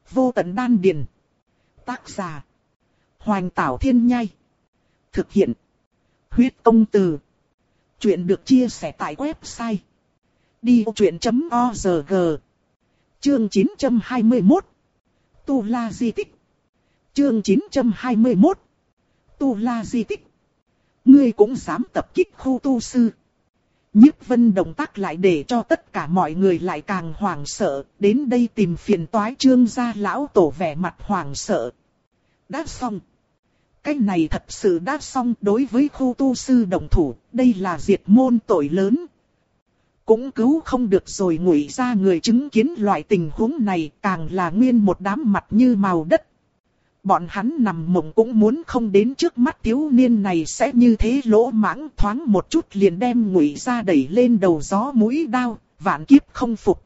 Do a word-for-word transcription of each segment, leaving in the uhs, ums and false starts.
Vô tận đan điền. Tác giả. Hoành Tảo Thiên Nhai. Thực hiện. Huyết Công Từ. Chuyện được chia sẻ tại website đi vô chuyện chấm org. Chương chín trăm hai mươi mốt. Tu La Di Tích. Chương chín trăm hai mươi mốt. Tu La Di Tích. Ngươi cũng dám tập kích khu tu sư. Nhiếp Vân động tác lại để cho tất cả mọi người lại càng hoảng sợ, đến đây tìm phiền toái. Trương gia lão tổ vẻ mặt hoảng sợ. Đã xong. Cái này thật sự đã xong. Đối với khu tu sư động thủ, đây là diệt môn tội lớn. Cũng cứu không được rồi. Ngụy gia người chứng kiến loại tình huống này, càng là nguyên một đám mặt như màu đất. Bọn hắn nằm mộng cũng muốn không đến trước mắt thiếu niên này sẽ như thế lỗ mãng, thoáng một chút liền đem Ngụy gia đẩy lên đầu gió mũi đao, vạn kiếp không phục.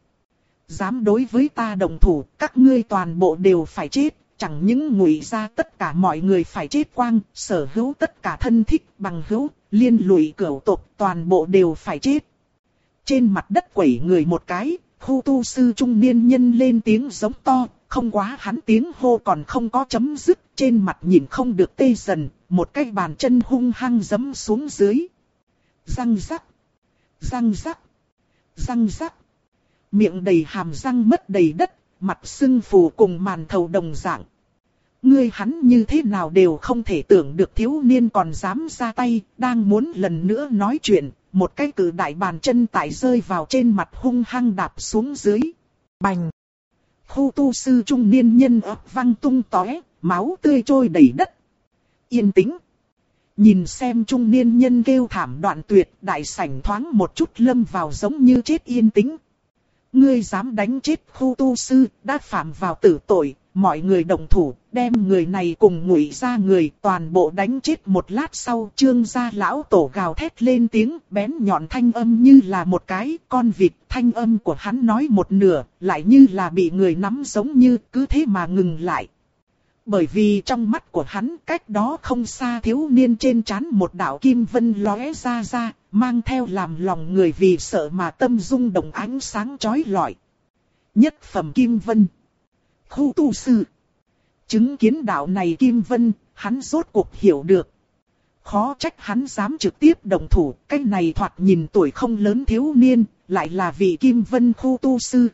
Dám đối với ta đồng thủ, các ngươi toàn bộ đều phải chết, chẳng những Ngụy gia tất cả mọi người phải chết quang, sở hữu tất cả thân thích bằng hữu, liên lụy cửu tộc toàn bộ đều phải chết. Trên mặt đất quẩy người một cái, khu tu sư trung niên nhân lên tiếng giống to. Không quá hắn tiếng hô còn không có chấm dứt, trên mặt nhìn không được tê dần, một cái bàn chân hung hăng giẫm xuống dưới. Răng rắc, răng rắc, răng rắc. Miệng đầy hàm răng mất đầy đất, mặt sưng phù cùng màn thầu đồng dạng. Ngươi hắn như thế nào đều không thể tưởng được thiếu niên còn dám ra tay, đang muốn lần nữa nói chuyện, một cái cự đại bàn chân tại rơi vào trên mặt hung hăng đạp xuống dưới. Bành! Khu tu sư trung niên nhân ấp văng tung tóe, máu tươi trôi đầy đất. Yên tĩnh. Nhìn xem trung niên nhân kêu thảm đoạn tuyệt, đại sảnh thoáng một chút lâm vào giống như chết yên tĩnh. Ngươi dám đánh chết khu tu sư, đã phạm vào tử tội, mọi người đồng thủ, đem người này cùng Ngụy gia người toàn bộ đánh chết. Một lát sau, Trương gia lão tổ gào thét lên tiếng, bén nhọn thanh âm như là một cái con vịt. Thanh âm của hắn nói một nửa, lại như là bị người nắm giống như, cứ thế mà ngừng lại. Bởi vì trong mắt của hắn, cách đó không xa thiếu niên trên trán một đạo kim vân lóe ra ra, mang theo làm lòng người vì sợ mà tâm rung động ánh sáng chói lọi. Nhất phẩm kim vân. Khu tu sư. Chứng kiến đạo này kim vân, hắn rốt cuộc hiểu được. Khó trách hắn dám trực tiếp động thủ, cái này thoạt nhìn tuổi không lớn thiếu niên, lại là vị kim vân khu tu sư.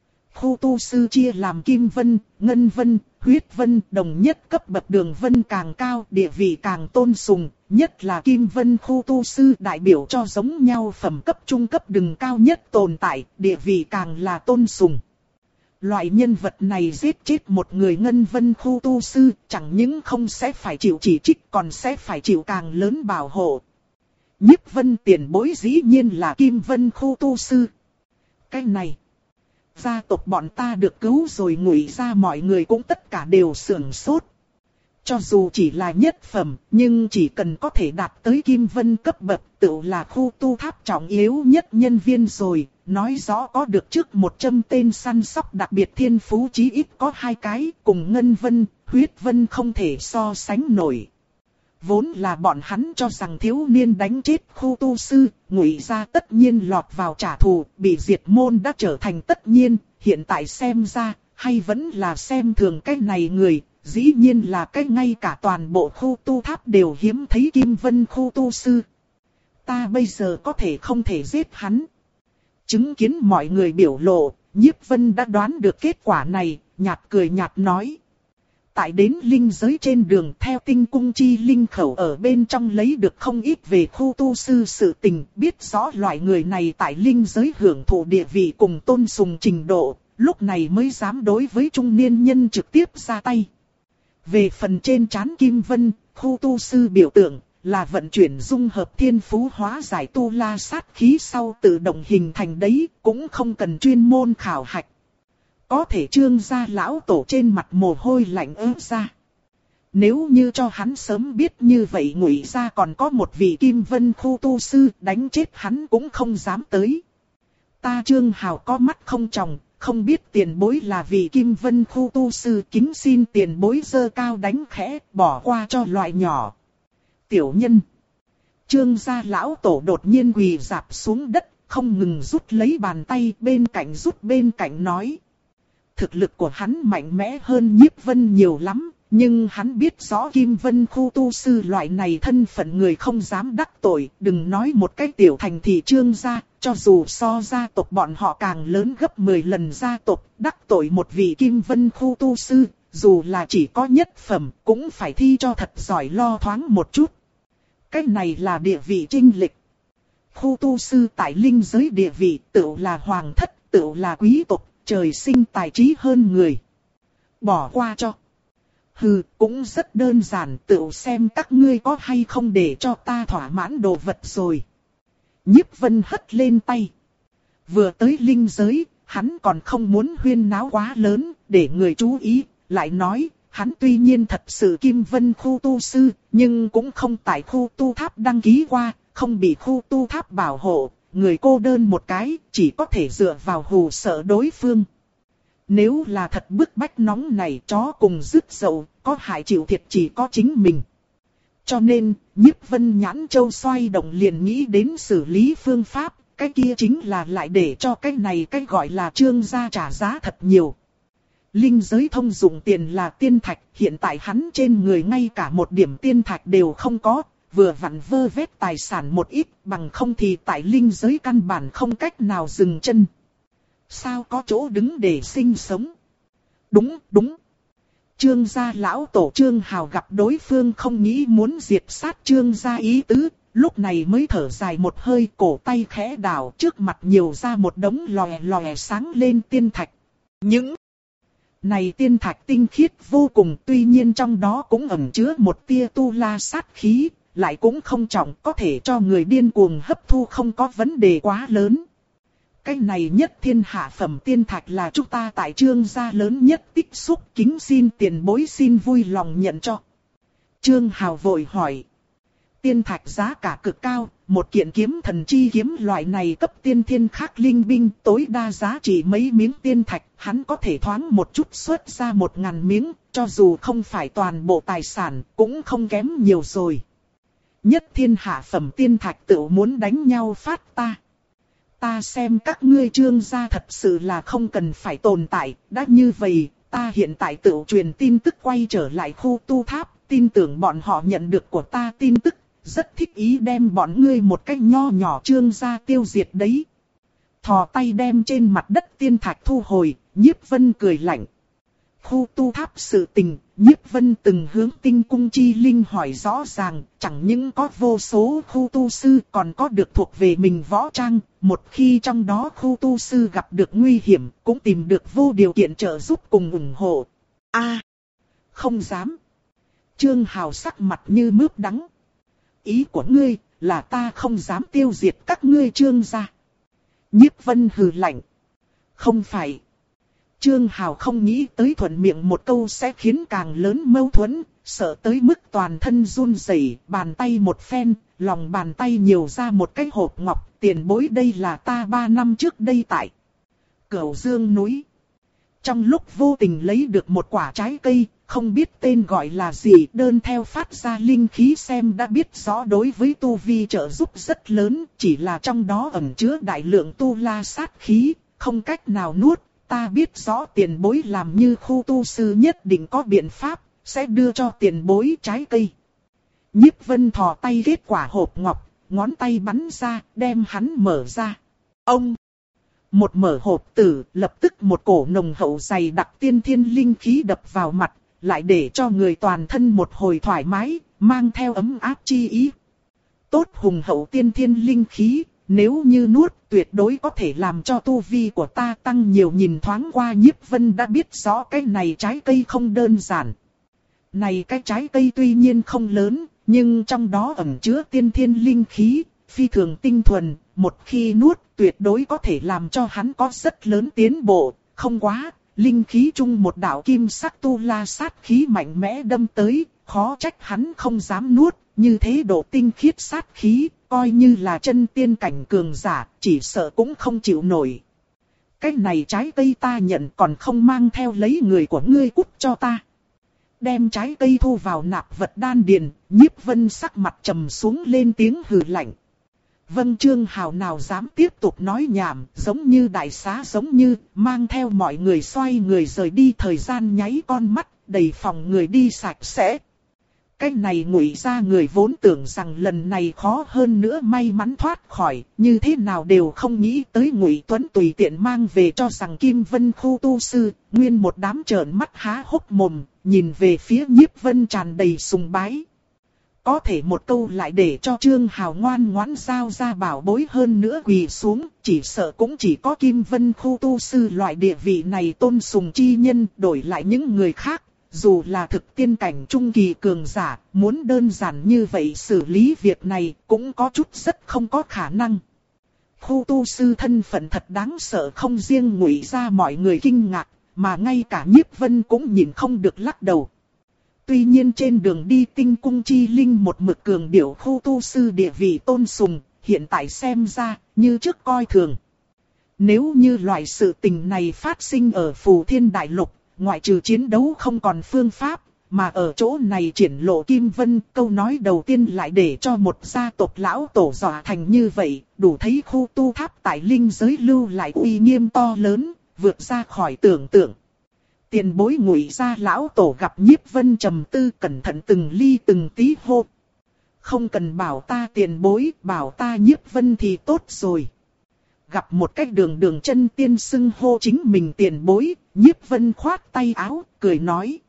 Khu tu sư chia làm kim vân, ngân vân, huyết vân, đồng nhất cấp bậc đường vân càng cao, địa vị càng tôn sùng, nhất là kim vân khu tu sư đại biểu cho giống nhau phẩm cấp trung cấp đừng cao nhất tồn tại, địa vị càng là tôn sùng. Loại nhân vật này giết chết một người ngân vân khu tu sư, chẳng những không sẽ phải chịu chỉ trích còn sẽ phải chịu càng lớn bảo hộ. Nhiếp Vân tiền bối dĩ nhiên là kim vân khu tu sư. Cái này, gia tộc bọn ta được cứu rồi. Ngụy gia mọi người cũng tất cả đều sưởng sốt. Cho dù chỉ là nhất phẩm, nhưng chỉ cần có thể đạt tới kim vân cấp bậc, tự là khu tu tháp trọng yếu nhất nhân viên rồi. Nói rõ có được trước một trăm tên săn sóc đặc biệt thiên phú chí ít có hai cái, cùng ngân vân, huyết vân không thể so sánh nổi. Vốn là bọn hắn cho rằng thiếu niên đánh chết khu tu sư, Ngụy gia tất nhiên lọt vào trả thù, bị diệt môn đã trở thành tất nhiên. Hiện tại xem ra, hay vẫn là xem thường cái này người, dĩ nhiên là cái ngay cả toàn bộ khu tu tháp đều hiếm thấy kim vân khu tu sư. Ta bây giờ có thể không thể giết hắn. Chứng kiến mọi người biểu lộ, Nhiếp Vân đã đoán được kết quả này, nhạt cười nhạt nói. Tại đến linh giới trên đường theo tinh cung chi linh khẩu ở bên trong lấy được không ít về khu tu sư sự tình, biết rõ loại người này tại linh giới hưởng thụ địa vị cùng tôn sùng trình độ, lúc này mới dám đối với trung niên nhân trực tiếp ra tay. Về phần trên trán kim vân, khu tu sư biểu tượng, là vận chuyển dung hợp thiên phú hóa giải tu la sát khí sau tự động hình thành đấy, cũng không cần chuyên môn khảo hạch. Có thể Trương gia lão tổ trên mặt mồ hôi lạnh ướt ra. Nếu như cho hắn sớm biết như vậy, Ngụy gia còn có một vị kim vân khu tu sư, đánh chết hắn cũng không dám tới. Ta Trương Hào có mắt không tròng, không biết tiền bối là vị kim vân khu tu sư, kính xin tiền bối giơ cao đánh khẽ, bỏ qua cho loại nhỏ. Tiểu nhân. Trương gia lão tổ đột nhiên quỳ rạp xuống đất, không ngừng rút lấy bàn tay, bên cạnh rút bên cạnh nói. thực lực của hắn mạnh mẽ hơn Nhiếp Vân nhiều lắm. Nhưng hắn biết rõ Kim Vân khu tu sư loại này thân phận người không dám đắc tội, đừng nói một cái tiểu thành thị Trương gia, cho dù so gia tộc bọn họ càng lớn gấp mười lần gia tộc, đắc tội một vị Kim Vân khu tu sư, dù là chỉ có nhất phẩm, cũng phải thi cho thật giỏi lo thoáng một chút. Cái này là địa vị chênh lệch. Khu tu sư tại linh giới địa vị tự là hoàng thất, tự là quý tộc, trời sinh tài trí hơn người. Bỏ qua cho. Hừ, cũng rất đơn giản, tự xem các ngươi có hay không để cho ta thỏa mãn đồ vật rồi. Nhiếp Vân hất lên tay. Vừa tới linh giới, hắn còn không muốn huyên náo quá lớn, để người chú ý, lại nói, hắn tuy nhiên thật sự Kim Vân khu tu sư, nhưng cũng không tại khu tu tháp đăng ký qua, không bị khu tu tháp bảo hộ, người cô đơn một cái, chỉ có thể dựa vào hù sợ đối phương. Nếu là thật bức bách nóng này, chó cùng rứt dậu, có hại chịu thiệt chỉ có chính mình. Cho nên, Nhiếp Vân nhãn châu xoay động liền nghĩ đến xử lý phương pháp, cái kia chính là lại để cho cái này cái gọi là Trương gia trả giá thật nhiều. Linh giới thông dụng tiền là tiên thạch, hiện tại hắn trên người ngay cả một điểm tiên thạch đều không có, vừa vặn vơ vét tài sản một ít, bằng không thì tại linh giới căn bản không cách nào dừng chân. Sao có chỗ đứng để sinh sống? Đúng, đúng. Trương gia lão tổ Trương Hào gặp đối phương không nghĩ muốn diệt sát Trương gia ý tứ, lúc này mới thở dài một hơi, cổ tay khẽ đảo, trước mặt nhiều ra một đống lòe lòe sáng lên tiên thạch. Những này tiên thạch tinh khiết vô cùng, tuy nhiên trong đó cũng ẩn chứa một tia tu la sát khí, lại cũng không trọng, có thể cho người điên cuồng hấp thu, không có vấn đề quá lớn. Cái này nhất thiên hạ phẩm tiên thạch là chúng ta tại Trương gia lớn nhất tích xúc, kính xin tiền bối xin vui lòng nhận cho. Trương Hào vội hỏi. Tiên thạch giá cả cực cao, một kiện kiếm thần chi kiếm loại này cấp tiên thiên khắc linh binh, tối đa giá trị mấy miếng tiên thạch, hắn có thể thoáng một chút xuất ra một ngàn miếng, cho dù không phải toàn bộ tài sản, cũng không kém nhiều rồi. Nhất thiên hạ phẩm tiên thạch tự muốn đánh nhau phát ta. Ta xem các ngươi Trương gia thật sự là không cần phải tồn tại, đã như vậy, ta hiện tại tự truyền tin tức quay trở lại khu tu tháp, tin tưởng bọn họ nhận được của ta tin tức, rất thích ý đem bọn ngươi một cách nho nhỏ Trương gia tiêu diệt đấy. Thò tay đem trên mặt đất tiên thạch thu hồi, Nhiếp Vân cười lạnh. Khu tu tháp sự tình, Nhiếp Vân từng hướng Tinh Cung Chi Linh hỏi rõ ràng, chẳng những có vô số khu tu sư còn có được thuộc về mình võ trang, một khi trong đó khu tu sư gặp được nguy hiểm, cũng tìm được vô điều kiện trợ giúp cùng ủng hộ. A, à, không dám. Trương Hào sắc mặt như mướp đắng. Ý của ngươi là ta không dám tiêu diệt các ngươi Trương gia. Nhiếp Vân hừ lạnh. Không phải. Trương Hào không nghĩ tới thuận miệng một câu sẽ khiến càng lớn mâu thuẫn, sợ tới mức toàn thân run rẩy, bàn tay một phen, lòng bàn tay nhiều ra một cái hộp ngọc, tiền bối đây là ta ba năm trước đây tại Cửu Dương núi. Trong lúc vô tình lấy được một quả trái cây, không biết tên gọi là gì, đơn theo phát ra linh khí xem đã biết rõ đối với tu vi trợ giúp rất lớn, chỉ là trong đó ẩn chứa đại lượng tu la sát khí, không cách nào nuốt. Ta biết rõ tiền bối làm như khu tu sư nhất định có biện pháp, sẽ đưa cho tiền bối trái cây. Nhiếp Vân thò tay kết quả hộp ngọc, ngón tay bắn ra, đem hắn mở ra. Ông! Một mở hộp tử, lập tức một cổ nồng hậu dày đặc tiên thiên linh khí đập vào mặt, lại để cho người toàn thân một hồi thoải mái, mang theo ấm áp chi ý. Tốt hùng hậu tiên thiên linh khí. Nếu như nuốt tuyệt đối có thể làm cho tu vi của ta tăng nhiều, nhìn thoáng qua Nhiếp Vân đã biết rõ cái này trái cây không đơn giản. Này cái trái cây tuy nhiên không lớn, nhưng trong đó ẩn chứa tiên thiên linh khí, phi thường tinh thuần, một khi nuốt tuyệt đối có thể làm cho hắn có rất lớn tiến bộ, không quá, linh khí chung một đạo kim sắc tu la sát khí mạnh mẽ đâm tới, khó trách hắn không dám nuốt, như thế độ tinh khiết sát khí. Coi như là chân tiên cảnh cường giả, chỉ sợ cũng không chịu nổi. Cái này trái cây ta nhận, còn không mang theo lấy người của ngươi cút cho ta. Đem trái cây thu vào nạp vật đan điền, Nhiếp Vân sắc mặt trầm xuống lên tiếng hừ lạnh. Vâng, Trương Hào nào dám tiếp tục nói nhảm, giống như đại xá giống như, mang theo mọi người xoay người rời đi, thời gian nháy con mắt, đầy phòng người đi sạch sẽ. Cái này Ngụy gia người vốn tưởng rằng lần này khó hơn nữa may mắn thoát khỏi, như thế nào đều không nghĩ tới Ngụy Tuấn tùy tiện mang về cho rằng Kim Vân khu tu sư, nguyên một đám trợn mắt há hốc mồm, nhìn về phía Nhiếp Vân tràn đầy sùng bái. Có thể một câu lại để cho Trương Hào ngoan ngoãn giao ra bảo bối hơn nữa quỳ xuống, chỉ sợ cũng chỉ có Kim Vân khu tu sư loại địa vị này tôn sùng chi nhân, đổi lại những người khác. Dù là thực tiên cảnh trung kỳ cường giả, muốn đơn giản như vậy xử lý việc này cũng có chút rất không có khả năng. Khu tu sư thân phận thật đáng sợ, không riêng Ngụy gia mọi người kinh ngạc, mà ngay cả Nhiếp Vân cũng nhìn không được lắc đầu. Tuy nhiên trên đường đi Tinh Cung Chi Linh một mực cường điệu khu tu sư địa vị tôn sùng, hiện tại xem ra như trước coi thường. Nếu như loại sự tình này phát sinh ở Phù Thiên Đại Lục, ngoại trừ chiến đấu không còn phương pháp, mà ở chỗ này triển lộ Kim Vân, câu nói đầu tiên lại để cho một gia tộc lão tổ dọa thành như vậy, đủ thấy khu tu tháp tại linh giới lưu lại uy nghiêm to lớn, vượt ra khỏi tưởng tượng. Tiền bối Ngụy gia lão tổ gặp Nhiếp Vân trầm tư, cẩn thận từng ly từng tí hô. Không cần bảo ta tiền bối, bảo ta Nhiếp Vân thì tốt rồi. Gặp một cách đường đường chân tiên xưng hô chính mình tiền bối, Nhiếp Vân khoát tay áo, cười nói.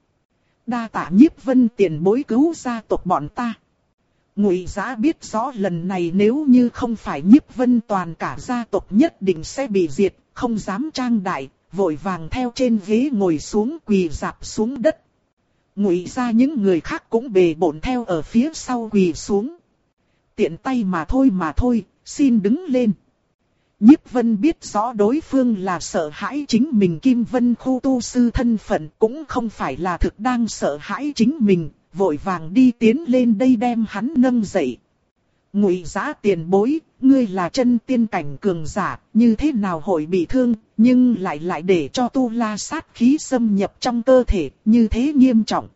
Đa tạ Nhiếp Vân tiền bối cứu gia tộc bọn ta. Ngụy gia biết rõ lần này nếu như không phải Nhiếp Vân toàn cả gia tộc nhất định sẽ bị diệt, không dám trang đại, vội vàng theo trên ghế ngồi xuống quỳ rạp xuống đất. Ngụy gia những người khác cũng bề bộn theo ở phía sau quỳ xuống. Tiện tay mà thôi mà thôi, xin đứng lên. Nhiếp Vân biết rõ đối phương là sợ hãi chính mình Kim Vân khu tu sư thân phận, cũng không phải là thực đang sợ hãi chính mình, vội vàng đi tiến lên đây đem hắn nâng dậy. Ngụy Giá tiền bối, ngươi là chân tiên cảnh cường giả, như thế nào hội bị thương, nhưng lại lại để cho tu la sát khí xâm nhập trong cơ thể, như thế nghiêm trọng.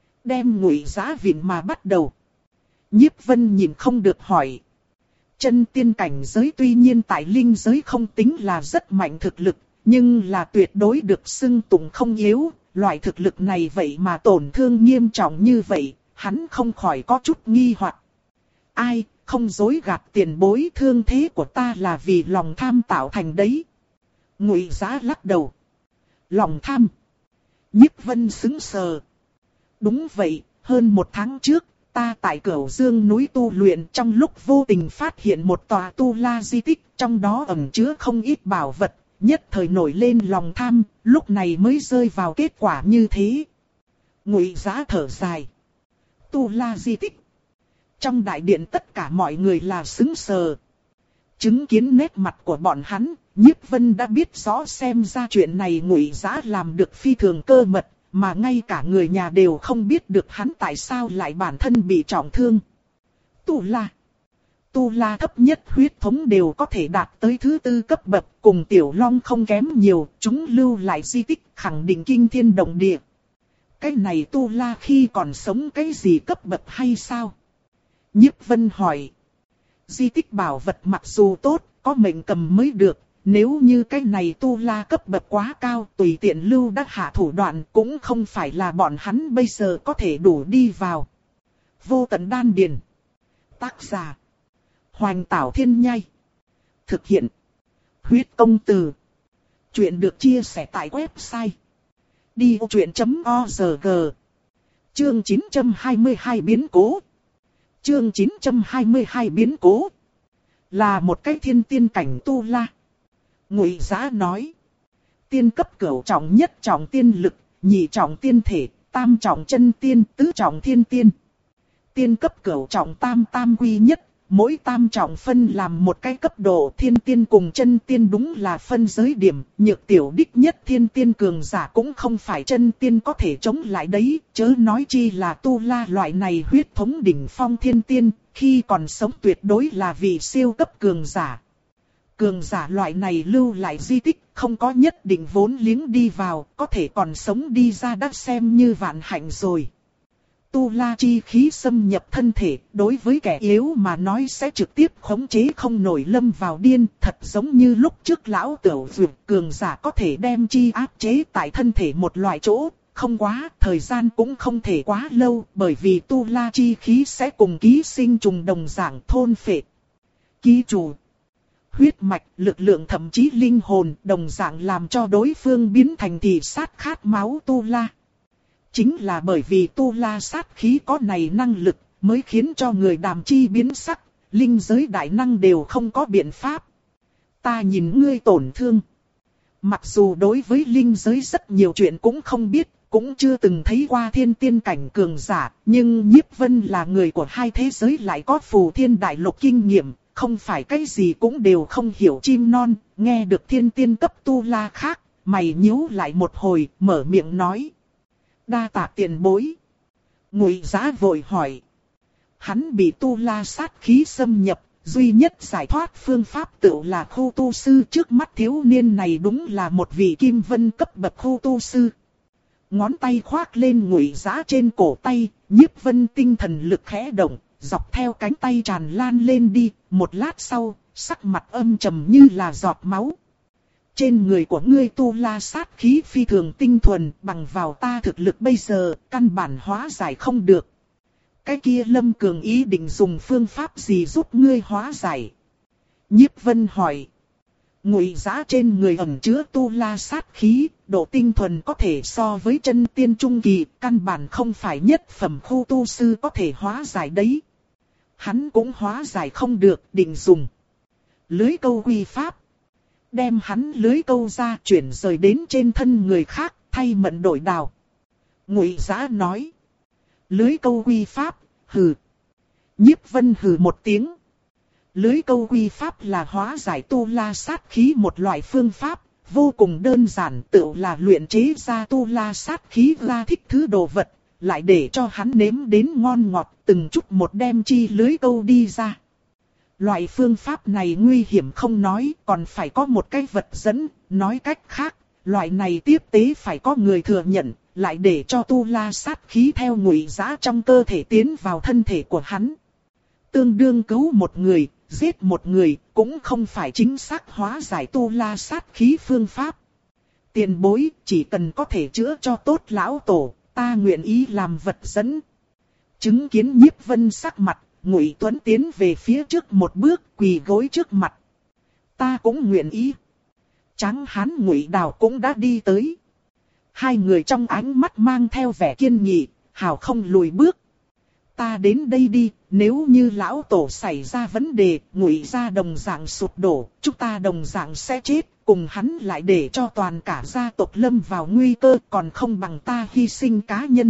Đem Ngụy Giá vịn mà bắt đầu. Nhiếp Vân nhìn không được hỏi. Chân tiên cảnh giới tuy nhiên tại linh giới không tính là rất mạnh thực lực, nhưng là tuyệt đối được xưng tụng không yếu, loại thực lực này vậy mà tổn thương nghiêm trọng như vậy, hắn không khỏi có chút nghi hoặc. Ai, không dối gạt tiền bối, thương thế của ta là vì lòng tham tạo thành đấy. Ngụy Giá lắc đầu. Lòng tham. Nhiếp Vân sững sờ. Đúng vậy, hơn một tháng trước, ta tại Cửu Dương núi tu luyện, trong lúc vô tình phát hiện một tòa tu la di tích, trong đó ẩn chứa không ít bảo vật, nhất thời nổi lên lòng tham, lúc này mới rơi vào kết quả như thế. Ngụy Giá thở dài. Tu la di tích. Trong đại điện tất cả mọi người là sững sờ. Chứng kiến nét mặt của bọn hắn, Nhiếp Vân đã biết rõ xem ra chuyện này Ngụy Giá làm được phi thường cơ mật, mà ngay cả người nhà đều không biết được hắn tại sao lại bản thân bị trọng thương. Tu la. Tu la thấp nhất huyết thống đều có thể đạt tới thứ tư cấp bậc, cùng Tiểu Long không kém nhiều, chúng lưu lại di tích khẳng định kinh thiên động địa. Cái này tu la khi còn sống cái gì cấp bậc hay sao? Nhiếp Vân hỏi. Di tích bảo vật mặc dù tốt, có mệnh cầm mới được. Nếu như cái này tu la cấp bậc quá cao, tùy tiện lưu đắc hạ thủ đoạn cũng không phải là bọn hắn bây giờ có thể đủ đi vào. Vô tận đan điền. Tác giả. Hoành Tảo Thiên Nhai. Thực hiện. Huyết Công Từ. Chuyện được chia sẻ tại website. đi ô chuyện chấm org. Chương chín trăm hai mươi hai biến cố. Chương chín trăm hai mươi hai biến cố. Là một cái thiên tiên cảnh tu la. Ngụy Giá nói. Tiên cấp cửu trọng, nhất trọng tiên lực, nhị trọng tiên thể, tam trọng chân tiên, tứ trọng thiên tiên. Tiên cấp cửu trọng tam tam quy nhất, mỗi tam trọng phân làm một cái cấp độ, thiên tiên cùng chân tiên đúng là phân giới điểm, nhược tiểu đích nhất thiên tiên cường giả cũng không phải chân tiên có thể chống lại đấy, chớ nói chi là tu la loại này huyết thống đỉnh phong thiên tiên, khi còn sống tuyệt đối là vị siêu cấp cường giả. Cường giả loại này lưu lại di tích, không có nhất định vốn liếng đi vào, có thể còn sống đi ra đã xem như vạn hạnh rồi. tu la chi khí xâm nhập thân thể, đối với kẻ yếu mà nói sẽ trực tiếp khống chế không nổi lâm vào điên, thật giống như lúc trước lão Tiểu Dược cường giả có thể đem chi áp chế tại thân thể một loại chỗ, không quá, thời gian cũng không thể quá lâu, bởi vì tu la chi khí sẽ cùng ký sinh trùng đồng dạng thôn phệ. Ký chủ, huyết mạch, lực lượng thậm chí linh hồn đồng dạng làm cho đối phương biến thành thị sát khát máu tu la. Chính là bởi vì tu la sát khí có này năng lực, mới khiến cho người đàm chi biến sắc, linh giới đại năng đều không có biện pháp. Ta nhìn ngươi tổn thương. Mặc dù đối với linh giới rất nhiều chuyện cũng không biết, cũng chưa từng thấy qua thiên tiên cảnh cường giả, nhưng Nhiếp Vân là người của hai thế giới lại có phù thiên đại lục kinh nghiệm, không phải cái gì cũng đều không hiểu chim non, nghe được thiên tiên cấp tu la khác, mày nhíu lại một hồi, mở miệng nói. Đa tạ tiền bối. Ngụy Giá vội hỏi. Hắn bị tu la sát khí xâm nhập, duy nhất giải thoát phương pháp tự là khu tu sư, trước mắt thiếu niên này đúng là một vị kim vân cấp bậc khu tu sư. Ngón tay khoác lên Ngụy Giá trên cổ tay, Nhiếp Vân tinh thần lực khẽ động, dọc theo cánh tay tràn lan lên đi, một lát sau, sắc mặt âm trầm như là giọt máu. Trên người của ngươi tu la sát khí phi thường tinh thuần, bằng vào ta thực lực bây giờ, căn bản hóa giải không được. Cái kia Lâm Cường ý định dùng phương pháp gì giúp ngươi hóa giải? Nhiếp Vân hỏi. Ngụy Giá trên người ẩn chứa tu la sát khí, độ tinh thuần có thể so với chân tiên trung kỳ, căn bản không phải nhất phẩm khu tu sư có thể hóa giải đấy. Hắn cũng hóa giải không được, định dùng lưới câu quy pháp. Đem hắn lưới câu ra chuyển rời đến trên thân người khác, thay mận đổi đào. Ngụy Giá nói. Lưới câu quy pháp, hừ. Nhiếp Vân hừ một tiếng. Lưới câu quy pháp là hóa giải tu la sát khí một loại phương pháp, vô cùng đơn giản, tự là luyện chế ra tu la sát khí ra thích thứ đồ vật, lại để cho hắn nếm đến ngon ngọt, từng chút một đem chi lưới câu đi ra. Loại phương pháp này nguy hiểm không nói, còn phải có một cái vật dẫn, nói cách khác, loại này tiếp tế phải có người thừa nhận, lại để cho tu la sát khí theo Ngụy Giá trong cơ thể tiến vào thân thể của hắn. Tương đương cứu một người, giết một người, cũng không phải chính xác hóa giải tu la sát khí phương pháp. Tiền bối, chỉ cần có thể chữa cho tốt lão tổ, ta nguyện ý làm vật dẫn. Chứng kiến Nhiếp Vân sắc mặt, Ngụy Tuấn tiến về phía trước một bước, quỳ gối trước mặt. Ta cũng nguyện ý. Tráng hán Ngụy Đào cũng đã đi tới. Hai người trong ánh mắt mang theo vẻ kiên nghị, hào không lùi bước. Ta đến đây đi, nếu như lão tổ xảy ra vấn đề, Ngụy gia đồng dạng sụp đổ, chúng ta đồng dạng sẽ chết, cùng hắn lại để cho toàn cả gia tộc lâm vào nguy cơ, còn không bằng ta hy sinh cá nhân.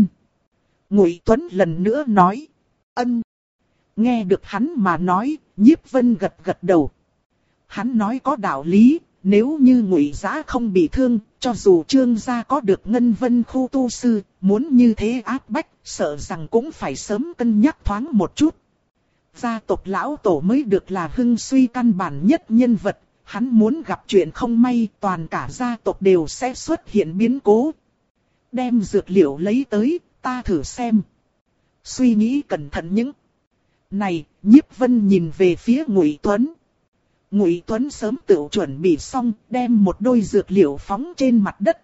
Ngụy Tuấn lần nữa nói. Ân. Nghe được hắn mà nói, Nhiếp Vân gật gật đầu. Hắn nói có đạo lý, nếu như Ngụy Giá không bị thương, cho dù Trương gia có được Ngân Vân khu tu sư, muốn như thế áp bách, sợ rằng cũng phải sớm cân nhắc thoáng một chút. Gia tộc lão tổ mới được là hưng suy căn bản nhất nhân vật, hắn muốn gặp chuyện không may, toàn cả gia tộc đều sẽ xuất hiện biến cố. Đem dược liệu lấy tới, ta thử xem. Suy nghĩ cẩn thận những. Này, Nhiếp Vân nhìn về phía Ngụy Tuấn. Ngụy Tuấn sớm tự chuẩn bị xong, đem một đôi dược liệu phóng trên mặt đất.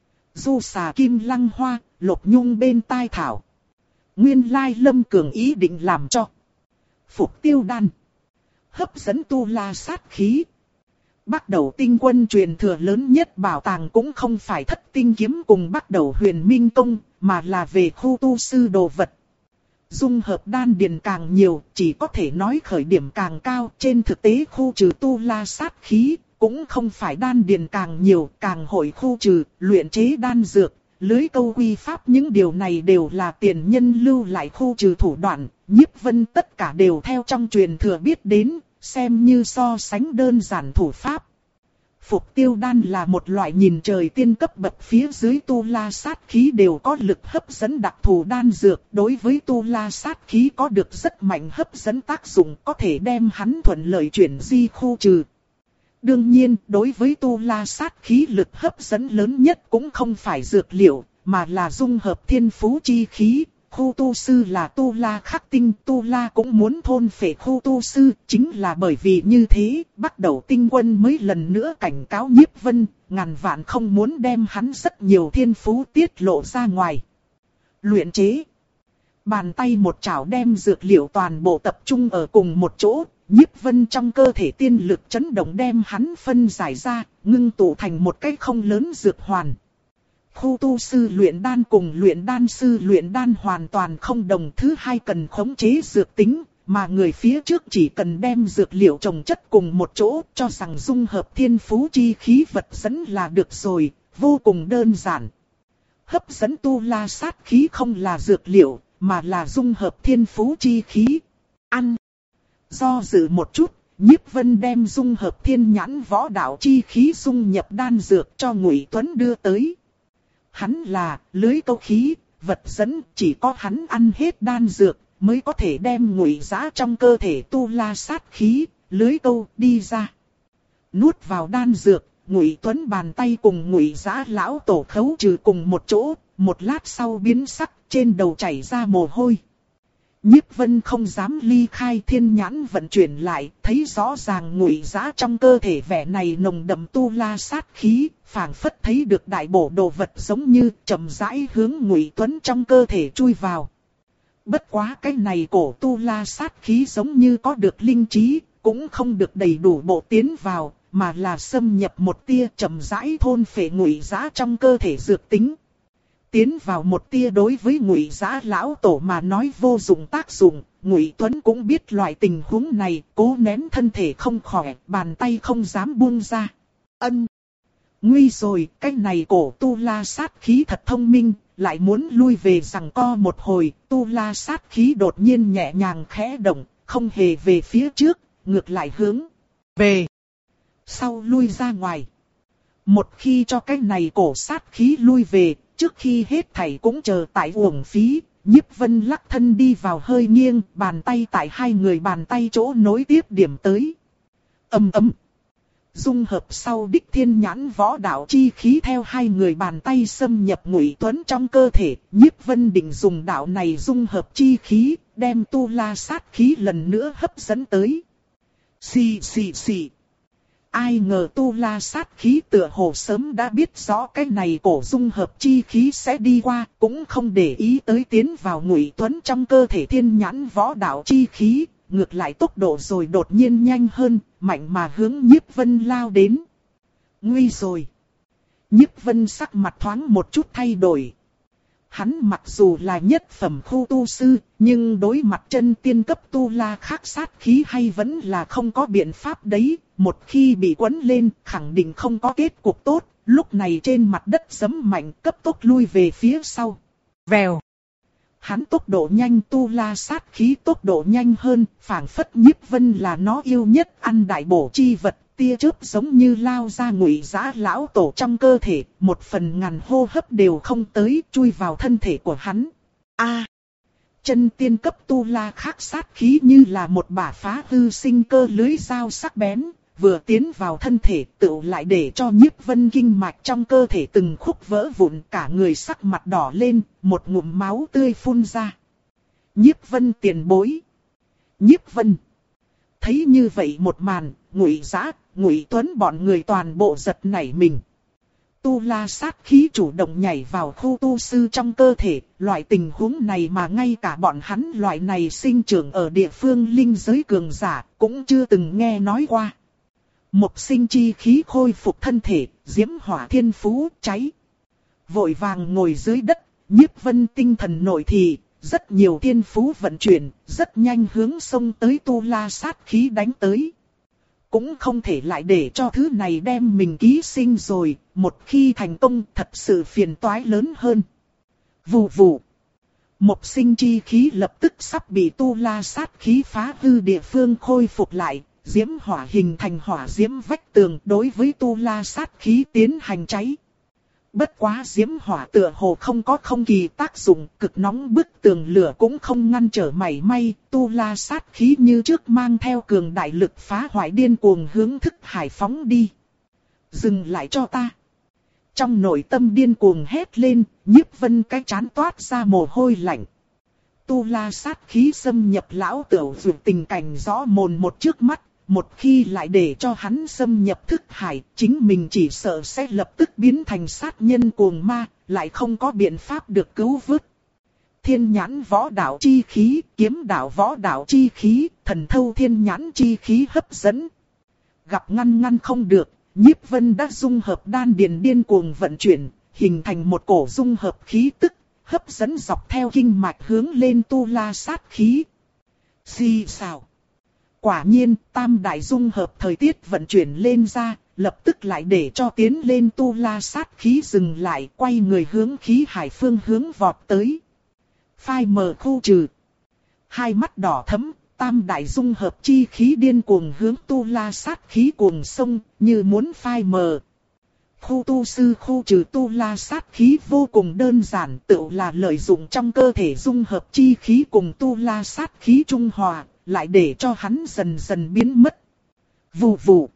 Du xà kim lăng hoa, lục nhung bên tai thảo. Nguyên lai Lâm Cường ý định làm cho phục tiêu đan, hấp dẫn tu la sát khí. Bắt đầu tinh quân truyền thừa lớn nhất bảo tàng cũng không phải thất tinh kiếm cùng bắt đầu huyền minh công, mà là về khu tu sư đồ vật. Dung hợp đan điền càng nhiều, chỉ có thể nói khởi điểm càng cao. Trên thực tế khu trừ tu la sát khí, cũng không phải đan điền càng nhiều, càng hội khu trừ, luyện chế đan dược, lưới câu quy pháp, những điều này đều là tiền nhân lưu lại khu trừ thủ đoạn. Nhiếp Vân tất cả đều theo trong truyền thừa biết đến, xem như so sánh đơn giản thủ pháp. Phục tiêu đan là một loại nhìn trời tiên cấp bậc phía dưới tu la sát khí đều có lực hấp dẫn đặc thù đan dược. Đối với tu la sát khí có được rất mạnh hấp dẫn tác dụng, có thể đem hắn thuận lợi chuyển di khu trừ. Đương nhiên, đối với tu la sát khí lực hấp dẫn lớn nhất cũng không phải dược liệu, mà là dung hợp thiên phú chi khí. khu tu sư là tu la khắc tinh, tu la cũng muốn thôn phệ khu tu sư, chính là bởi vì như thế, bắt đầu tinh quân mới lần nữa cảnh cáo Nhiếp Vân, ngàn vạn không muốn đem hắn rất nhiều thiên phú tiết lộ ra ngoài. Luyện chế. Bàn tay một chảo đem dược liệu toàn bộ tập trung ở cùng một chỗ, Nhiếp Vân trong cơ thể tiên lực chấn động đem hắn phân giải ra, ngưng tụ thành một cái không lớn dược hoàn. Khu tu sư luyện đan cùng luyện đan sư luyện đan hoàn toàn không đồng, thứ hai cần khống chế dược tính, mà người phía trước chỉ cần đem dược liệu trồng chất cùng một chỗ, cho rằng dung hợp thiên phú chi khí vật dẫn là được rồi, vô cùng đơn giản. Hấp dẫn tu la sát khí không là dược liệu, mà là dung hợp thiên phú chi khí. Ăn. Do dự một chút, Nhiếp Vân đem dung hợp thiên nhãn võ đạo chi khí dung nhập đan dược cho Ngụy Tuấn đưa tới. Hắn là lưới câu khí, vật dẫn, chỉ có hắn ăn hết đan dược mới có thể đem Ngụy Giá trong cơ thể tu la sát khí, lưới câu đi ra. Nuốt vào đan dược, Ngụy Tuấn bàn tay cùng Ngụy Giá lão tổ khấu trừ cùng một chỗ, một lát sau biến sắc, trên đầu chảy ra mồ hôi. Nhiếp Vân không dám ly khai, thiên nhãn vận chuyển lại, thấy rõ ràng Ngụy Giá trong cơ thể vẻ này nồng đậm tu la sát khí, phảng phất thấy được đại bổ đồ vật giống như chậm rãi hướng Ngụy Tuấn trong cơ thể chui vào. Bất quá cái này cổ tu la sát khí giống như có được linh trí, cũng không được đầy đủ bộ tiến vào, mà là xâm nhập một tia chậm rãi thôn phệ Ngụy Giá trong cơ thể dược tính. Tiến vào một tia đối với Ngụy Giá lão tổ mà nói vô dụng tác dụng, Ngụy Tuấn cũng biết loại tình huống này, cố nén thân thể không khỏe, bàn tay không dám buông ra. Ân, nguy rồi, cái này cổ tu la sát khí thật thông minh, lại muốn lui về giằng co một hồi, tu la sát khí đột nhiên nhẹ nhàng khẽ động, không hề về phía trước, ngược lại hướng về sau lui ra ngoài. Một khi cho cái này cổ sát khí lui về, trước khi hết thảy cũng chờ tại uổng phí, Nhiếp Vân lắc thân đi vào hơi nghiêng, bàn tay tại hai người bàn tay chỗ nối tiếp điểm tới. Ầm ầm. Dung hợp sau đích thiên nhãn võ đạo chi khí theo hai người bàn tay xâm nhập Ngụy Tuấn trong cơ thể, Nhiếp Vân định dùng đạo này dung hợp chi khí, đem tu la sát khí lần nữa hấp dẫn tới. Xì xì xì. Ai ngờ tu la sát khí tựa hồ sớm đã biết rõ cái này cổ dung hợp chi khí sẽ đi qua, cũng không để ý tới tiến vào Ngụy Tuấn trong cơ thể thiên nhãn võ đạo chi khí, ngược lại tốc độ rồi đột nhiên nhanh hơn, mạnh mà hướng Nhiếp Vân lao đến. Nguy rồi! Nhiếp Vân sắc mặt thoáng một chút thay đổi. Hắn mặc dù là nhất phẩm khu tu sư, nhưng đối mặt chân tiên cấp tu la khắc sát khí hay vẫn là không có biện pháp đấy. Một khi bị quấn lên, khẳng định không có kết cục tốt, lúc này trên mặt đất giẫm mạnh cấp tốc lui về phía sau. Vèo! Hắn tốc độ nhanh, tu la sát khí tốc độ nhanh hơn, phảng phất Nhiếp Vân là nó yêu nhất ăn đại bổ chi vật, tia chớp giống như lao ra Ngụy Giá lão tổ trong cơ thể, một phần ngàn hô hấp đều không tới, chui vào thân thể của hắn. A! À, chân tiên cấp tu la khắc sát khí như là một bả phá hư sinh cơ lưới dao sắc bén, vừa tiến vào thân thể tựu lại để cho Nhiếp Vân kinh mạch trong cơ thể từng khúc vỡ vụn, cả người sắc mặt đỏ lên, một ngụm máu tươi phun ra. Nhiếp Vân tiền bối. Nhiếp Vân. Thấy như vậy một màn, Ngụy Giá, Ngụy Tuấn bọn người toàn bộ giật nảy mình. Tu la sát khí chủ động nhảy vào khu tu sư trong cơ thể, loại tình huống này mà ngay cả bọn hắn loại này sinh trưởng ở địa phương linh giới cường giả cũng chưa từng nghe nói qua. Một sinh chi khí khôi phục thân thể, diễm hỏa thiên phú, cháy. Vội vàng ngồi dưới đất, Nhiếp Vân tinh thần nội thì, rất nhiều thiên phú vận chuyển, rất nhanh hướng sông tới tu la sát khí đánh tới. Cũng không thể lại để cho thứ này đem mình ký sinh rồi, một khi thành công thật sự phiền toái lớn hơn. Vù vù. Một sinh chi khí lập tức sắp bị tu la sát khí phá hư địa phương khôi phục lại. Diễm hỏa hình thành hỏa diễm vách tường đối với tu la sát khí tiến hành cháy. Bất quá diễm hỏa tựa hồ không có không kỳ tác dụng, cực nóng bức tường lửa cũng không ngăn trở mảy may, tu la sát khí như trước mang theo cường đại lực phá hoại điên cuồng hướng thức hải phóng đi. Dừng lại cho ta. Trong nội tâm điên cuồng hét lên, Nhiếp Vân cái chán toát ra mồ hôi lạnh. tu la sát khí xâm nhập lão tửu dược tình cảnh rõ mồn một trước mắt, một khi lại để cho hắn xâm nhập thức hải, chính mình chỉ sợ sẽ lập tức biến thành sát nhân cuồng ma, lại không có biện pháp được cứu vớt. Thiên nhãn võ đạo chi khí, kiếm đạo võ đạo chi khí, thần thâu thiên nhãn chi khí hấp dẫn. Gặp ngăn ngăn không được, Nhiếp Vân đã dung hợp đan điền điên cuồng vận chuyển, hình thành một cổ dung hợp khí tức, hấp dẫn dọc theo kinh mạch hướng lên tu la sát khí. Xì xào. Quả nhiên, tam đại dung hợp thời tiết vận chuyển lên ra, lập tức lại để cho tiến lên tu la sát khí dừng lại, quay người hướng khí hải phương hướng vọt tới. Phai mờ khu trừ. Hai mắt đỏ thẫm, tam đại dung hợp chi khí điên cuồng hướng tu la sát khí cuồng sông, như muốn phai mờ. Khu tu sư khu trừ tu la sát khí vô cùng đơn giản, tự là lợi dụng trong cơ thể dung hợp chi khí cùng tu la sát khí trung hòa, lại để cho hắn dần dần biến mất. Vù vù.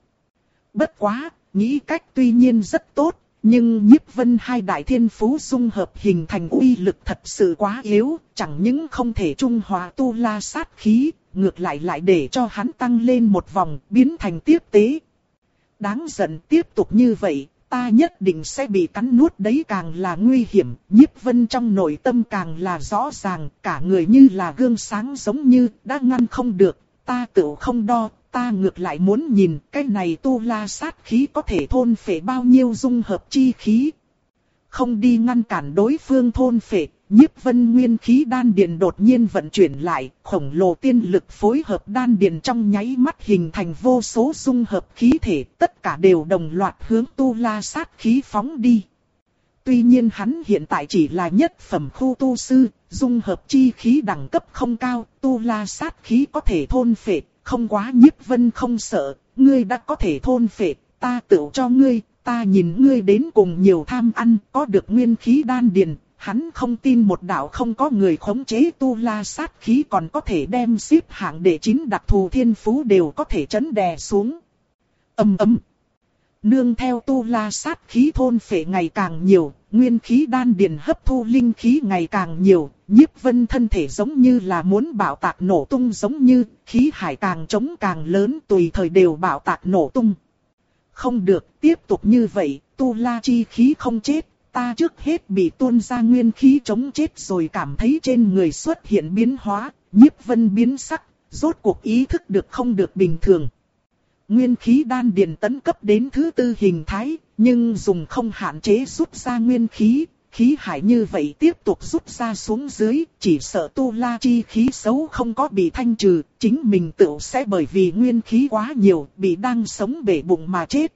Bất quá, nghĩ cách tuy nhiên rất tốt, nhưng Nhiếp Vân hai đại thiên phú dung hợp hình thành uy lực thật sự quá yếu, chẳng những không thể trung hòa tu la sát khí, ngược lại lại để cho hắn tăng lên một vòng, biến thành tiếp tế. Đáng giận, tiếp tục như vậy, ta nhất định sẽ bị cắn nuốt, đấy càng là nguy hiểm. Nhiếp Vân trong nội tâm càng là rõ ràng, cả người như là gương sáng giống như đã ngăn không được, ta tự không đo. Ta ngược lại muốn nhìn cái này tu la sát khí có thể thôn phệ bao nhiêu dung hợp chi khí. Không đi ngăn cản đối phương thôn phệ, Nhiếp Vân nguyên khí đan điền đột nhiên vận chuyển lại, khổng lồ tiên lực phối hợp đan điền trong nháy mắt hình thành vô số dung hợp khí thể, tất cả đều đồng loạt hướng tu la sát khí phóng đi. Tuy nhiên hắn hiện tại chỉ là nhất phẩm khu tu sư, dung hợp chi khí đẳng cấp không cao, tu la sát khí có thể thôn phệ. Không quá. Nhiếp Vân không sợ, ngươi đã có thể thôn phệ, ta tựu cho ngươi, ta nhìn ngươi đến cùng nhiều tham ăn, có được nguyên khí đan điền, hắn không tin một đạo không có người khống chế tu la sát khí còn có thể đem xếp hạng đệ chín đặc thù thiên phú đều có thể chấn đè xuống. Ầm ầm. Nương theo tu la sát khí thôn phệ ngày càng nhiều, nguyên khí đan điền hấp thu linh khí ngày càng nhiều, Nhiếp Vân thân thể giống như là muốn bạo tạc nổ tung giống như, khí hải càng trống càng lớn, tùy thời đều bạo tạc nổ tung. Không được, tiếp tục như vậy, tu la chi khí không chết, ta trước hết bị tuôn ra nguyên khí chống chết rồi cảm thấy trên người xuất hiện biến hóa, Nhiếp Vân biến sắc, rốt cuộc ý thức được không được bình thường. Nguyên khí đan điền tấn cấp đến thứ tư hình thái, nhưng dùng không hạn chế rút ra nguyên khí, khí hải như vậy tiếp tục rút ra xuống dưới, chỉ sợ tu la chi khí xấu không có bị thanh trừ, chính mình tự sẽ bởi vì nguyên khí quá nhiều, bị đang sống bể bụng mà chết.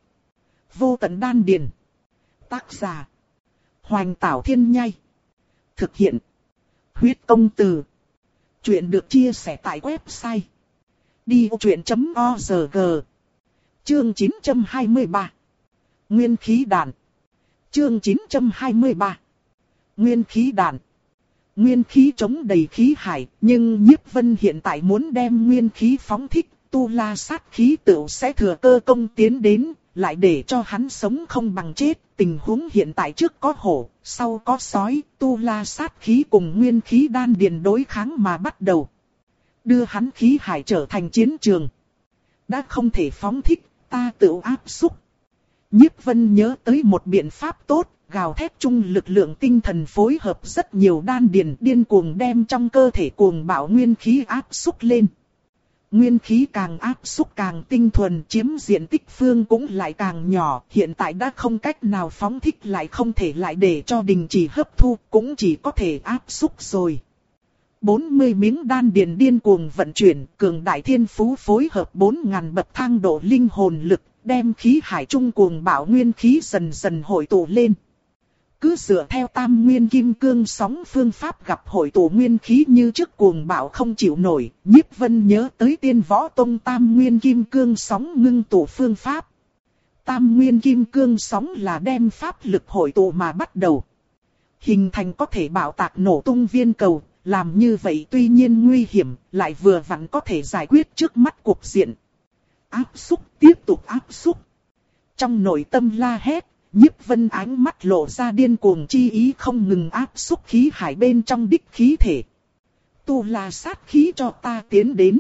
Vô tận đan điền. Tác giả: Hoành Tảo Thiên Nhai. Thực hiện: Huyết Công Từ. Chuyện được chia sẻ tại website đi vô chuyện chấm org. Chương chín trăm hai mươi ba. Nguyên khí đàn. Chương chín trăm hai mươi ba. Nguyên khí đàn. Nguyên khí chống đầy khí hải, nhưng Nhiếp Vân hiện tại muốn đem nguyên khí phóng thích, tu la sát khí tựu sẽ thừa cơ công tiến đến, lại để cho hắn sống không bằng chết. Tình huống hiện tại trước có hổ, sau có sói, tu la sát khí cùng nguyên khí đan điền đối kháng mà bắt đầu. Đưa hắn khí hải trở thành chiến trường. Đã không thể phóng thích, ta tự áp xúc. Nhiếp Vân nhớ tới một biện pháp tốt, gào thét chung lực lượng tinh thần phối hợp rất nhiều đan điền điên cuồng đem trong cơ thể cuồng bạo nguyên khí áp xúc lên. Nguyên khí càng áp xúc càng tinh thuần, chiếm diện tích phương cũng lại càng nhỏ, hiện tại đã không cách nào phóng thích lại không thể lại để cho đình chỉ hấp thu, cũng chỉ có thể áp xúc rồi. bốn mươi miếng đan điền điên cuồng vận chuyển, cường đại thiên phú phối hợp bốn nghìn bậc thang độ linh hồn lực, đem khí hải trung cuồng bạo nguyên khí dần dần hội tụ lên. Cứ dựa theo tam nguyên kim cương sóng phương pháp gặp hội tụ nguyên khí như trước cuồng bạo không chịu nổi, Nhiếp Vân nhớ tới Tiên Võ Tông tam nguyên kim cương sóng ngưng tụ phương pháp. Tam nguyên kim cương sóng là đem pháp lực hội tụ mà bắt đầu, hình thành có thể bạo tạc nổ tung viên cầu. Làm như vậy tuy nhiên nguy hiểm, lại vừa vặn có thể giải quyết trước mắt cuộc diện. Áp xúc, tiếp tục áp xúc. Trong nội tâm la hét, Nhiếp Vân ánh mắt lộ ra điên cuồng chi ý không ngừng áp xúc khí hải bên trong đích khí thể. Tu La sát khí cho ta tiến đến.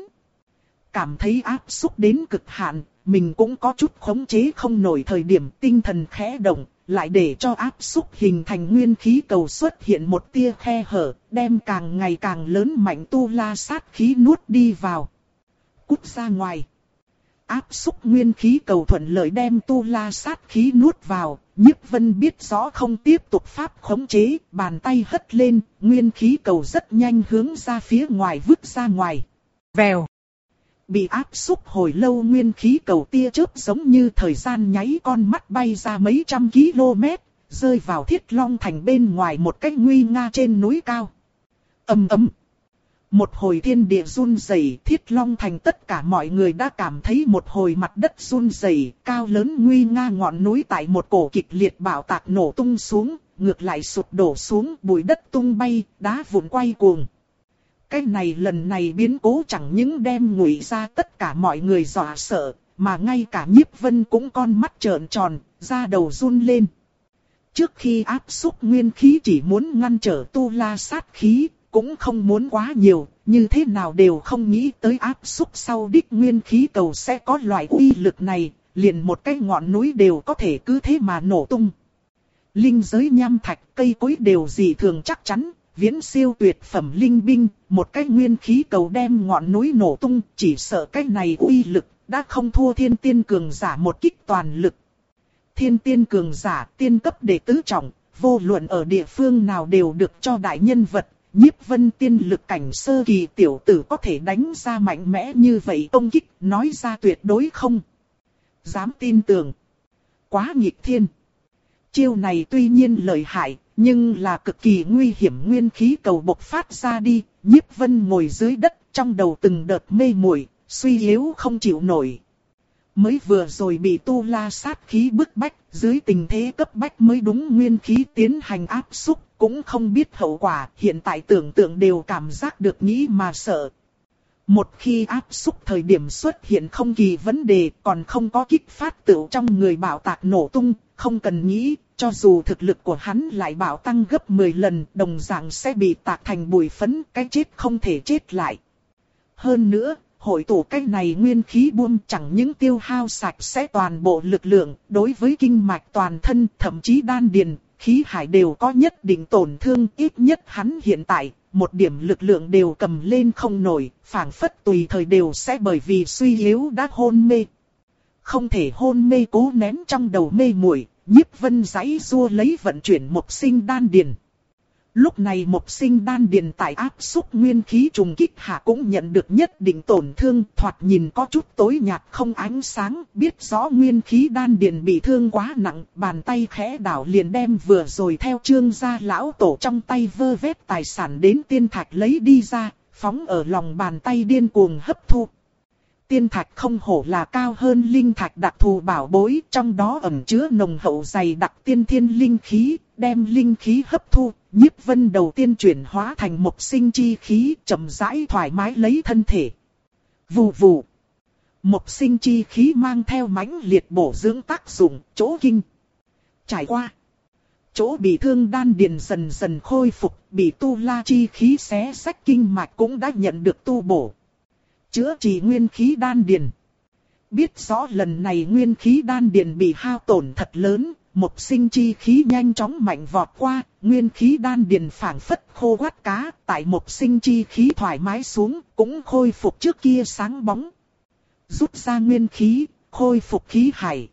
Cảm thấy áp xúc đến cực hạn, mình cũng có chút khống chế không nổi thời điểm tinh thần khẽ động, lại để cho áp xúc hình thành nguyên khí cầu xuất hiện một tia khe hở, đem càng ngày càng lớn mạnh Tu La sát khí nuốt đi vào. Cút ra ngoài. Áp xúc nguyên khí cầu thuận lợi đem Tu La sát khí nuốt vào, Nhiếp Vân biết rõ không tiếp tục pháp khống chế, bàn tay hất lên, nguyên khí cầu rất nhanh hướng ra phía ngoài vứt ra ngoài. Vèo. Bị áp xúc hồi lâu nguyên khí cầu tia chớp giống như thời gian nháy con mắt bay ra mấy trăm km, rơi vào Thiết Long Thành bên ngoài một cách nguy nga trên núi cao. Ầm ầm. Một hồi thiên địa run rẩy, Thiết Long Thành tất cả mọi người đã cảm thấy một hồi mặt đất run rẩy, cao lớn nguy nga ngọn núi tại một cổ kịch liệt bạo tạc nổ tung xuống, ngược lại sụp đổ xuống, bụi đất tung bay, đá vụn quay cuồng. Cái này lần này biến cố chẳng những đem Ngụy ra tất cả mọi người dọa sợ, mà ngay cả Nhiếp Vân cũng con mắt trợn tròn, da đầu run lên. Trước khi áp xúc nguyên khí chỉ muốn ngăn trở Tu La sát khí, cũng không muốn quá nhiều, như thế nào đều không nghĩ tới áp xúc sau đích nguyên khí cầu sẽ có loại uy lực này, liền một cái ngọn núi đều có thể cứ thế mà nổ tung. Linh giới nham thạch, cây cối đều dị thường chắc chắn, viễn siêu tuyệt phẩm linh binh, một cái nguyên khí cầu đem ngọn núi nổ tung, chỉ sợ cái này uy lực, đã không thua thiên tiên cường giả một kích toàn lực. Thiên tiên cường giả, tiên cấp đệ tứ trọng, vô luận ở địa phương nào đều được cho đại nhân vật. Nhiếp Vân tiên lực cảnh sơ kỳ tiểu tử có thể đánh ra mạnh mẽ như vậy công kích, nói ra tuyệt đối không dám tin tưởng. Quá nghịch thiên. Chiêu này tuy nhiên lợi hại, nhưng là cực kỳ nguy hiểm. Nguyên khí cầu bộc phát ra đi, Nhiếp Vân ngồi dưới đất, trong đầu từng đợt mê muội, suy yếu không chịu nổi. Mới vừa rồi bị Tu La sát khí bức bách, dưới tình thế cấp bách mới đúng nguyên khí tiến hành áp xúc, cũng không biết hậu quả, hiện tại tưởng tượng đều cảm giác được nghĩ mà sợ. Một khi áp xúc thời điểm xuất hiện không kỳ vấn đề, còn không có kích phát tựu trong người bạo tạc nổ tung, không cần nghĩ, cho dù thực lực của hắn lại bạo tăng gấp mười lần, đồng dạng sẽ bị tạc thành bụi phấn, cái chết không thể chết lại. Hơn nữa, hội tụ cái này nguyên khí buông chẳng những tiêu hao sạch sẽ toàn bộ lực lượng, đối với kinh mạch toàn thân, thậm chí đan điền, khí hải đều có nhất định tổn thương, ít nhất hắn hiện tại, một điểm lực lượng đều cầm lên không nổi, phảng phất tùy thời đều sẽ bởi vì suy yếu đã hôn mê. Không thể hôn mê cố nén trong đầu mê muội, Nhiếp Vân giãy giụa lấy vận chuyển Mộc Sinh đan điền. Lúc này Mộc Sinh đan điền tại áp xúc nguyên khí trùng kích hạ cũng nhận được nhất định tổn thương, thoạt nhìn có chút tối nhạt không ánh sáng, biết rõ nguyên khí đan điền bị thương quá nặng, bàn tay khẽ đảo liền đem vừa rồi theo Trương gia lão tổ trong tay vơ vét tài sản đến tiên thạch lấy đi ra, phóng ở lòng bàn tay điên cuồng hấp thu. Tiên thạch không hổ là cao hơn linh thạch đặc thù bảo bối, trong đó ẩn chứa nồng hậu dày đặc tiên thiên linh khí, đem linh khí hấp thu. Nhiếp Vân đầu tiên chuyển hóa thành Mộc Sinh chi khí, chậm rãi thoải mái lấy thân thể. Vù vù. Mộc Sinh chi khí mang theo mãnh liệt bổ dưỡng tác dụng, chỗ kinh. Trải qua. Chỗ bị thương đan điền dần dần khôi phục, bị Tu La chi khí xé rách kinh mạch cũng đã nhận được tu bổ. Chữa trị nguyên khí đan điền. Biết rõ lần này nguyên khí đan điền bị hao tổn thật lớn, Mộc Sinh chi khí nhanh chóng mạnh vọt qua, nguyên khí đan điền phảng phất khô quắt cá, tại Mộc Sinh chi khí thoải mái xuống, cũng khôi phục trước kia sáng bóng. Rút ra nguyên khí, khôi phục khí hải.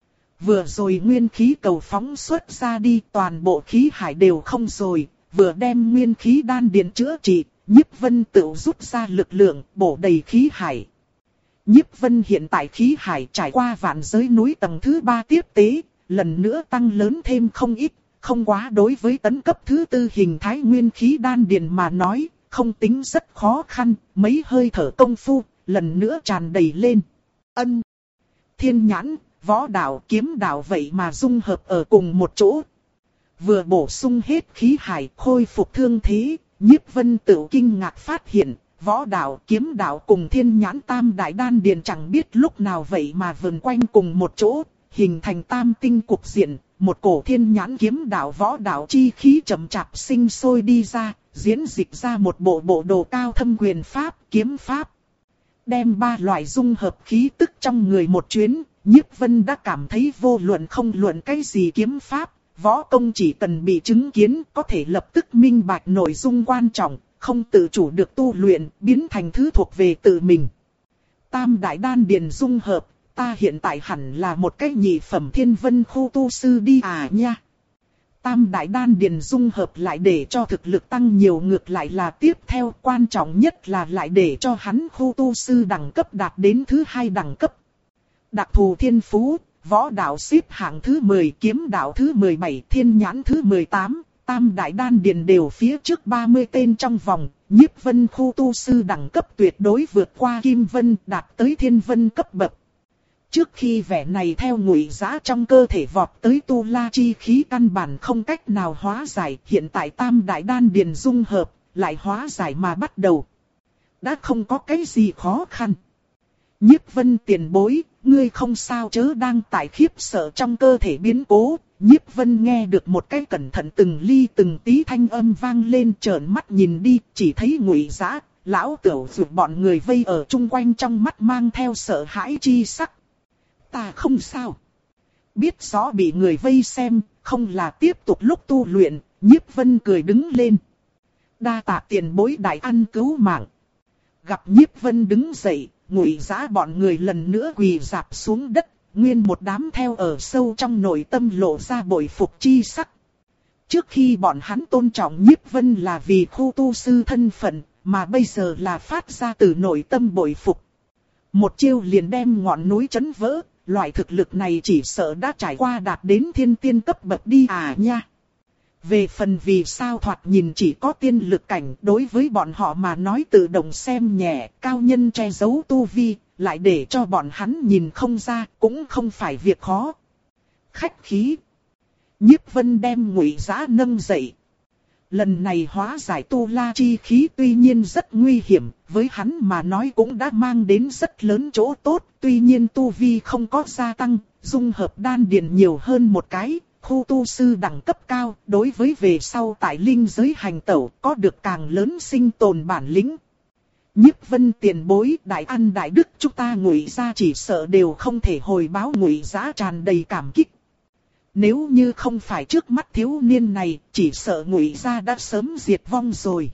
Vừa rồi nguyên khí cầu phóng xuất ra đi, toàn bộ khí hải đều không rồi, vừa đem nguyên khí đan điền chữa trị, Nhiếp Vân tự rút ra lực lượng, bổ đầy khí hải. Nhiếp Vân hiện tại khí hải trải qua vạn giới núi tầng thứ ba tiếp tế, lần nữa tăng lớn thêm không ít, không quá đối với tấn cấp thứ tư hình thái nguyên khí đan điền mà nói, không tính rất khó khăn, mấy hơi thở công phu, lần nữa tràn đầy lên. Ân, thiên nhãn, võ đạo, kiếm đạo vậy mà dung hợp ở cùng một chỗ. Vừa bổ sung hết khí hải, khôi phục thương thế, Nhiếp Vân tự kinh ngạc phát hiện, võ đạo, kiếm đạo cùng thiên nhãn tam đại đan điền chẳng biết lúc nào vậy mà vần quanh cùng một chỗ. hình thành tam tinh cục diện, một cổ thiên nhãn kiếm đạo võ đạo chi khí chậm chạp sinh sôi đi ra, diễn dịch ra một bộ bộ đồ cao thâm quyền pháp, kiếm pháp. Đem ba loại dung hợp khí tức trong người một chuyến, Nhiếp Vân đã cảm thấy vô luận không luận cái gì kiếm pháp, võ công chỉ cần bị chứng kiến có thể lập tức minh bạch nội dung quan trọng, không tự chủ được tu luyện, biến thành thứ thuộc về tự mình. Tam đại đan điền dung hợp, ta hiện tại hẳn là một cái nhị phẩm thiên vân khu tu sư đi à nha. Tam đại đan điền dung hợp lại để cho thực lực tăng nhiều, ngược lại là tiếp theo quan trọng nhất là lại để cho hắn khu tu sư đẳng cấp đạt đến thứ hai đẳng cấp. Đặc thù thiên phú, võ đạo xếp hạng thứ mười, kiếm đạo thứ mười bảy, thiên nhãn thứ mười tám, tam đại đan điền đều phía trước ba mươi tên trong vòng. Nhiếp Vân khu tu sư đẳng cấp tuyệt đối vượt qua Kim Vân, đạt tới thiên vân cấp bậc. Trước khi vẻ này theo Ngụy Dã trong cơ thể vọt tới tu la chi khí căn bản không cách nào hóa giải, hiện tại tam đại đan điền dung hợp, lại hóa giải mà bắt đầu. Đã không có cái gì khó khăn. Nhiếp Vân tiền bối, ngươi không sao chớ, đang tại khiếp sợ trong cơ thể biến cố. Nhiếp Vân nghe được một cái cẩn thận từng ly từng tí thanh âm vang lên, trợn mắt nhìn đi, chỉ thấy Ngụy Dã, Lão Tửu Dược bọn người vây ở chung quanh, trong mắt mang theo sợ hãi chi sắc. Ta không sao. Biết rõ bị người vây xem, không là tiếp tục lúc tu luyện, Nhiếp Vân cười đứng lên. Đa tạ tiền bối đại ân cứu mạng. Gặp Nhiếp Vân đứng dậy, Ngụy Dã bọn người lần nữa quỳ rạp xuống đất, nguyên một đám theo ở sâu trong nội tâm lộ ra bội phục chi sắc. Trước khi bọn hắn tôn trọng Nhiếp Vân là vì khu tu sư thân phận, mà bây giờ là phát ra từ nội tâm bội phục. Một chiêu liền đem ngọn núi chấn vỡ, loại thực lực này chỉ sợ đã trải qua đạt đến thiên tiên cấp bậc đi à nha. Về phần vì sao thoạt nhìn chỉ có tiên lực cảnh, đối với bọn họ mà nói tự động xem nhẹ, cao nhân che giấu tu vi, lại để cho bọn hắn nhìn không ra, cũng không phải việc khó. Khách khí. Nhiếp Vân đem Ngụy Dã nâng dậy. Lần này hóa giải tu la chi khí tuy nhiên rất nguy hiểm, với hắn mà nói cũng đã mang đến rất lớn chỗ tốt, tuy nhiên tu vi không có gia tăng, dung hợp đan điền nhiều hơn một cái. Khu tu sư đẳng cấp cao, đối với về sau tại linh giới hành tẩu, có được càng lớn sinh tồn bản lĩnh. Nhiếp Vân tiền bối đại ân đại đức, chúng ta Ngụy gia chỉ sợ đều không thể hồi báo. Ngụy Dã tràn đầy cảm kích. Nếu như không phải trước mắt thiếu niên này, chỉ sợ Ngụy gia đã sớm diệt vong rồi.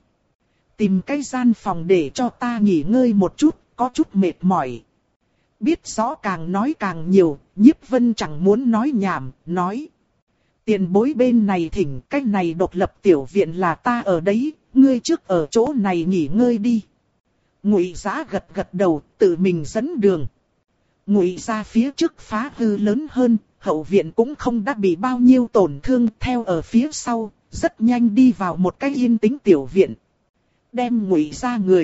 Tìm cái gian phòng để cho ta nghỉ ngơi một chút, có chút mệt mỏi. Biết rõ càng nói càng nhiều, Nhiếp Vân chẳng muốn nói nhảm, nói. Tiền bối bên này thỉnh, cách này độc lập tiểu viện là ta ở đấy, ngươi trước ở chỗ này nghỉ ngơi đi. Ngụy Dã gật gật đầu, tự mình dẫn đường. Ngụy gia phía trước phá hư lớn hơn, hậu viện cũng không đã bị bao nhiêu tổn thương, theo ở phía sau, rất nhanh đi vào một cái yên tĩnh tiểu viện. Đem Ngụy gia người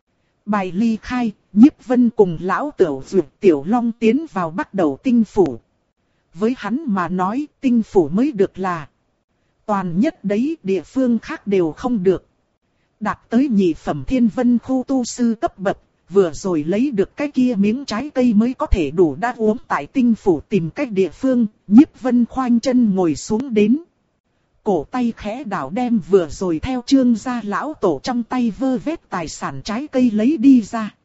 bài ly khai, Nhiếp Vân cùng Lão Tửu Dược Tiểu Long tiến vào bắt đầu tinh phủ. Với hắn mà nói, tinh phủ mới được là toàn nhất đấy, địa phương khác đều không được. Đạt tới nhị phẩm thiên vân khu tu sư cấp bậc, vừa rồi lấy được cái kia miếng trái cây mới có thể đủ đã uống tại tinh phủ. Tìm cách địa phương, Nhiếp Vân khoanh chân ngồi xuống đến. Cổ tay khẽ đảo đem vừa rồi theo Trương gia lão tổ trong tay vơ vét tài sản trái cây lấy đi ra.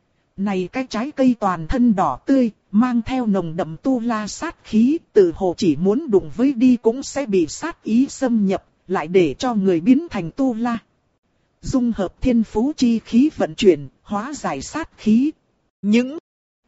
Này cái trái cây toàn thân đỏ tươi, mang theo nồng đậm tu la sát khí, tự hồ chỉ muốn đụng với đi cũng sẽ bị sát ý xâm nhập, lại để cho người biến thành tu la. Dung hợp thiên phú chi khí vận chuyển, hóa giải sát khí. Những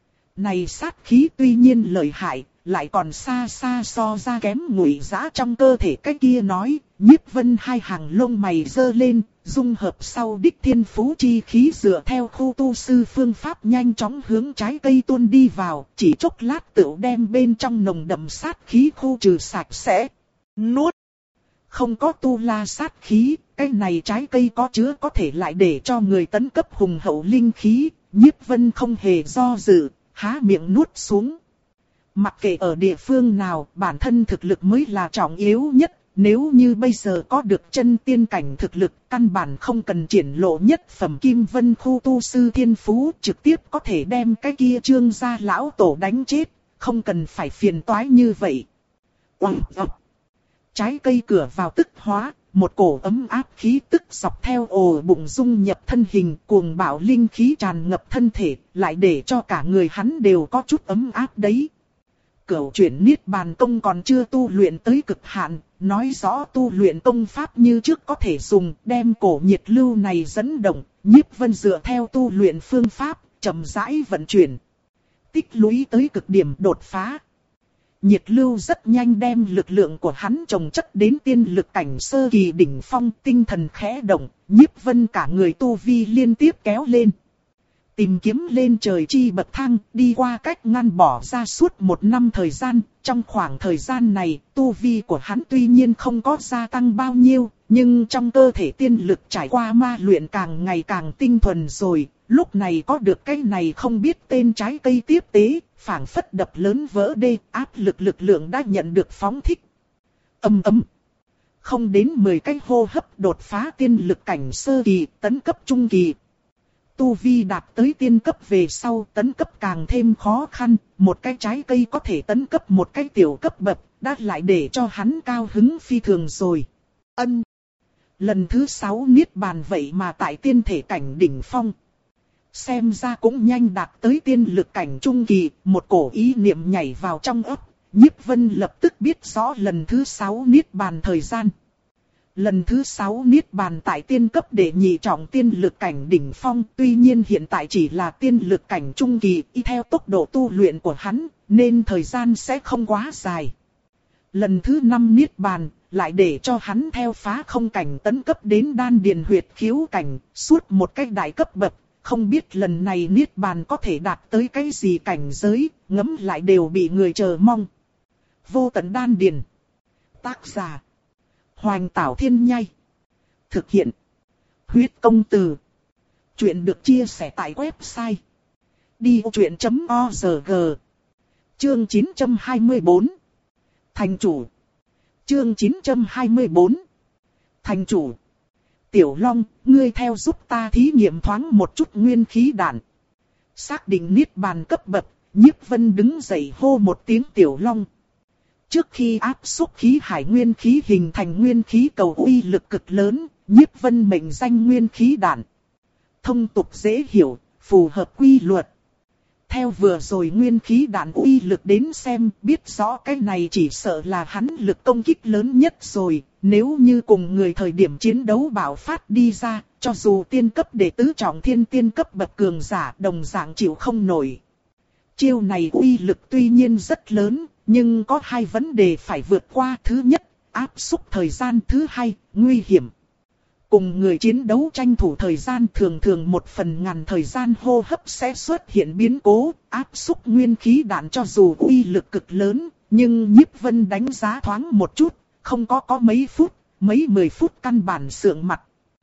này sát khí tuy nhiên lợi hại, lại còn xa xa so ra kém Ngụy Dã trong cơ thể. Cái kia nói, Nhiếp Vân hai hàng lông mày giơ lên, dung hợp sau đích thiên phú chi khí dựa theo khu tu sư phương pháp nhanh chóng hướng trái cây tuôn đi vào, chỉ chốc lát tựu đem bên trong nồng đậm sát khí khu trừ sạch sẽ. Nuốt. Không có tu la sát khí, cái này trái cây có chứa có thể lại để cho người tấn cấp hùng hậu linh khí. Nhiếp Vân không hề do dự, há miệng nuốt xuống. Mặc kệ ở địa phương nào, bản thân thực lực mới là trọng yếu nhất. Nếu như bây giờ có được chân tiên cảnh thực lực, căn bản không cần triển lộ nhất phẩm kim vân khu tu sư thiên phú, trực tiếp có thể đem cái kia Trương gia lão tổ đánh chết. không cần phải phiền toái như vậy. Oanh oanh. Trái cây cửa vào tức hóa, một cổ ấm áp khí tức dọc theo ổ bụng dung nhập thân hình, cuồng bạo linh khí tràn ngập thân thể, lại để cho cả người hắn đều có chút ấm áp đấy. Cửu chuyển niết bàn công còn chưa tu luyện tới cực hạn, nói rõ tu luyện công pháp như trước có thể dùng, đem cổ nhiệt lưu này dẫn động, Nhiếp Vân dựa theo tu luyện phương pháp, chậm rãi vận chuyển. Tích lũy tới cực điểm đột phá. Nhiệt lưu rất nhanh đem lực lượng của hắn chồng chất đến tiên lực cảnh sơ kỳ đỉnh phong, tinh thần khẽ động, Nhiếp Vân cả người tu vi liên tiếp kéo lên. Tìm kiếm lên trời chi bậc thang, đi qua cách ngăn bỏ ra suốt một năm thời gian, trong khoảng thời gian này, tu vi của hắn tuy nhiên không có gia tăng bao nhiêu, nhưng trong cơ thể tiên lực trải qua ma luyện càng ngày càng tinh thuần rồi, lúc này có được cái này không biết tên trái cây tiếp tế, phảng phất đập lớn vỡ đê, áp lực lực lượng đã nhận được phóng thích. Âm ầm. Không đến mười cái hô hấp đột phá tiên lực cảnh sơ kỳ, tấn cấp trung kỳ. Tu vi đạt tới tiên cấp về sau, tấn cấp càng thêm khó khăn, một cái trái cây có thể tấn cấp một cái tiểu cấp bậc, đã lại để cho hắn cao hứng phi thường rồi. Ân. Lần thứ sáu niết bàn vậy mà tại tiên thể cảnh đỉnh phong. Xem ra cũng nhanh đạt tới tiên lực cảnh trung kỳ, một cổ ý niệm nhảy vào trong óc, Nhiếp Vân lập tức biết rõ lần thứ sáu niết bàn thời gian. Lần thứ sáu niết bàn tại tiên cấp để nhị trọng tiên lực cảnh đỉnh phong, tuy nhiên hiện tại chỉ là tiên lực cảnh trung kỳ, y theo tốc độ tu luyện của hắn, nên thời gian sẽ không quá dài. Lần thứ năm niết bàn, lại để cho hắn theo phá không cảnh tấn cấp đến đan điền huyệt khiếu cảnh, suốt một cái đại cấp bậc, không biết lần này niết bàn có thể đạt tới cái gì cảnh giới, ngấm lại đều bị người chờ mong. Vô tận đan điền. Tác giả Hoành Tảo Thiên Nhai. Thực hiện Huyết Công Từ. Chuyện được chia sẻ tại website đi ô chuyện chấm o rờ giê. Chương chín trăm hai mươi tư. Thành chủ. Chương chín trăm hai mươi tư. Thành chủ. Tiểu Long, ngươi theo giúp ta thí nghiệm thoáng một chút nguyên khí đạn. Xác định niết bàn cấp bậc, Nhiếp Vân đứng dậy hô một tiếng Tiểu Long. Trước khi áp xúc khí hải nguyên khí hình thành nguyên khí cầu uy lực cực lớn, Nhiếp Vân mệnh danh nguyên khí đạn. Thông tục dễ hiểu, phù hợp quy luật. Theo vừa rồi nguyên khí đạn uy lực đến xem, biết rõ cái này chỉ sợ là hắn lực công kích lớn nhất rồi. Nếu như cùng người thời điểm chiến đấu bạo phát đi ra, cho dù tiên cấp đệ tứ trọng thiên tiên cấp bậc cường giả đồng dạng chịu không nổi. Chiêu này uy lực tuy nhiên rất lớn, nhưng có hai vấn đề phải vượt qua. Thứ nhất, áp xúc thời gian. Thứ hai, nguy hiểm. Cùng người chiến đấu tranh thủ thời gian thường thường một phần ngàn thời gian hô hấp sẽ xuất hiện biến cố, áp xúc nguyên khí đạn cho dù uy lực cực lớn, nhưng Nhiếp Vân đánh giá thoáng một chút, không có có mấy phút, mấy mười phút căn bản sượng mặt.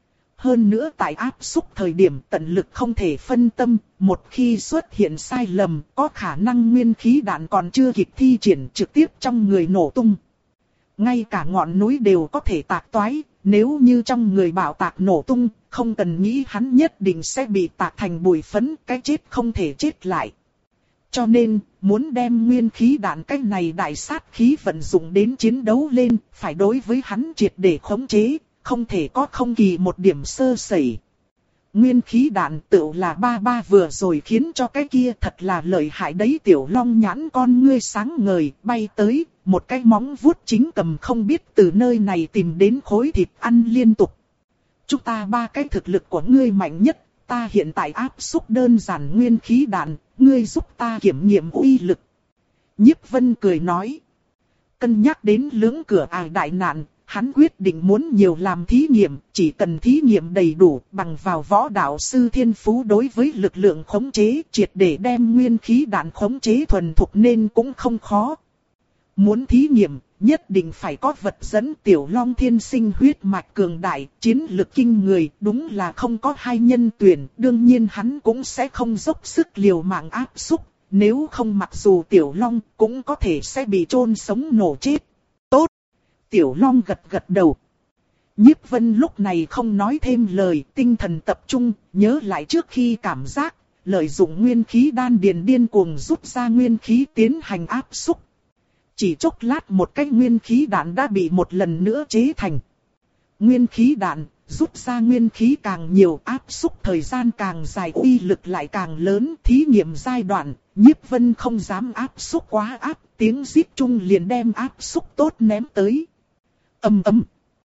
Hơn nữa tại áp xúc thời điểm tận lực không thể phân tâm, một khi xuất hiện sai lầm, có khả năng nguyên khí đạn còn chưa kịp thi triển trực tiếp trong người nổ tung. Ngay cả ngọn núi đều có thể tạc toái, nếu như trong người bảo tạc nổ tung, không cần nghĩ hắn nhất định sẽ bị tạc thành bụi phấn, cái chết không thể chết lại. Cho nên, muốn đem nguyên khí đạn cái này đại sát khí vận dụng đến chiến đấu lên, phải đối với hắn triệt để khống chế, không thể có không kỳ một điểm sơ sẩy. Nguyên khí đạn tựu là ba ba vừa rồi khiến cho cái kia thật là lợi hại đấy. Tiểu Long nhãn con ngươi sáng ngời, bay tới, một cái móng vuốt chính cầm không biết từ nơi này tìm đến khối thịt ăn liên tục. Chúng ta ba cái thực lực của ngươi mạnh nhất, ta hiện tại áp xúc đơn giản nguyên khí đạn, ngươi giúp ta kiểm nghiệm uy lực. Nhiếp Vân cười nói. Cân nhắc đến lưỡng cửa ải đại nạn, hắn quyết định muốn nhiều làm thí nghiệm, chỉ cần thí nghiệm đầy đủ, bằng vào võ đạo sư thiên phú đối với lực lượng khống chế, triệt để đem nguyên khí đạn khống chế thuần thục nên cũng không khó. Muốn thí nghiệm, nhất định phải có vật dẫn. Tiểu Long thiên sinh huyết mạch cường đại, chiến lực kinh người, đúng là không có hai nhân tuyển, đương nhiên hắn cũng sẽ không dốc sức liều mạng áp xúc, nếu không mặc dù Tiểu Long cũng có thể sẽ bị chôn sống nổ chết. Tốt! Tiểu Long gật gật đầu. Nhiếp Vân lúc này không nói thêm lời, tinh thần tập trung, nhớ lại trước khi cảm giác, lợi dụng nguyên khí đan điền điên cuồng rút ra nguyên khí tiến hành áp xúc. Chỉ chốc lát một cái nguyên khí đạn đã bị một lần nữa chế thành. Nguyên khí đạn, rút ra nguyên khí càng nhiều, áp xúc thời gian càng dài, uy lực lại càng lớn. Thí nghiệm giai đoạn, Nhiếp Vân không dám áp xúc quá áp, tiếng rít chung liền đem áp xúc tốt ném tới. Ầm ầm.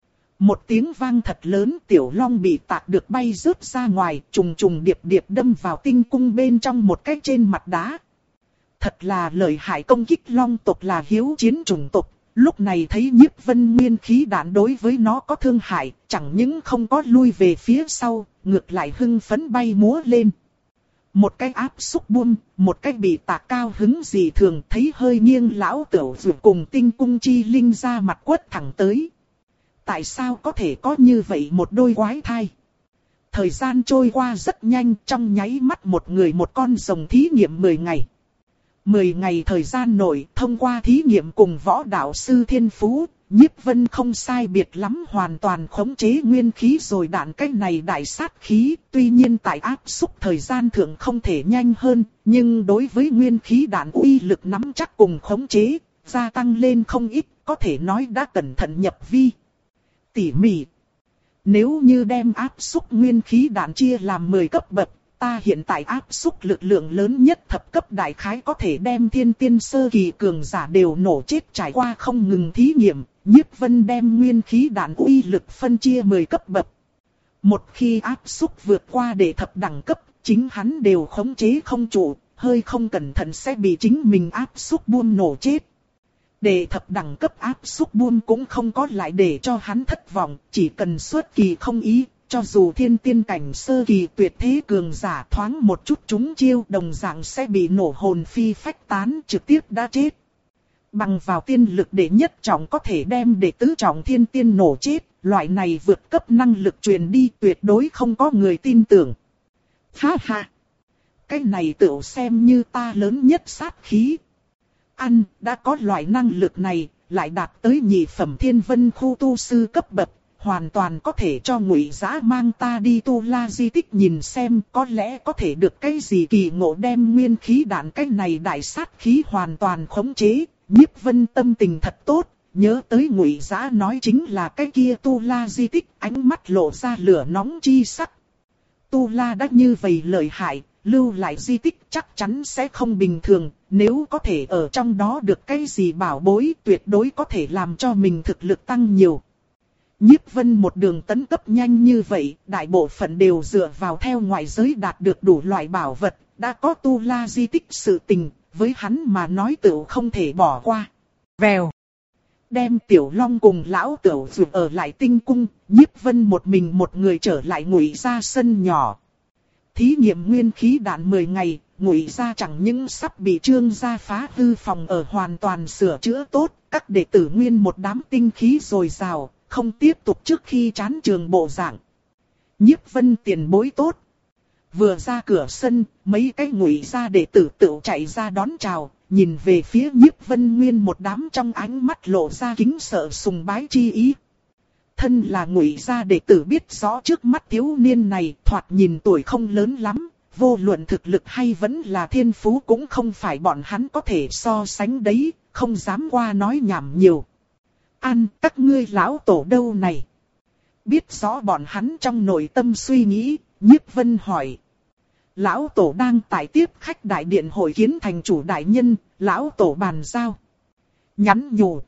Một tiếng vang thật lớn, Tiểu Long bị tạc được bay rớt ra ngoài, trùng trùng điệp điệp đâm vào tinh cung bên trong một cái trên mặt đá. Thật là lợi hại, công kích long tộc là hiếu chiến chủng tộc. Lúc này thấy Nhiếp Vân nguyên khí đạn đối với nó có thương hại, chẳng những không có lui về phía sau, ngược lại hưng phấn bay múa lên. Một cái áp xúc buông, một cái bị tạc cao hứng dị thường, thấy hơi nghiêng lão Tửu Dụ cùng tinh cung chi linh ra mặt quất thẳng tới. Tại sao có thể có như vậy một đôi quái thai? Thời gian trôi qua rất nhanh, trong nháy mắt một người một con rồng thí nghiệm mười ngày. mười ngày thời gian nội, thông qua thí nghiệm cùng võ đạo sư Thiên Phú, Nhiếp Vân không sai biệt lắm hoàn toàn khống chế nguyên khí rồi đạn cái này đại sát khí. Tuy nhiên tại áp xúc thời gian thượng không thể nhanh hơn, nhưng đối với nguyên khí đạn uy lực nắm chắc cùng khống chế, gia tăng lên không ít, có thể nói đã cẩn thận nhập vi. Tỉ mỉ. Nếu như đem áp xúc nguyên khí đạn chia làm mười cấp bậc, ta hiện tại áp xúc lực lượng lớn nhất thập cấp đại khái có thể đem thiên tiên sơ kỳ cường giả đều nổ chết. Trải qua không ngừng thí nghiệm, Nhiếp Vân đem nguyên khí đạn uy lực phân chia mười cấp bậc. Một khi áp xúc vượt qua đệ thập đẳng cấp, chính hắn đều khống chế không trụ, hơi không cẩn thận sẽ bị chính mình áp xúc buông nổ chết. Đệ thập đẳng cấp áp xúc buông cũng không có lại để cho hắn thất vọng, chỉ cần xuất kỳ không ý. Cho dù thiên tiên cảnh sơ kỳ tuyệt thế cường giả thoáng một chút trúng chiêu, đồng dạng sẽ bị nổ hồn phi phách tán, trực tiếp đã chết. Bằng vào tiên lực đệ nhất trọng có thể đem đệ tứ trọng thiên tiên nổ chết, loại này vượt cấp năng lực truyền đi tuyệt đối không có người tin tưởng. Ha ha! Cái này tựu xem như ta lớn nhất sát khí. Ăn, đã có loại năng lực này, lại đạt tới nhị phẩm thiên vân khu tu sư cấp bậc. Hoàn toàn có thể cho Ngụy Dã mang ta đi Tu La di tích nhìn xem, có lẽ có thể được cái gì kỳ ngộ đem nguyên khí đạn cái này đại sát khí hoàn toàn khống chế. Nhiếp Vân tâm tình thật tốt, nhớ tới Ngụy Dã nói chính là cái kia Tu La di tích, ánh mắt lộ ra lửa nóng chi sắc. Tu La đã như vậy lợi hại, lưu lại di tích chắc chắn sẽ không bình thường, nếu có thể ở trong đó được cái gì bảo bối tuyệt đối có thể làm cho mình thực lực tăng nhiều. Nhiếp Vân một đường tấn cấp nhanh như vậy, đại bộ phận đều dựa vào theo ngoại giới đạt được đủ loại bảo vật, đã có Tu La di tích sự tình, với hắn mà nói tựu không thể bỏ qua. Vèo. Đem Tiểu Long cùng lão Tửu Dụ ở lại tinh cung, Nhiếp Vân một mình một người trở lại Ngụy gia sân nhỏ. Thí nghiệm nguyên khí đạn mười ngày, Ngụy gia chẳng những sắp bị Trương gia phá hư phòng ở hoàn toàn sửa chữa tốt, các đệ tử nguyên một đám tinh khí dồi dào. Không tiếp tục trước khi chán trường bộ dạng. Nhiếp Vân tiền bối tốt. Vừa ra cửa sân, mấy cái Ngụy gia đệ tử tự chạy ra đón chào, nhìn về phía Nhiếp Vân nguyên một đám trong ánh mắt lộ ra kính sợ sùng bái chi ý. Thân là Ngụy gia đệ tử biết rõ trước mắt thiếu niên này thoạt nhìn tuổi không lớn lắm, vô luận thực lực hay vẫn là thiên phú cũng không phải bọn hắn có thể so sánh đấy, không dám qua nói nhảm nhiều. Ăn, các ngươi lão tổ đâu này? Biết rõ bọn hắn trong nội tâm suy nghĩ, Nhiếp Vân hỏi. Lão tổ đang tại tiếp khách đại điện hội kiến thành chủ đại nhân, lão tổ bàn giao. Nhắn nhủ.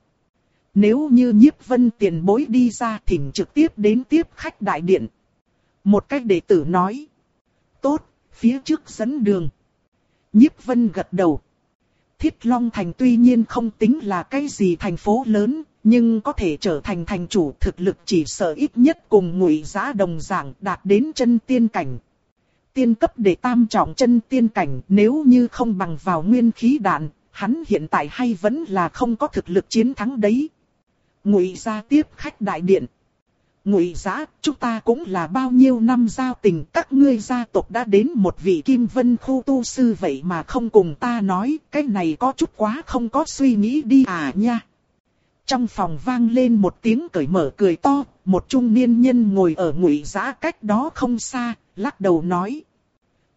Nếu như Nhiếp Vân tiền bối đi ra thỉnh trực tiếp đến tiếp khách đại điện. Một cách đệ tử nói. Tốt, phía trước dẫn đường. Nhiếp Vân gật đầu. Thiết Long Thành tuy nhiên không tính là cái gì thành phố lớn, nhưng có thể trở thành thành chủ thực lực chỉ sợ ít nhất cùng Ngụy Dã đồng dạng đạt đến chân tiên cảnh. Tiên cấp để tam trọng chân tiên cảnh, nếu như không bằng vào nguyên khí đạn, hắn hiện tại hay vẫn là không có thực lực chiến thắng đấy. Ngụy gia tiếp khách đại điện. Ngụy Dã, chúng ta cũng là bao nhiêu năm giao tình, các ngươi gia tộc đã đến một vị Kim Vân khu tu sư vậy mà không cùng ta nói, cái này có chút quá không có suy nghĩ đi à nha. Trong phòng vang lên một tiếng cởi mở cười to, một trung niên nhân ngồi ở Ngụy Dã cách đó không xa, lắc đầu nói.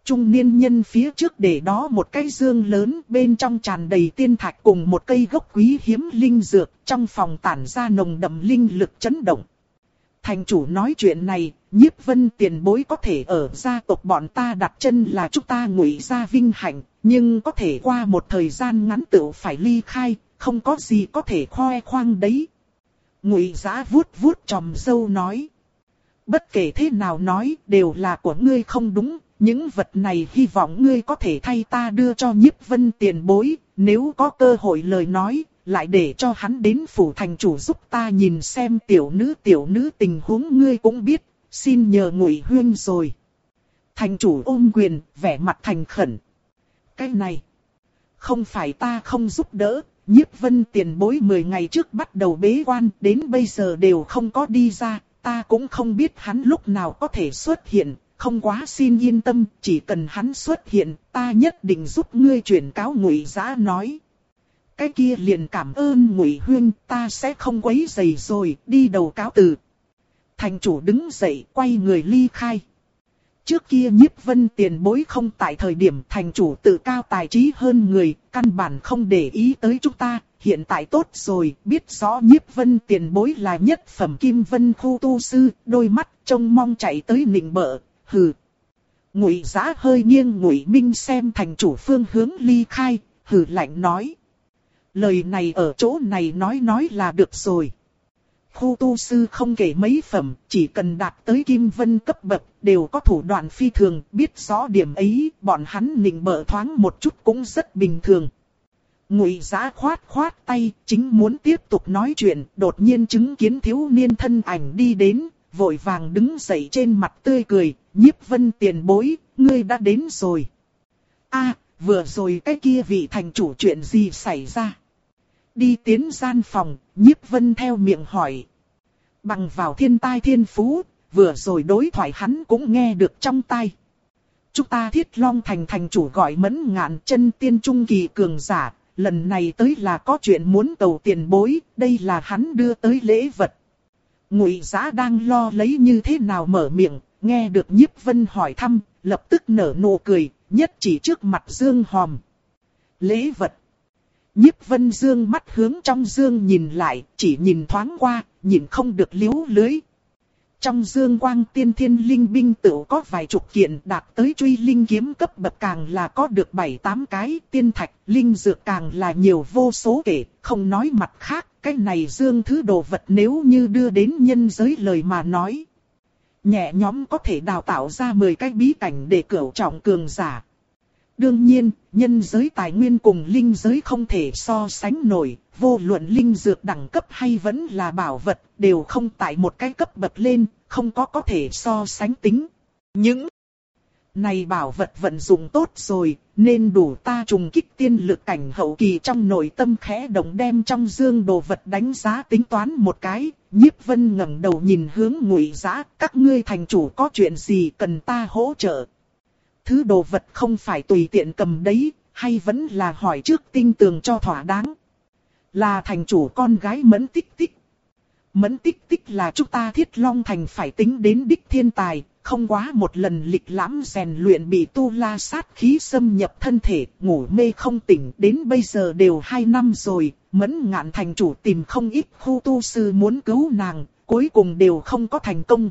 Trung niên nhân phía trước để đó một cái dương lớn, bên trong tràn đầy tiên thạch cùng một cây gốc quý hiếm linh dược, trong phòng tản ra nồng đậm linh lực chấn động. Thành chủ nói chuyện này, Nhiếp Vân tiền bối có thể ở gia tộc bọn ta đặt chân là chúng ta Ngụy gia vinh hạnh, nhưng có thể qua một thời gian ngắn tựu phải ly khai, không có gì có thể khoe khoang đấy. Ngụy Giá vuốt vuốt chòm râu nói. Bất kể thế nào nói, đều là của ngươi không đúng, những vật này hy vọng ngươi có thể thay ta đưa cho Nhiếp Vân tiền bối, nếu có cơ hội lời nói, lại để cho hắn đến phủ thành chủ giúp ta nhìn xem tiểu nữ tiểu nữ tình huống ngươi cũng biết, xin nhờ Ngụy huynh rồi. Thành chủ ôm quyền, vẻ mặt thành khẩn. Cái này, không phải ta không giúp đỡ, Nhiếp Vân tiền bối mười ngày trước bắt đầu bế quan, đến bây giờ đều không có đi ra, ta cũng không biết hắn lúc nào có thể xuất hiện, không quá xin yên tâm, chỉ cần hắn xuất hiện, ta nhất định giúp ngươi chuyển cáo. Ngụy Giá nói. Cái kia liền cảm ơn Ngụy huynh, ta sẽ không quấy rầy rồi, đi đầu cáo từ. Thành chủ đứng dậy, quay người ly khai. Trước kia Nhiếp Vân tiền bối không tại thời điểm thành chủ tự cao tài trí hơn người, căn bản không để ý tới chúng ta, hiện tại tốt rồi, biết rõ Nhiếp Vân tiền bối là nhất phẩm Kim Vân khu tu sư, đôi mắt trông mong chạy tới nịnh bợ, hừ. Ngụy Giá hơi nghiêng Ngụy Minh xem thành chủ phương hướng ly khai, hừ lạnh nói. Lời này ở chỗ này nói nói là được rồi. Khu tu sư không kể mấy phẩm, chỉ cần đạt tới Kim Vân cấp bậc, đều có thủ đoạn phi thường, biết rõ điểm ấy, bọn hắn nịnh bợ thoáng một chút cũng rất bình thường. Ngụy Giá khoát khoát tay, chính muốn tiếp tục nói chuyện, đột nhiên chứng kiến thiếu niên thân ảnh đi đến, vội vàng đứng dậy trên mặt tươi cười, Nhiếp Vân tiền bối, ngươi đã đến rồi. A, vừa rồi cái kia vị thành chủ chuyện gì xảy ra? Đi tiến gian phòng, Nhiếp Vân theo miệng hỏi. Bằng vào thiên tai thiên phú, vừa rồi đối thoại hắn cũng nghe được trong tai. Chúng ta Thiết Long thành thành chủ gọi Mẫn Ngạn chân tiên trung kỳ cường giả, lần này tới là có chuyện muốn cầu tiền bối, đây là hắn đưa tới lễ vật. Ngụy Giá đang lo lấy như thế nào mở miệng, nghe được Nhiếp Vân hỏi thăm, lập tức nở nụ cười, nhất chỉ trước mặt Dương Hòm. Lễ vật. Nhiếp Vân dương mắt hướng trong dương nhìn lại, chỉ nhìn thoáng qua, nhìn không được liếu lưới. Trong dương quang tiên thiên linh binh tự có vài chục kiện, đạt tới truy linh kiếm cấp bậc càng là có được bảy tám cái, tiên thạch, linh dược càng là nhiều vô số kể, không nói mặt khác, cái này dương thứ đồ vật nếu như đưa đến nhân giới lời mà nói. Nhẹ nhóm có thể đào tạo ra mười cái bí cảnh để cửu trọng cường giả. Đương nhiên, nhân giới tài nguyên cùng linh giới không thể so sánh nổi, vô luận linh dược đẳng cấp hay vẫn là bảo vật, đều không tại một cái cấp bậc lên, không có có thể so sánh tính. Những này bảo vật vận dụng tốt rồi, nên đủ ta trùng kích tiên lực cảnh hậu kỳ. Trong nội tâm khẽ động đem trong dương đồ vật đánh giá tính toán một cái, Nhiếp Vân ngẩng đầu nhìn hướng Ngụy Giá, các ngươi thành chủ có chuyện gì cần ta hỗ trợ? Thứ đồ vật không phải tùy tiện cầm đấy, hay vẫn là hỏi trước tinh tường cho thỏa đáng. Là thành chủ con gái Mẫn Tích Tích. Mẫn Tích Tích là chúng ta Thiết Long thành phải tính đến đích thiên tài, không quá một lần lịch lãm rèn luyện bị tu la sát khí xâm nhập thân thể, ngủ mê không tỉnh, đến bây giờ đều hai năm rồi. Mẫn Ngạn thành chủ tìm không ít khu tu sư muốn cứu nàng, cuối cùng đều không có thành công.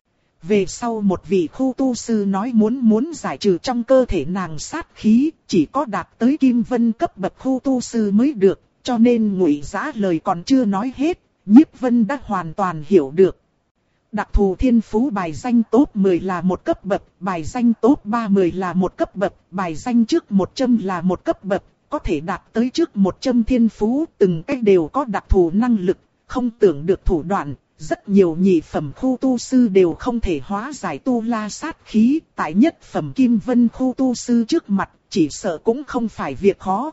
Về sau một vị khu tu sư nói muốn muốn giải trừ trong cơ thể nàng sát khí, chỉ có đạt tới Kim Vân cấp bậc khu tu sư mới được, cho nên Ngụy Giá lời còn chưa nói hết, Nhiếp Vân đã hoàn toàn hiểu được. Đặc thù thiên phú bài danh top mười là một cấp bậc, bài danh top ba mươi là một cấp bậc, bài danh trước một trăm là một cấp bậc, có thể đạt tới trước một trăm thiên phú, từng cách đều có đặc thù năng lực, không tưởng được thủ đoạn. Rất nhiều nhị phẩm khu tu sư đều không thể hóa giải tu la sát khí, tại nhất phẩm Kim Vân khu tu sư trước mặt, chỉ sợ cũng không phải việc khó.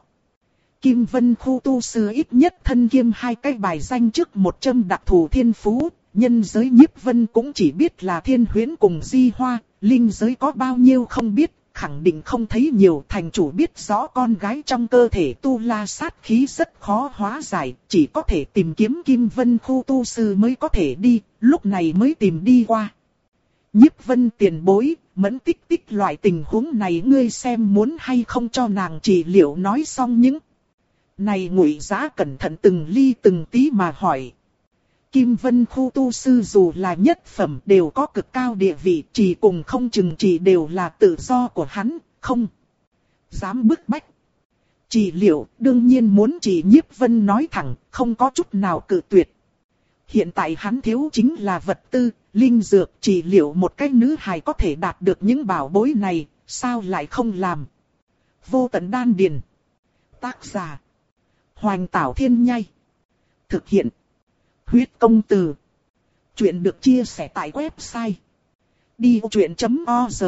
Kim Vân khu tu sư ít nhất thân kiêm hai cái bài danh trước một trăm đặc thù thiên phú, nhân giới Nhiếp Vân cũng chỉ biết là Thiên Huyễn cùng Di Hoa, linh giới có bao nhiêu không biết, khẳng định không thấy nhiều. Thành chủ biết rõ con gái trong cơ thể tu la sát khí rất khó hóa giải, chỉ có thể tìm kiếm Kim Vân khu tu sư mới có thể đi, lúc này mới tìm đi qua. Nhiếp Vân tiền bối, Mẫn Tích Tích loại tình huống này ngươi xem muốn hay không cho nàng trị liệu. Nói xong những này Ngụy Giá cẩn thận từng ly từng tí mà hỏi. Kim Vân khu tu sư dù là nhất phẩm đều có cực cao địa vị, chỉ cùng không chừng chỉ đều là tự do của hắn, không dám bức bách. Trị liệu đương nhiên muốn chỉ. Nhiếp Vân nói thẳng, không có chút nào cự tuyệt. Hiện tại hắn thiếu chính là vật tư, linh dược. Trị liệu một cái nữ hài có thể đạt được những bảo bối này, sao lại không làm. Vô Tận Đan Điền. Tác giả Hoành Tảo Thiên Nhai. Thực hiện Huyết Công Từ. Chuyện được chia sẻ tại website đi vô chuyện chấm org.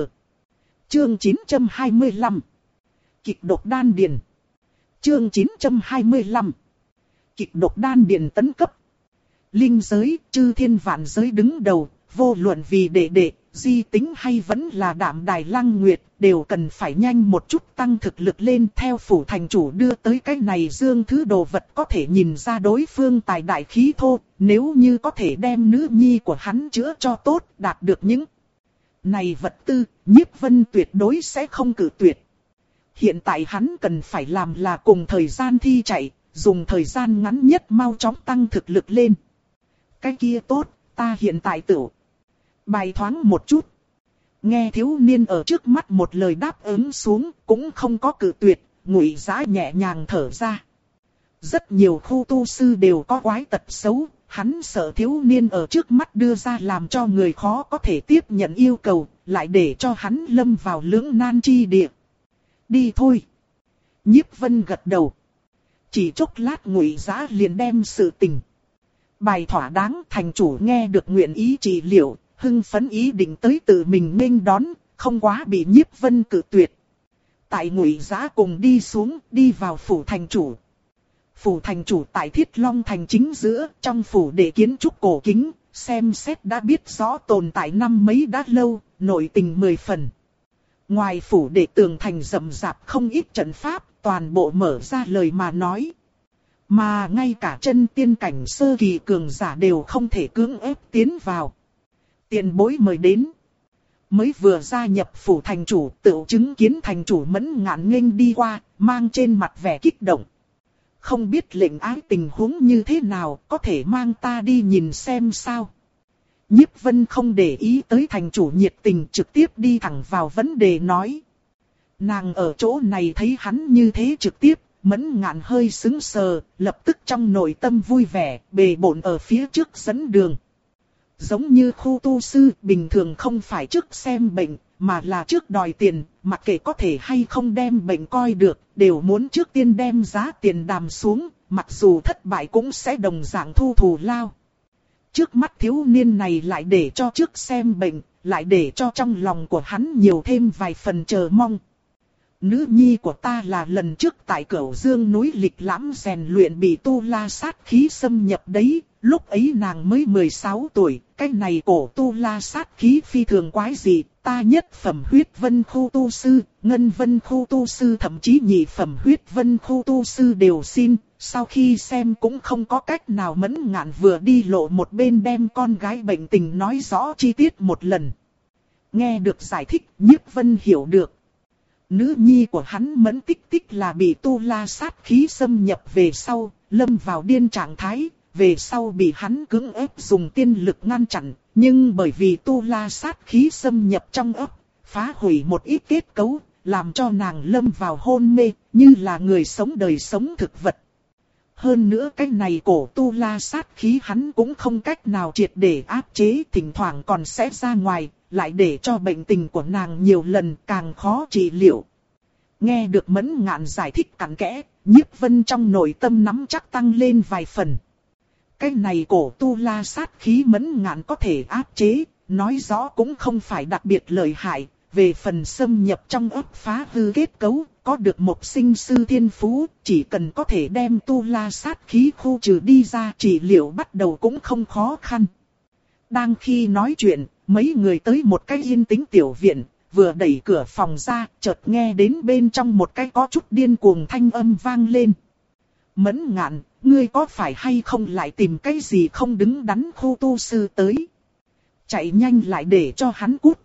Chương chín trăm hai mươi lăm. Kịch độc đan điền. Chương chín trăm hai mươi lăm. Kịch độc đan điền tấn cấp. Linh giới, chư thiên vạn giới đứng đầu, vô luận vì đệ đệ, di tính hay vẫn là Đạm Đài Lăng Nguyệt, đều cần phải nhanh một chút tăng thực lực lên. Theo phủ thành chủ đưa tới cái này dương thứ đồ vật có thể nhìn ra đối phương tài đại khí thô, nếu như có thể đem nữ nhi của hắn chữa cho tốt, đạt được những này vật tư, Nhiếp Vân tuyệt đối sẽ không cự tuyệt. Hiện tại hắn cần phải làm là cùng thời gian thi chạy, dùng thời gian ngắn nhất mau chóng tăng thực lực lên. Cái kia tốt, ta hiện tại tự bài thoáng một chút. Nghe thiếu niên ở trước mắt một lời đáp ứng xuống, cũng không có cự tuyệt, Ngụy Giá nhẹ nhàng thở ra. Rất nhiều khu tu sư đều có quái tật xấu, hắn sợ thiếu niên ở trước mắt đưa ra làm cho người khó có thể tiếp nhận yêu cầu, lại để cho hắn lâm vào lưỡng nan chi địa. Đi thôi. Nhiếp Vân gật đầu. Chỉ chốc lát Ngụy Giá liền đem sự tình bài thỏa đáng. Thành chủ nghe được nguyện ý trị liệu, hưng phấn ý định tới tự mình nghênh đón, không quá bị Nhiếp Vân cự tuyệt. Tại Ngụy Giá cùng đi xuống, đi vào phủ thành chủ. Phủ thành chủ tại Thiết Long thành chính giữa, trong phủ đệ kiến trúc cổ kính, xem xét đã biết rõ tồn tại năm mấy đã lâu, nội tình mười phần. Ngoài phủ đệ tường thành rậm rạp không ít trận pháp, toàn bộ mở ra lời mà nói. Mà ngay cả chân tiên cảnh sơ kỳ cường giả đều không thể cưỡng ép tiến vào. Tiền bối mời đến. Mới vừa gia nhập phủ thành chủ, tự chứng kiến thành chủ Mẫn Ngạn nghênh đi qua, mang trên mặt vẻ kích động. Không biết lệnh ái tình huống như thế nào, có thể mang ta đi nhìn xem sao. Nhiếp Vân không để ý tới thành chủ nhiệt tình, trực tiếp đi thẳng vào vấn đề nói. Nàng ở chỗ này thấy hắn như thế trực tiếp, Mẫn Ngạn hơi sững sờ, lập tức trong nội tâm vui vẻ, bề bộn ở phía trước dẫn đường. Giống như khu tu sư bình thường không phải trước xem bệnh, mà là trước đòi tiền, mặc kệ có thể hay không đem bệnh coi được, đều muốn trước tiên đem giá tiền đàm xuống, mặc dù thất bại cũng sẽ đồng dạng thu thù lao. Trước mắt thiếu niên này lại để cho trước xem bệnh, lại để cho trong lòng của hắn nhiều thêm vài phần chờ mong. Nữ nhi của ta là lần trước tại Cửu Dương núi lịch lãm rèn luyện bị tu la sát khí xâm nhập đấy, lúc ấy nàng mới mười sáu tuổi, cái này cổ tu la sát khí phi thường quái dị, ta nhất phẩm huyết vân khu tu sư, ngân vân khu tu sư thậm chí nhị phẩm huyết vân khu tu sư đều xin, sau khi xem cũng không có cách nào. Mẫn Ngạn vừa đi lộ một bên đem con gái bệnh tình nói rõ chi tiết một lần. Nghe được giải thích, Nhiếp Vân hiểu được. Nữ nhi của hắn Mẫn Tích Tích là bị tu la sát khí xâm nhập về sau, lâm vào điên trạng thái, về sau bị hắn cưỡng ép dùng tiên lực ngăn chặn, nhưng bởi vì tu la sát khí xâm nhập trong ấp, phá hủy một ít kết cấu, làm cho nàng lâm vào hôn mê, như là người sống đời sống thực vật. Hơn nữa cái này cổ tu la sát khí hắn cũng không cách nào triệt để áp chế, thỉnh thoảng còn sẽ ra ngoài, lại để cho bệnh tình của nàng nhiều lần càng khó trị liệu. Nghe được Mẫn Ngạn giải thích cặn kẽ, Nhiếp Vân trong nội tâm nắm chắc tăng lên vài phần. Cái này cổ tu la sát khí Mẫn Ngạn có thể áp chế, nói rõ cũng không phải đặc biệt lợi hại. Về phần xâm nhập trong ấp phá hư kết cấu, có được một sinh sư thiên phú, chỉ cần có thể đem tu la sát khí khu trừ đi ra, trị liệu bắt đầu cũng không khó khăn. Đang khi nói chuyện, mấy người tới một cái yên tĩnh tiểu viện, vừa đẩy cửa phòng ra, chợt nghe đến bên trong một cái có chút điên cuồng thanh âm vang lên. Mẫn Ngạn, ngươi có phải hay không lại tìm cái gì không đứng đắn khu tu sư tới? Chạy nhanh lại để cho hắn cút.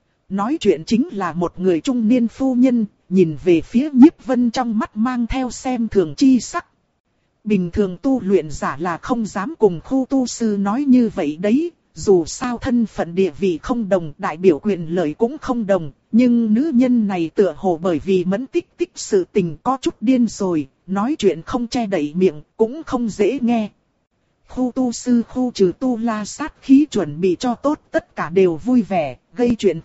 Nói chuyện chính là một người trung niên phu nhân, nhìn về phía Nhiếp Vân trong mắt mang theo xem thường chi sắc. Bình thường tu luyện giả là không dám cùng khu tu sư nói như vậy đấy, dù sao thân phận địa vị không đồng, đại biểu quyền lợi cũng không đồng, nhưng nữ nhân này tựa hồ bởi vì mẫn tích tích sự tình có chút điên rồi, nói chuyện không che đậy miệng, cũng không dễ nghe. Khu tu sư khu trừ tu la sát khí chuẩn bị cho tốt, tất cả đều vui vẻ, gây chuyện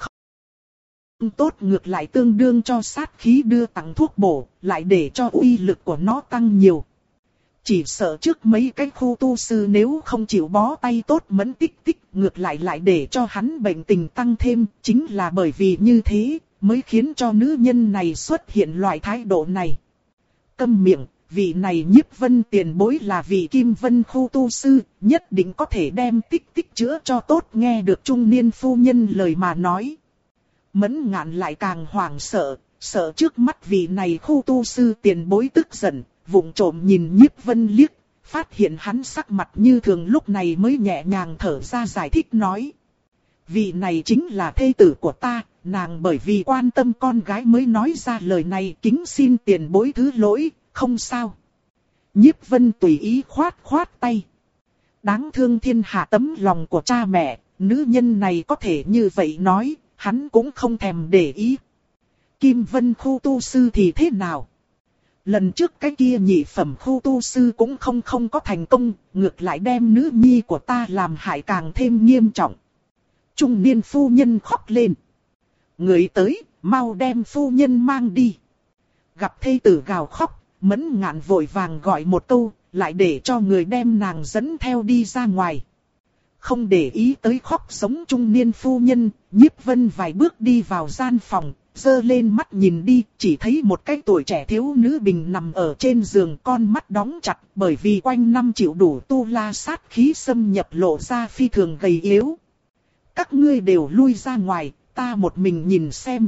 không tốt ngược lại tương đương cho sát khí đưa tặng thuốc bổ, lại để cho uy lực của nó tăng nhiều. Chỉ sợ trước mấy cái khu tu sư nếu không chịu bó tay tốt mẫn tích tích, ngược lại lại để cho hắn bệnh tình tăng thêm, chính là bởi vì như thế, mới khiến cho nữ nhân này xuất hiện loại thái độ này. Câm miệng, vị này Nhiếp Vân tiền bối là vị Kim Vân khu tu sư, nhất định có thể đem tích tích chữa cho tốt, nghe được trung niên phu nhân lời mà nói. Mẫn Ngạn lại càng hoảng sợ, sợ trước mắt vị này khu tu sư tiền bối tức giận. Vụng trộm nhìn Nhiếp Vân liếc, phát hiện hắn sắc mặt như thường, lúc này mới nhẹ nhàng thở ra giải thích nói. Vị này chính là thê tử của ta, nàng bởi vì quan tâm con gái mới nói ra lời này, kính xin tiền bối thứ lỗi, không sao. Nhiếp Vân tùy ý khoát khoát tay. Đáng thương thiên hạ tấm lòng của cha mẹ, nữ nhân này có thể như vậy nói, hắn cũng không thèm để ý. Kim Vân khu tu sư thì thế nào? Lần trước cái kia nhị phẩm khu tu sư cũng không không có thành công, ngược lại đem nữ nhi của ta làm hại càng thêm nghiêm trọng. Trung niên phu nhân khóc lên. Người tới, mau đem phu nhân mang đi. Gặp thê tử gào khóc, Mẫn Ngạn vội vàng gọi một câu, lại để cho người đem nàng dẫn theo đi ra ngoài. Không để ý tới khóc sống trung niên phu nhân, Nhiếp Vân vài bước đi vào gian phòng. Giơ lên mắt nhìn đi, chỉ thấy một cái tuổi trẻ thiếu nữ bình nằm ở trên giường, con mắt đóng chặt, bởi vì quanh năm chịu đủ tu la sát khí xâm nhập lộ ra phi thường gầy yếu. Các ngươi đều lui ra ngoài, ta một mình nhìn xem.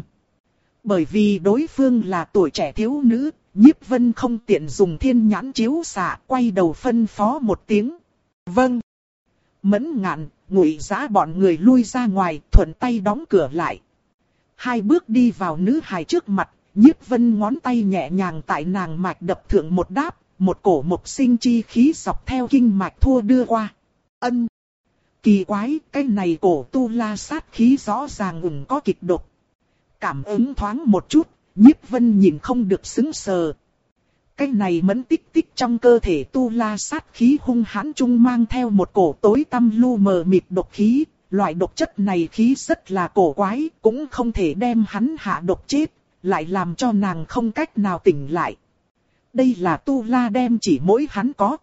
Bởi vì đối phương là tuổi trẻ thiếu nữ, Nhiếp Vân không tiện dùng thiên nhãn chiếu xạ, quay đầu phân phó một tiếng. Vâng. Mẫn Ngạn, Ngụy Giá bọn người lui ra ngoài, thuận tay đóng cửa lại. Hai bước đi vào nữ hài trước mặt, Nhiếp Vân ngón tay nhẹ nhàng tại nàng mạch đập thượng một đáp, một cổ mộc sinh chi khí dọc theo kinh mạch thua đưa qua. Ân. Kỳ quái, cái này cổ tu la sát khí rõ ràng ửng có kịch độc. Cảm ứng thoáng một chút, Nhiếp Vân nhìn không được sững sờ. Cái này mẫn tích tích trong cơ thể tu la sát khí hung hãn chung mang theo một cổ tối tăm lu mờ mịt độc khí. Loại độc chất này khí rất là cổ quái, cũng không thể đem hắn hạ độc chết, lại làm cho nàng không cách nào tỉnh lại. Đây là tu la đem chỉ mỗi hắn có.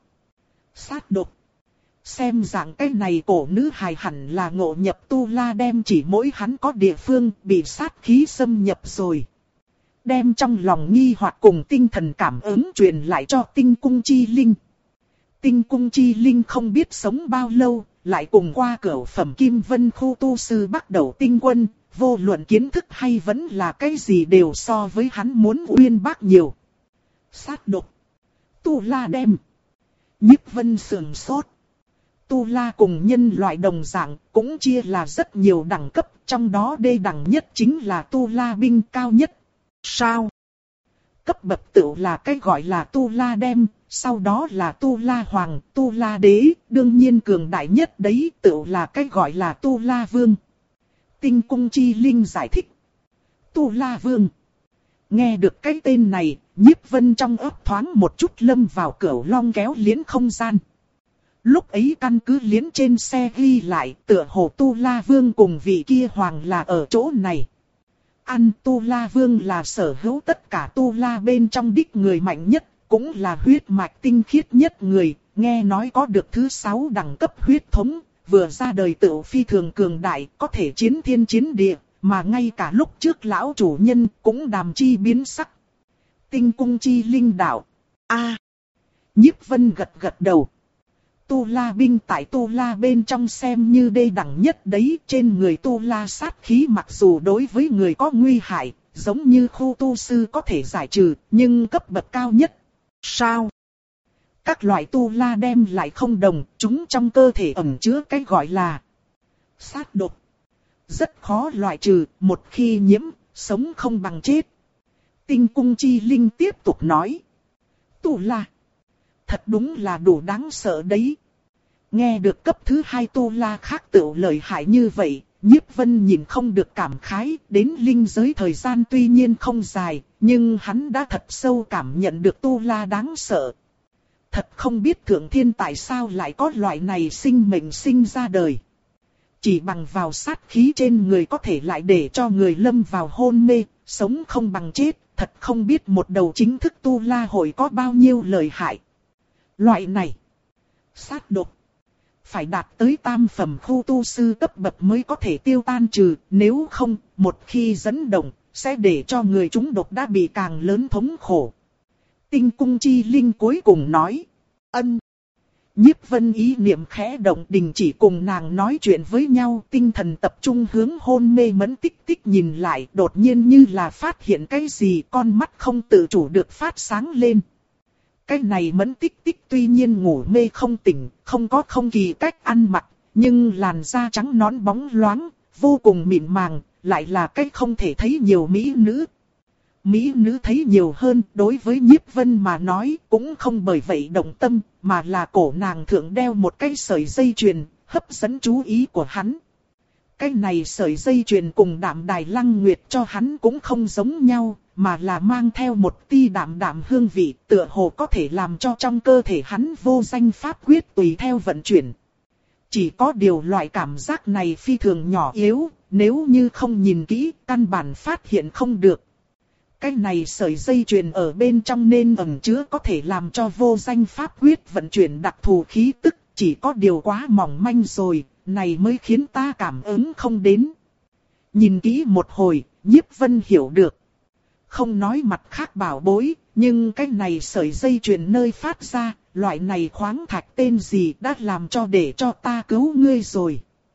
Sát độc. Xem dạng cái này cổ nữ hài hẳn là ngộ nhập tu la đem chỉ mỗi hắn có địa phương bị sát khí xâm nhập rồi. Đem trong lòng nghi hoặc cùng tinh thần cảm ứng truyền lại cho tinh cung chi linh. Tinh cung chi linh không biết sống bao lâu, lại cùng qua cửu phẩm Kim Vân khu tu sư bắt đầu tinh quân, vô luận kiến thức hay vẫn là cái gì đều so với hắn muốn uyên bác nhiều. Sát độc. Tu la đem. Nhiếp Vân sườn sốt. Tu la cùng nhân loại đồng dạng, cũng chia là rất nhiều đẳng cấp, trong đó đê đẳng nhất chính là tu la binh cao nhất. Sao? Cấp bậc tự là cái gọi là tu la đem, sau đó là tu la hoàng, tu la đế, đương nhiên cường đại nhất đấy tự là cái gọi là tu la vương. Tinh cung chi linh giải thích. Tu la vương. Nghe được cái tên này, Nhiếp Vân trong ấp thoáng một chút lâm vào cửu long kéo liễn không gian. Lúc ấy căn cứ liễn trên xe ghi lại tựa hồ tu la vương cùng vị kia hoàng là ở chỗ này. Ăn tu la vương là sở hữu tất cả tu la bên trong đích người mạnh nhất, cũng là huyết mạch tinh khiết nhất người, nghe nói có được thứ sáu đẳng cấp huyết thống, vừa ra đời tự phi thường cường đại, có thể chiến thiên chiến địa, mà ngay cả lúc trước lão chủ nhân cũng đàm chi biến sắc. Tinh cung chi linh đạo. A. À, Nhiếp Vân gật gật đầu. Tu la binh tại tu la bên trong xem như đê đẳng nhất đấy, trên người tu la sát khí mặc dù đối với người có nguy hại, giống như khu tu sư có thể giải trừ, nhưng cấp bậc cao nhất. Sao? Các loại tu la đem lại không đồng, chúng trong cơ thể ẩn chứa cái gọi là Sát độc. Rất khó loại trừ, một khi nhiễm, sống không bằng chết. Tinh cung chi linh tiếp tục nói. Tu La. Thật đúng là đủ đáng sợ đấy. Nghe được cấp thứ hai Tu La khác tựu lợi hại như vậy, Nhiếp Vân nhìn không được cảm khái. Đến linh giới thời gian tuy nhiên không dài, nhưng hắn đã thật sâu cảm nhận được Tu La đáng sợ. Thật không biết Thượng Thiên tại sao lại có loại này sinh mệnh sinh ra đời. Chỉ bằng vào sát khí trên người có thể lại để cho người lâm vào hôn mê, sống không bằng chết. Thật không biết một đầu chính thức Tu La hội có bao nhiêu lợi hại. Loại này, sát độc, phải đạt tới tam phẩm khu tu sư cấp bậc mới có thể tiêu tan trừ. Nếu không, một khi dẫn động, sẽ để cho người chúng độc đã bị càng lớn thống khổ. Tinh cung chi linh cuối cùng nói. Ân. Nhiếp Vân ý niệm khẽ động, đình chỉ cùng nàng nói chuyện với nhau. Tinh thần tập trung hướng hôn mê Mẫn Tích Tích nhìn lại. Đột nhiên như là phát hiện cái gì, con mắt không tự chủ được phát sáng lên. Cái này Mẫn Tích Tích tuy nhiên ngủ mê không tỉnh, không có không kỳ cách ăn mặc, nhưng làn da trắng nõn bóng loáng, vô cùng mịn màng, lại là cái không thể thấy nhiều mỹ nữ. Mỹ nữ thấy nhiều hơn, đối với Nhiếp Vân mà nói cũng không bởi vậy động tâm, mà là cổ nàng thượng đeo một cái sợi dây chuyền, hấp dẫn chú ý của hắn. Cái này sợi dây chuyền cùng Đạm Đài Lăng Nguyệt cho hắn cũng không giống nhau, mà là mang theo một tia đạm đạm hương vị, tựa hồ có thể làm cho trong cơ thể hắn vô danh pháp quyết tùy theo vận chuyển. Chỉ có điều loại cảm giác này phi thường nhỏ yếu, nếu như không nhìn kỹ, căn bản phát hiện không được. Cái này sợi dây chuyền ở bên trong nên ẩn chứa có thể làm cho vô danh pháp quyết vận chuyển đặc thù khí tức, chỉ có điều quá mỏng manh rồi, này mới khiến ta cảm ứng không đến. Nhìn kỹ một hồi, Nhiếp Vân hiểu được. Không nói mặt khác bảo bối, nhưng cái này sợi dây chuyền nơi phát ra, loại này khoáng thạch tên gì đã làm cho để cho ta cứu ngươi rồi.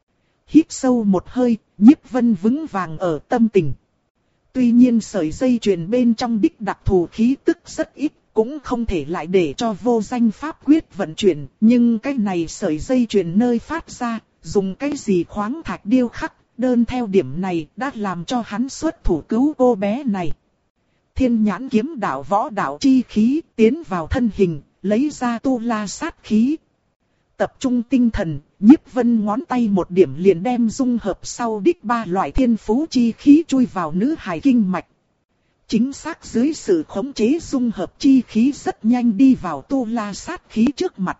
Hít sâu một hơi, Nhiếp Vân vững vàng ở tâm tình. Tuy nhiên sợi dây chuyền bên trong đích đặc thù khí tức rất ít, cũng không thể lại để cho vô danh pháp quyết vận chuyển, nhưng cái này sợi dây chuyền nơi phát ra, dùng cái gì khoáng thạch điêu khắc, đơn theo điểm này đã làm cho hắn xuất thủ cứu cô bé này. Thiên nhãn kiếm đạo võ đạo chi khí tiến vào thân hình, lấy ra tu la sát khí. Tập trung tinh thần, Nhiếp Vân ngón tay một điểm liền đem dung hợp sau đích ba loại thiên phú chi khí chui vào nữ hài kinh mạch. Chính xác dưới sự khống chế dung hợp chi khí rất nhanh đi vào tu la sát khí trước mặt.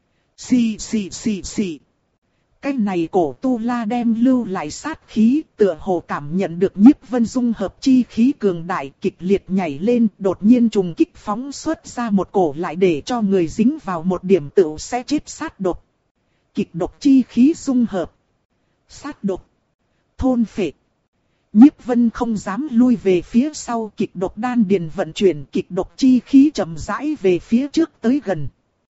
Xì xì xì xì. Cái này cổ tu la đem lưu lại sát khí, tựa hồ cảm nhận được Nhiếp Vân dung hợp chi khí cường đại kịch liệt nhảy lên, đột nhiên trùng kích phóng xuất ra một cổ lại để cho người dính vào một điểm tựu sẽ chết sát độc. Kịch độc chi khí dung hợp. Sát độc. Thôn phệ. Nhiếp Vân không dám lui về phía sau, kịch độc đan điền vận chuyển, kịch độc chi khí chậm rãi về phía trước tới gần.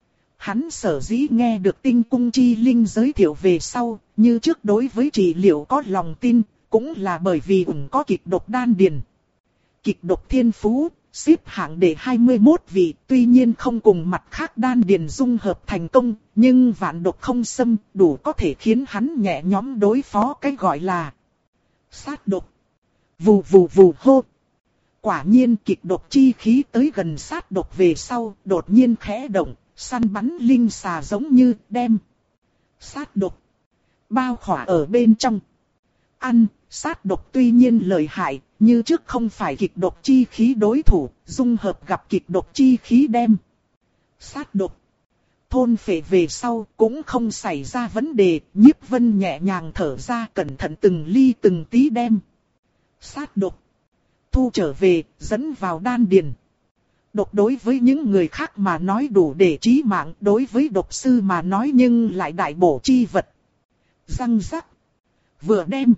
Hắn sở dĩ nghe được tinh cung chi linh giới thiệu về sau, như trước đối với trị liệu có lòng tin, cũng là bởi vì ủng có kịch độc đan điền. Kịch độc thiên phú, xếp hạng đệ hai mươi mốt vị, tuy nhiên không cùng mặt khác đan điền dung hợp thành công, nhưng vạn độc không xâm, đủ có thể khiến hắn nhẹ nhõm đối phó cái gọi là sát độc. Vù vù vù hô. Quả nhiên kịch độc chi khí tới gần sát độc về sau, đột nhiên khẽ động. Săn bắn linh xà giống như đem sát độc bao khỏa ở bên trong. Ăn, sát độc tuy nhiên lợi hại, như trước không phải kịch độc chi khí đối thủ, dung hợp gặp kịch độc chi khí đem sát độc thôn phệ về sau cũng không xảy ra vấn đề. Nhiếp Vân nhẹ nhàng thở ra, cẩn thận từng ly từng tí đem sát độc thu trở về, dẫn vào đan điền. Độc đối với những người khác mà nói đủ để chí mạng, đối với độc sư mà nói nhưng lại đại bổ chi vật. Răng rắc. Vừa đem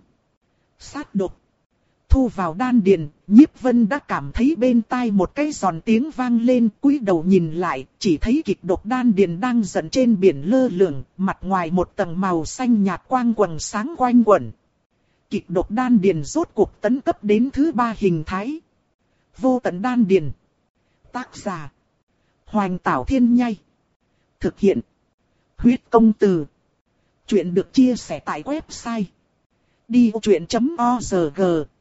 sát độc thu vào đan điền, Nhiếp Vân đã cảm thấy bên tai một cái giòn tiếng vang lên, cúi đầu nhìn lại, chỉ thấy kịch độc đan điền đang dần trên biển lơ lửng, mặt ngoài một tầng màu xanh nhạt quang quầng sáng quanh quẩn. Kịch độc đan điền rốt cuộc tấn cấp đến thứ ba hình thái. Vô tận đan điền. Tác giả Hoành Tảo Thiên Nhai. Thực hiện Huyết Công Từ. Chuyện được chia sẻ tại website đi vô chuyện chấm org.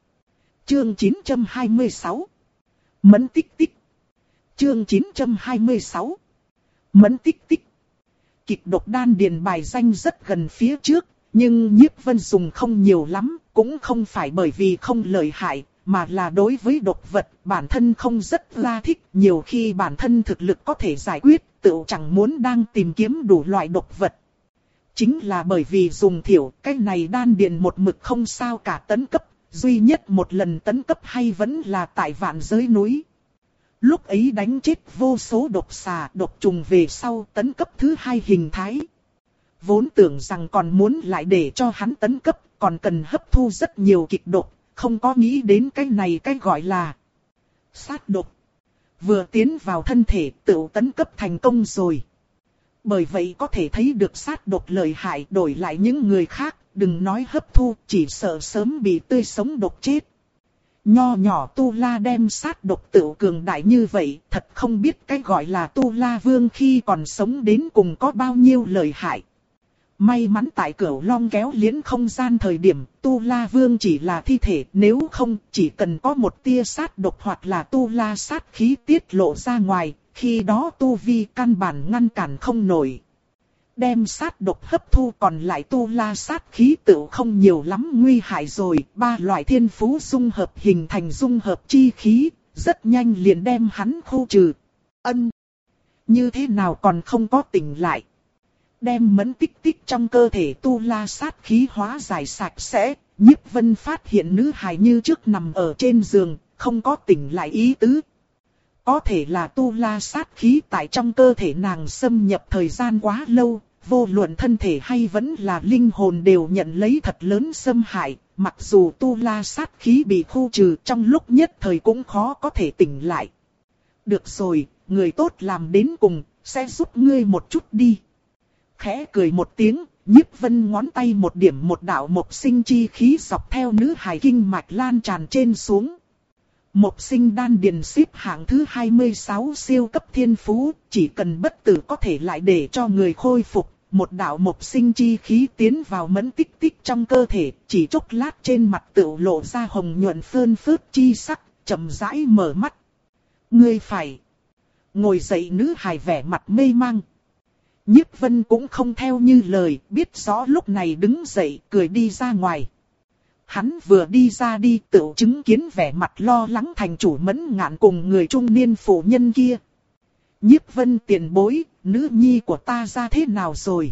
Chương chín trăm hai mươi sáu. Mẫn tích tích. Chương chín trăm hai mươi sáu. Mẫn tích tích. Kịch độc đan điền bài danh rất gần phía trước, nhưng Nhiếp Vân dùng không nhiều lắm, cũng không phải bởi vì không lợi hại, mà là đối với độc vật bản thân không rất là thích. Nhiều khi bản thân thực lực có thể giải quyết, tự chẳng muốn đang tìm kiếm đủ loại độc vật. Chính là bởi vì dùng thiểu, cái này đan điền một mực không sao cả tấn cấp, duy nhất một lần tấn cấp hay vẫn là tại vạn giới núi. Lúc ấy đánh chết vô số độc xà, độc trùng về sau tấn cấp thứ hai hình thái. Vốn tưởng rằng còn muốn lại để cho hắn tấn cấp, còn cần hấp thu rất nhiều kịch độc, không có nghĩ đến cái này cái gọi là sát độc. Vừa tiến vào thân thể tự tấn cấp thành công rồi. Bởi vậy có thể thấy được sát độc lợi hại, đổi lại những người khác, đừng nói hấp thu, chỉ sợ sớm bị tươi sống độc chết. Nho nhỏ Tu La đem sát độc tự cường đại như vậy, thật không biết cái gọi là Tu La Vương khi còn sống đến cùng có bao nhiêu lợi hại. May mắn tại Cửu Long kéo liễn không gian thời điểm, Tu La Vương chỉ là thi thể, nếu không chỉ cần có một tia sát độc hoặc là Tu La sát khí tiết lộ ra ngoài, khi đó Tu Vi căn bản ngăn cản không nổi. Đem sát độc hấp thu còn lại Tu La sát khí tự không nhiều lắm nguy hại rồi, ba loại thiên phú dung hợp hình thành dung hợp chi khí, rất nhanh liền đem hắn khu trừ. Ân! Như thế nào còn không có tỉnh lại? Đem mẫn tích tích trong cơ thể Tu La sát khí hóa giải sạch sẽ, Nhiếp Vân phát hiện nữ hài như trước nằm ở trên giường, không có tỉnh lại ý tứ. Có thể là Tu La sát khí tại trong cơ thể nàng xâm nhập thời gian quá lâu, vô luận thân thể hay vẫn là linh hồn đều nhận lấy thật lớn xâm hại, mặc dù Tu La sát khí bị khu trừ trong lúc nhất thời cũng khó có thể tỉnh lại. Được rồi, người tốt làm đến cùng, sẽ giúp ngươi một chút đi. Khẽ cười một tiếng, Nhiếp Vân ngón tay một điểm một đạo mộc sinh chi khí dọc theo nữ hài kinh mạch lan tràn trên xuống. Mộc sinh đan điền xếp hạng thứ hai mươi sáu siêu cấp thiên phú, chỉ cần bất tử có thể lại để cho người khôi phục. Một đạo mộc sinh chi khí tiến vào mẫn tích tích trong cơ thể, chỉ chốc lát trên mặt tựu lộ ra hồng nhuận phơn phớt chi sắc, chậm rãi mở mắt. Ngươi phải ngồi dậy, nữ hài vẻ mặt mê mang. Nhiếp Vân cũng không theo như lời, biết rõ lúc này đứng dậy, cười đi ra ngoài. Hắn vừa đi ra đi tự chứng kiến vẻ mặt lo lắng thành chủ Mẫn Ngạn cùng người trung niên phụ nhân kia. Nhiếp Vân tiền bối, nữ nhi của ta ra thế nào rồi?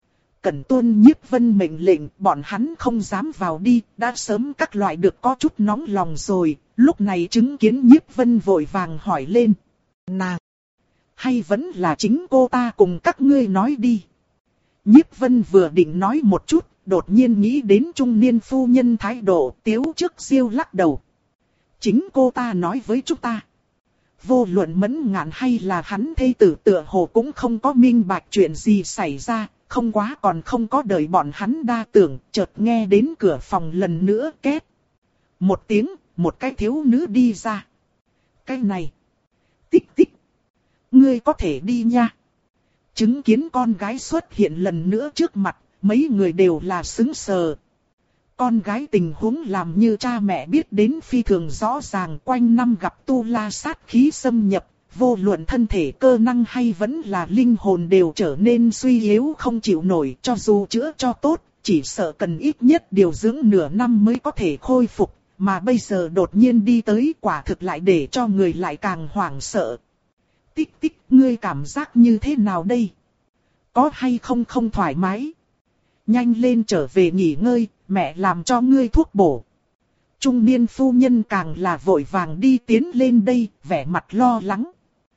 Cẩn tuân Nhiếp Vân mệnh lệnh, bọn hắn không dám vào đi, đã sớm các loại được có chút nóng lòng rồi. Lúc này chứng kiến Nhiếp Vân vội vàng hỏi lên. Nàng! Hay vẫn là chính cô ta cùng các ngươi nói đi. Nhiếp Vân vừa định nói một chút, đột nhiên nghĩ đến trung niên phu nhân thái độ, tiếu trước siêu lắc đầu. Chính cô ta nói với chúng ta. Vô luận Mẫn Ngạn hay là hắn thê tử tựa hồ cũng không có minh bạch chuyện gì xảy ra, không quá còn không có đợi bọn hắn đa tưởng, chợt nghe đến cửa phòng lần nữa két. Một tiếng, một cái thiếu nữ đi ra. Cái này. Tích tích. Ngươi có thể đi nha. Chứng kiến con gái xuất hiện lần nữa trước mặt, mấy người đều là sững sờ. Con gái tình huống làm như cha mẹ biết đến phi thường rõ ràng, quanh năm gặp Tu La sát khí xâm nhập, vô luận thân thể cơ năng hay vẫn là linh hồn đều trở nên suy yếu không chịu nổi, cho dù chữa cho tốt, chỉ sợ cần ít nhất điều dưỡng nửa năm mới có thể khôi phục, mà bây giờ đột nhiên đi tới quả thực lại để cho người lại càng hoảng sợ. Tích tích, ngươi cảm giác như thế nào đây? Có hay không không thoải mái? Nhanh lên trở về nghỉ ngơi, mẹ làm cho ngươi thuốc bổ. Trung niên phu nhân càng là vội vàng đi tiến lên đây, vẻ mặt lo lắng.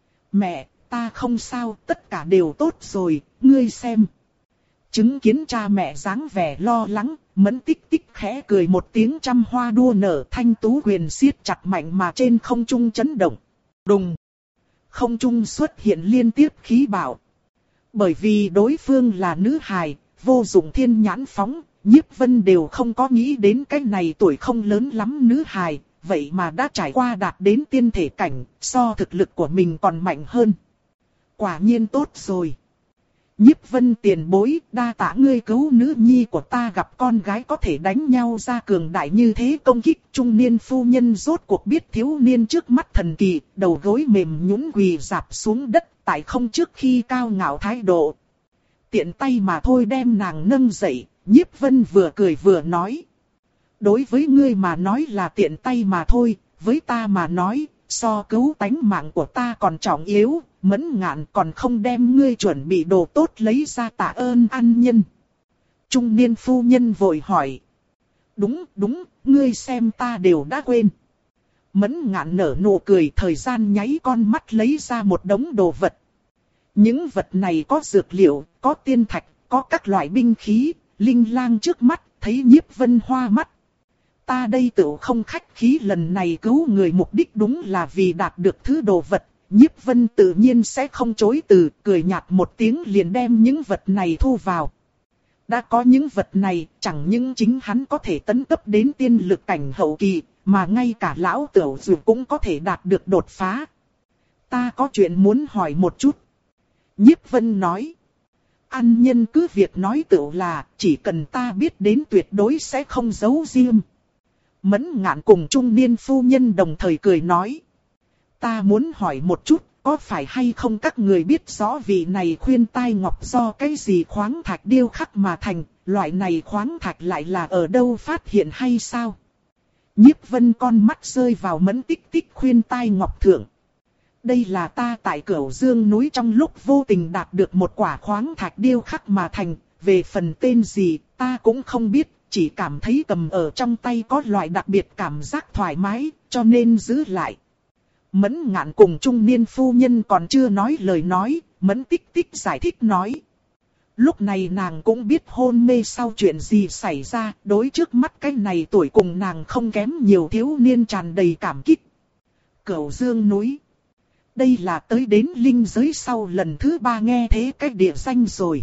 Mẹ, ta không sao, tất cả đều tốt rồi, ngươi xem. Chứng kiến cha mẹ dáng vẻ lo lắng, Mẫn tích tích khẽ cười một tiếng, trăm hoa đua nở, thanh tú quyền siết chặt mạnh mà trên không trung chấn động. Đùng! Không trung xuất hiện liên tiếp khí bạo. Bởi vì đối phương là nữ hài, vô dụng thiên nhãn phóng, Nhiếp Vân đều không có nghĩ đến cái này tuổi không lớn lắm nữ hài, vậy mà đã trải qua đạt đến tiên thể cảnh, so thực lực của mình còn mạnh hơn. Quả nhiên tốt rồi. Nhiếp Vân tiền bối, đa tạ ngươi cứu nữ nhi của ta, gặp con gái có thể đánh nhau ra cường đại như thế công kích. Trung niên phu nhân rốt cuộc biết thiếu niên trước mắt thần kỳ, đầu gối mềm nhũn quỳ rạp xuống đất, tại không trước khi cao ngạo thái độ. Tiện tay mà thôi đem nàng nâng dậy, Nhiếp Vân vừa cười vừa nói. Đối với ngươi mà nói là tiện tay mà thôi, với ta mà nói, so cứu tánh mạng của ta còn trọng yếu. Mẫn Ngạn còn không đem ngươi chuẩn bị đồ tốt lấy ra tạ ơn ăn nhân. Trung niên phu nhân vội hỏi. Đúng, đúng, ngươi xem ta đều đã quên. Mẫn Ngạn nở nụ cười, thời gian nháy con mắt lấy ra một đống đồ vật. Những vật này có dược liệu, có tiên thạch, có các loại binh khí, linh lang trước mắt, thấy Nhiếp Vân hoa mắt. Ta đây tự không khách khí, lần này cứu người mục đích đúng là vì đạt được thứ đồ vật. Nhiếp Vân tự nhiên sẽ không chối từ, cười nhạt một tiếng liền đem những vật này thu vào. Đã có những vật này, chẳng những chính hắn có thể tấn cấp đến tiên lực cảnh hậu kỳ, mà ngay cả lão Tửu dù cũng có thể đạt được đột phá. Ta có chuyện muốn hỏi một chút. Nhiếp Vân nói. Ăn nhân cứ việc nói Tửu là, chỉ cần ta biết đến tuyệt đối sẽ không giấu riêng. Mẫn Ngạn cùng trung niên phu nhân đồng thời cười nói. Ta muốn hỏi một chút, có phải hay không các người biết rõ vị này khuyên tai ngọc do cái gì khoáng thạch điêu khắc mà thành, loại này khoáng thạch lại là ở đâu phát hiện hay sao? Nhiếp Vân con mắt rơi vào Mẫn Tích Tích khuyên tai ngọc thượng. Đây là ta tại Cửu Dương núi trong lúc vô tình đạt được một quả khoáng thạch điêu khắc mà thành, về phần tên gì ta cũng không biết, chỉ cảm thấy cầm ở trong tay có loại đặc biệt cảm giác thoải mái, cho nên giữ lại. Mẫn Ngạn cùng trung niên phu nhân còn chưa nói lời nói, Mẫn Tích Tích giải thích nói. Lúc này nàng cũng biết hôn mê sau chuyện gì xảy ra, đối trước mắt cái này tuổi cùng nàng không kém nhiều thiếu niên tràn đầy cảm kích. Cửu Dương núi. Đây là tới đến linh giới sau lần thứ ba nghe thế cái địa danh rồi.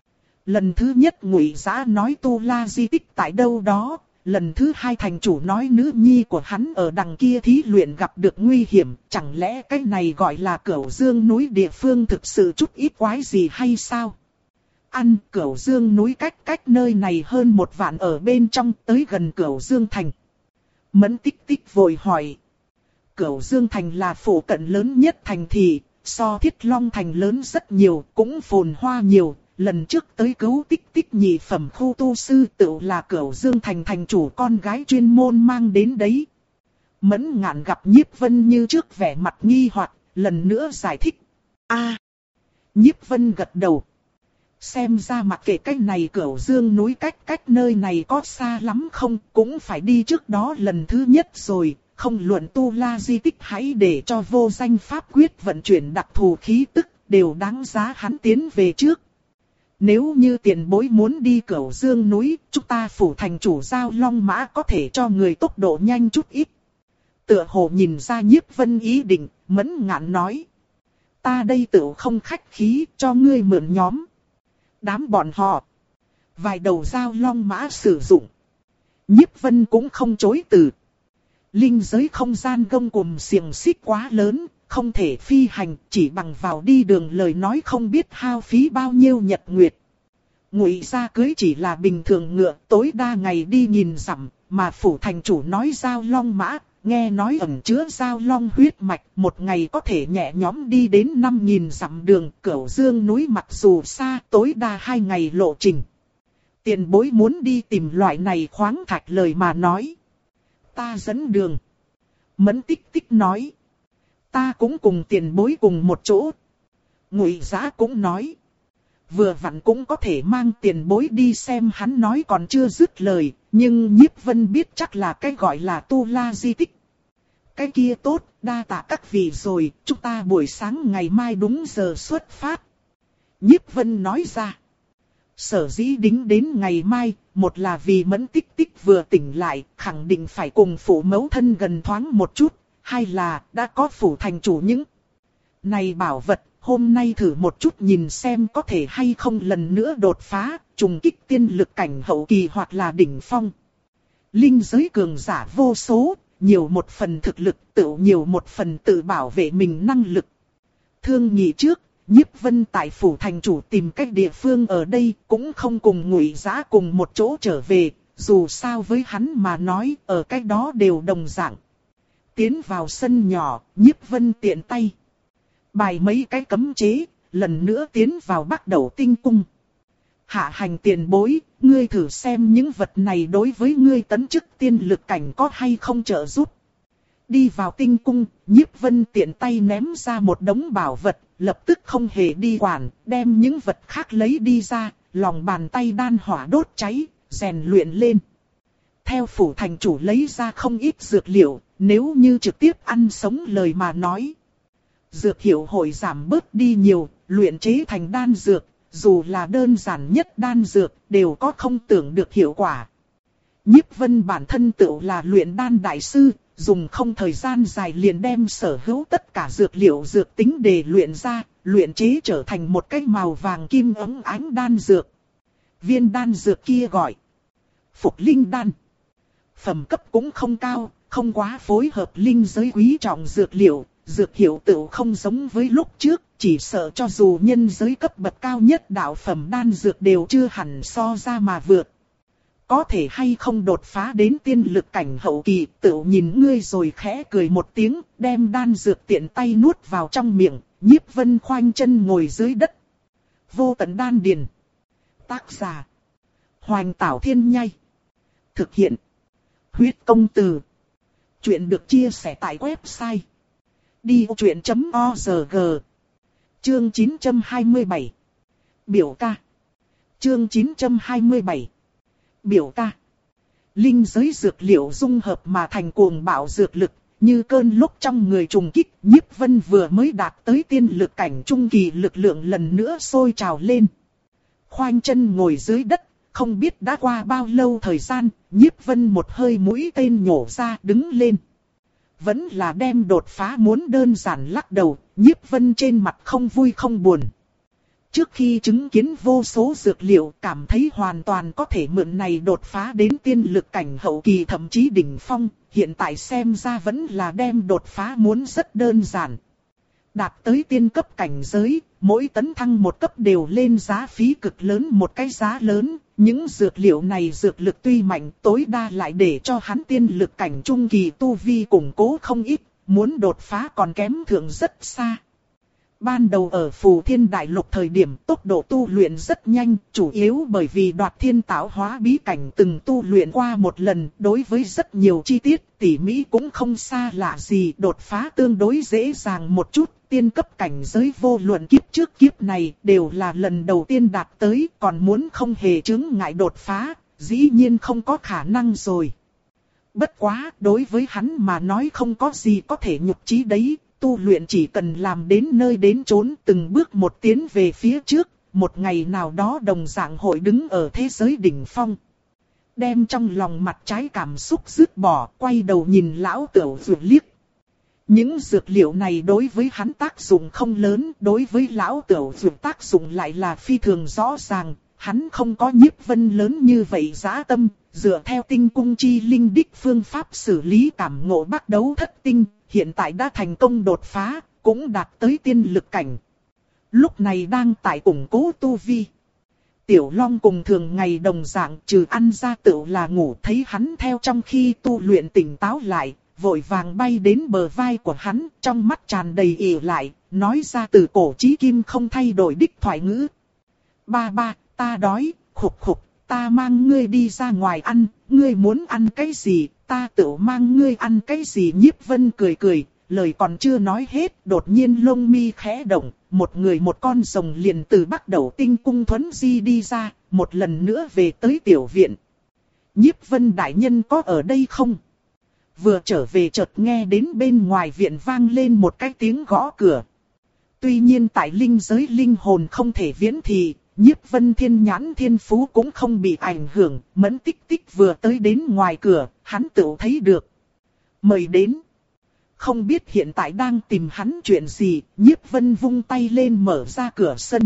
Lần thứ nhất Ngụy Dã nói Tu La di tích tại đâu đó. Lần thứ hai thành chủ nói nữ nhi của hắn ở đằng kia thí luyện gặp được nguy hiểm, chẳng lẽ cái này gọi là Cửu Dương núi địa phương thực sự chút ít quái gì hay sao? Ăn, Cửu Dương núi cách cách nơi này hơn một vạn ở bên trong, tới gần Cửu Dương thành. Mẫn Tích Tích vội hỏi. Cửu Dương thành là phủ cận lớn nhất thành thị, so Thiết Long thành lớn rất nhiều, cũng phồn hoa nhiều. Lần trước tới cứu Tích Tích nhị phẩm khu tu sư tự là Cửu Dương thành thành chủ con gái chuyên môn mang đến đấy. Mẫn Ngạn gặp Nhiếp Vân như trước vẻ mặt nghi hoặc, lần nữa giải thích. A, Nhiếp Vân gật đầu. Xem ra mặc kệ cách này Cửu Dương núi cách cách nơi này có xa lắm không, cũng phải đi trước đó lần thứ nhất rồi. Không luận Tu La di tích, hãy để cho vô danh pháp quyết vận chuyển đặc thù khí tức, đều đáng giá hắn tiến về trước. Nếu như tiền bối muốn đi Cửu Dương núi, chúng ta phủ thành chủ giao long mã có thể cho người tốc độ nhanh chút ít. Tựa hồ nhìn ra Nhiếp Vân ý định, Mẫn Ngạn nói. Ta đây tự không khách khí, cho ngươi mượn nhóm. Đám bọn họ. Vài đầu giao long mã sử dụng. Nhiếp Vân cũng không chối từ. Linh giới không gian gông cùm xiềng xích quá lớn, không thể phi hành, chỉ bằng vào đi đường lời nói không biết hao phí bao nhiêu nhật nguyệt. Ngụy gia cưới chỉ là bình thường ngựa, tối đa ngày đi nghìn dặm, mà phủ thành chủ nói giao long mã, nghe nói ẩn chứa giao long huyết mạch, một ngày có thể nhẹ nhõm đi đến năm nghìn dặm đường. Cửu Dương núi mặc dù xa, tối đa hai ngày lộ trình. Tiền bối muốn đi tìm loại này khoáng thạch lời mà nói. Ta dẫn đường. Mẫn Tích Tích nói. Ta cũng cùng tiền bối cùng một chỗ. Ngụy Dã cũng nói. Vừa vặn cũng có thể mang tiền bối đi xem, hắn nói còn chưa dứt lời. Nhưng Nhiếp Vân biết chắc là cái gọi là Tu La di tích. Cái kia tốt, đa tạ các vị rồi, chúng ta buổi sáng ngày mai đúng giờ xuất phát. Nhiếp Vân nói ra. Sở dĩ đính đến ngày mai, một là vì Mẫn Tích Tích vừa tỉnh lại, khẳng định phải cùng phủ mẫu thân gần thoáng một chút. Hai là đã có phủ thành chủ những này bảo vật, hôm nay thử một chút nhìn xem có thể hay không lần nữa đột phá, trùng kích tiên lực cảnh hậu kỳ hoặc là đỉnh phong. Linh giới cường giả vô số, nhiều một phần thực lực, tự nhiều một phần tự bảo vệ mình năng lực. Thương nhị trước, Nhiếp Vân tại phủ thành chủ tìm cách địa phương ở đây cũng không cùng Ngụy Dã cùng một chỗ trở về, dù sao với hắn mà nói ở cách đó đều đồng dạng. Tiến vào sân nhỏ, Nhiếp Vân tiện tay bài mấy cái cấm chế, lần nữa tiến vào Bắc Đẩu Tinh Cung. Hạ hành tiền bối, ngươi thử xem những vật này đối với ngươi tấn chức tiên lực cảnh có hay không trợ giúp. Đi vào tinh cung, Nhiếp Vân tiện tay ném ra một đống bảo vật, lập tức không hề đi quản, đem những vật khác lấy đi ra, lòng bàn tay đan hỏa đốt cháy, rèn luyện lên. Theo phủ thành chủ lấy ra không ít dược liệu, nếu như trực tiếp ăn sống lời mà nói. Dược hiệu hội giảm bớt đi nhiều, luyện chế thành đan dược, dù là đơn giản nhất đan dược, đều có không tưởng được hiệu quả. Nhiếp Vân bản thân tự là luyện đan đại sư, dùng không thời gian dài liền đem sở hữu tất cả dược liệu dược tính để luyện ra, luyện chế trở thành một cái màu vàng kim óng ánh đan dược. Viên đan dược kia gọi Phục Linh đan. Phẩm cấp cũng không cao, không quá phối hợp linh giới quý trọng dược liệu, dược hiệu tự không giống với lúc trước, chỉ sợ cho dù nhân giới cấp bậc cao nhất đạo phẩm đan dược đều chưa hẳn so ra mà vượt. Có thể hay không đột phá đến tiên lực cảnh hậu kỳ, tự nhìn ngươi rồi khẽ cười một tiếng, đem đan dược tiện tay nuốt vào trong miệng, Nhiếp Vân khoanh chân ngồi dưới đất. Vô tận đan điền. Tác giả Hoành Tảo Thiên Nhai. Thực hiện Huyết Công Từ. Chuyện được chia sẻ tại website đi ô chuyện chấm o rờ giê. Chương chín trăm hai mươi bảy. Biểu ca. Chương chín trăm hai mươi bảy. Biểu ca. Linh giới dược liệu dung hợp mà thành cuồng bạo dược lực, như cơn lốc trong người trùng kích. Nhiếp Vân vừa mới đạt tới tiên lực cảnh trung kỳ, lực lượng lần nữa sôi trào lên. Khoanh chân ngồi dưới đất, không biết đã qua bao lâu thời gian, Nhiếp Vân một hơi mũi tên nhổ ra đứng lên. Vẫn là đem đột phá muốn đơn giản lắc đầu, Nhiếp Vân trên mặt không vui không buồn. Trước khi chứng kiến vô số dược liệu, cảm thấy hoàn toàn có thể mượn này đột phá đến tiên lực cảnh hậu kỳ thậm chí đỉnh phong, hiện tại xem ra vẫn là đem đột phá muốn rất đơn giản. Đạt tới tiên cấp cảnh giới, mỗi tấn thăng một cấp đều lên giá phí cực lớn, một cái giá lớn. Những dược liệu này dược lực tuy mạnh, tối đa lại để cho hắn tiên lực cảnh trung kỳ tu vi củng cố không ít, muốn đột phá còn kém thượng rất xa. Ban đầu ở Phù Thiên Đại Lục thời điểm tốc độ tu luyện rất nhanh, chủ yếu bởi vì Đoạt Thiên Tạo Hóa bí cảnh từng tu luyện qua một lần, đối với rất nhiều chi tiết tỉ mỉ cũng không xa lạ gì, đột phá tương đối dễ dàng một chút. Tiên cấp cảnh giới vô luận kiếp trước kiếp này đều là lần đầu tiên đạt tới, còn muốn không hề chướng ngại đột phá, dĩ nhiên không có khả năng rồi. Bất quá, đối với hắn mà nói không có gì có thể nhục chí đấy, tu luyện chỉ cần làm đến nơi đến chốn, từng bước một tiến về phía trước, một ngày nào đó đồng dạng hội đứng ở thế giới đỉnh phong. Đem trong lòng mặt trái cảm xúc dứt bỏ, quay đầu nhìn lão Tửu Dược liếc. Những dược liệu này đối với hắn tác dụng không lớn, đối với lão Tửu Dược tác dụng lại là phi thường rõ ràng. Hắn không có Nhiếp Vân lớn như vậy dã tâm, dựa theo tinh cung chi linh đích phương pháp xử lý cảm ngộ bắt đấu thất tinh, hiện tại đã thành công đột phá, cũng đạt tới tiên lực cảnh. Lúc này đang tại củng cố tu vi. Tiểu Long cùng thường ngày đồng dạng, trừ ăn ra tựu là ngủ, thấy hắn theo trong khi tu luyện tỉnh táo lại, vội vàng bay đến bờ vai của hắn, trong mắt tràn đầy ỉ lại, nói ra từ cổ chí kim không thay đổi đích thoại ngữ. Ba ba, ta đói, khục khục, ta mang ngươi đi ra ngoài ăn, ngươi muốn ăn cái gì, ta tự mang ngươi ăn cái gì. Nhiếp Vân cười cười, lời còn chưa nói hết, đột nhiên lông mi khẽ động, một người một con rồng liền từ Bắc Đẩu Tinh Cung thuấn di đi ra, một lần nữa về tới tiểu viện. Nhiếp Vân đại nhân có ở đây không? Vừa trở về chợt nghe đến bên ngoài viện vang lên một cái tiếng gõ cửa. Tuy nhiên tại linh giới linh hồn không thể viễn thì, Nhiếp Vân thiên nhãn thiên phú cũng không bị ảnh hưởng, Mẫn Tích Tích vừa tới đến ngoài cửa, hắn tự thấy được. Mời đến. Không biết hiện tại đang tìm hắn chuyện gì, Nhiếp Vân vung tay lên mở ra cửa sân.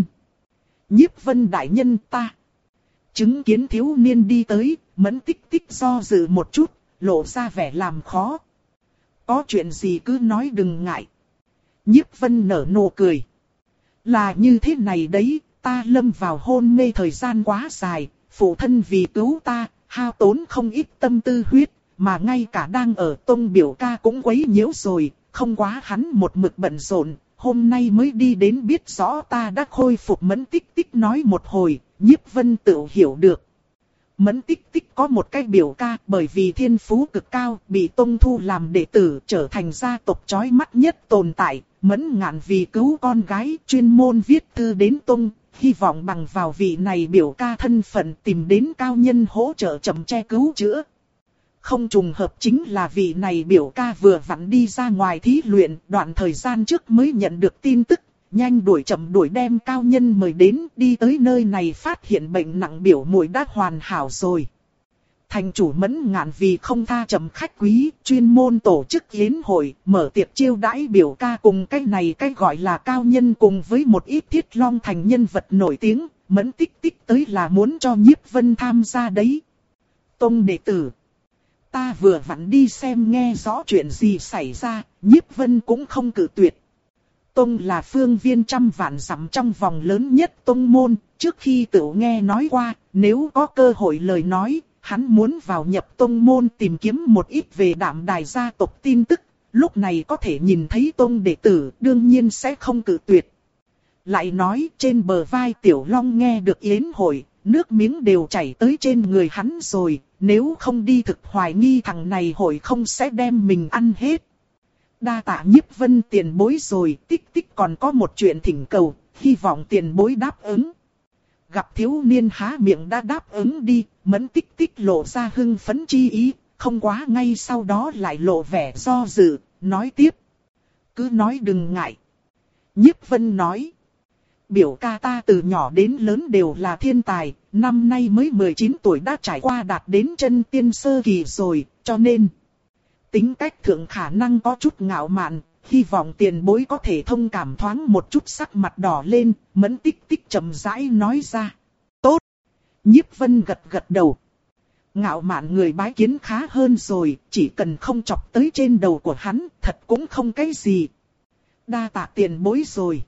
Nhiếp Vân đại nhân ta. Chứng kiến thiếu niên đi tới, Mẫn Tích Tích do dự một chút, lộ ra vẻ làm khó. Có chuyện gì cứ nói đừng ngại. Nhiếp Vân nở nụ cười. Là như thế này đấy, ta lâm vào hôn mê thời gian quá dài, phụ thân vì cứu ta, hao tốn không ít tâm tư huyết, mà ngay cả đang ở tông biểu ca cũng quấy nhiễu rồi, không quá hắn một mực bận rộn, hôm nay mới đi đến biết rõ ta đã khôi phục. Mẫn Tích Tích nói một hồi, Nhiếp Vân tự hiểu được. Mẫn Tích Tích có một cái biểu ca, bởi vì thiên phú cực cao, bị tông thu làm đệ tử, trở thành gia tộc chói mắt nhất tồn tại. Mẫn Ngạn vì cứu con gái, chuyên môn viết thư đến tông, hy vọng bằng vào vị này biểu ca thân phận tìm đến cao nhân hỗ trợ chậm che cứu chữa. Không trùng hợp chính là vị này biểu ca vừa vặn đi ra ngoài thí luyện, đoạn thời gian trước mới nhận được tin tức, nhanh đuổi chậm đuổi đem cao nhân mời đến, đi tới nơi này phát hiện bệnh nặng biểu muội đã hoàn hảo rồi. Thành chủ Mẫn Ngạn vì không tha chậm khách quý, chuyên môn tổ chức yến hội, mở tiệc chiêu đãi biểu ca cùng cái này cái gọi là cao nhân cùng với một ít Thiết Long Thành nhân vật nổi tiếng. Mẫn Tích Tích tới là muốn cho Nhiếp Vân tham gia đấy. Tông đệ tử, ta vừa vặn đi xem nghe rõ chuyện gì xảy ra, Nhiếp Vân cũng không cự tuyệt. Tông là phương viên trăm vạn dặm trong vòng lớn nhất tông môn, trước khi tự nghe nói qua, nếu có cơ hội lời nói, hắn muốn vào nhập tông môn tìm kiếm một ít về Đạm Đài gia tộc tin tức, lúc này có thể nhìn thấy tông đệ tử, đương nhiên sẽ không cự tuyệt. Lại nói trên bờ vai Tiểu Long nghe được yến hội, nước miếng đều chảy tới trên người hắn rồi, nếu không đi thực hoài nghi thằng này hội không sẽ đem mình ăn hết. Đa tạ Nhiếp Vân tiền bối rồi, Tích Tích còn có một chuyện thỉnh cầu, hy vọng tiền bối đáp ứng. Gặp thiếu niên há miệng đã đáp ứng đi, Mẫn Tích Tích lộ ra hưng phấn chi ý, không quá ngay sau đó lại lộ vẻ do dự, nói tiếp. Cứ nói đừng ngại. Nhiếp Vân nói. Biểu ca ta từ nhỏ đến lớn đều là thiên tài, năm nay mới mười chín tuổi đã trải qua đạt đến chân tiên sơ kỳ rồi, cho nên tính cách thượng khả năng có chút ngạo mạn, hy vọng tiền bối có thể thông cảm. Thoáng một chút sắc mặt đỏ lên, Mẫn Tích Tích chậm rãi nói ra. Tốt. Nhiếp Vân gật gật đầu. Ngạo mạn người bái kiến khá hơn rồi, chỉ cần không chọc tới trên đầu của hắn, thật cũng không cái gì. Đa tạ tiền bối rồi.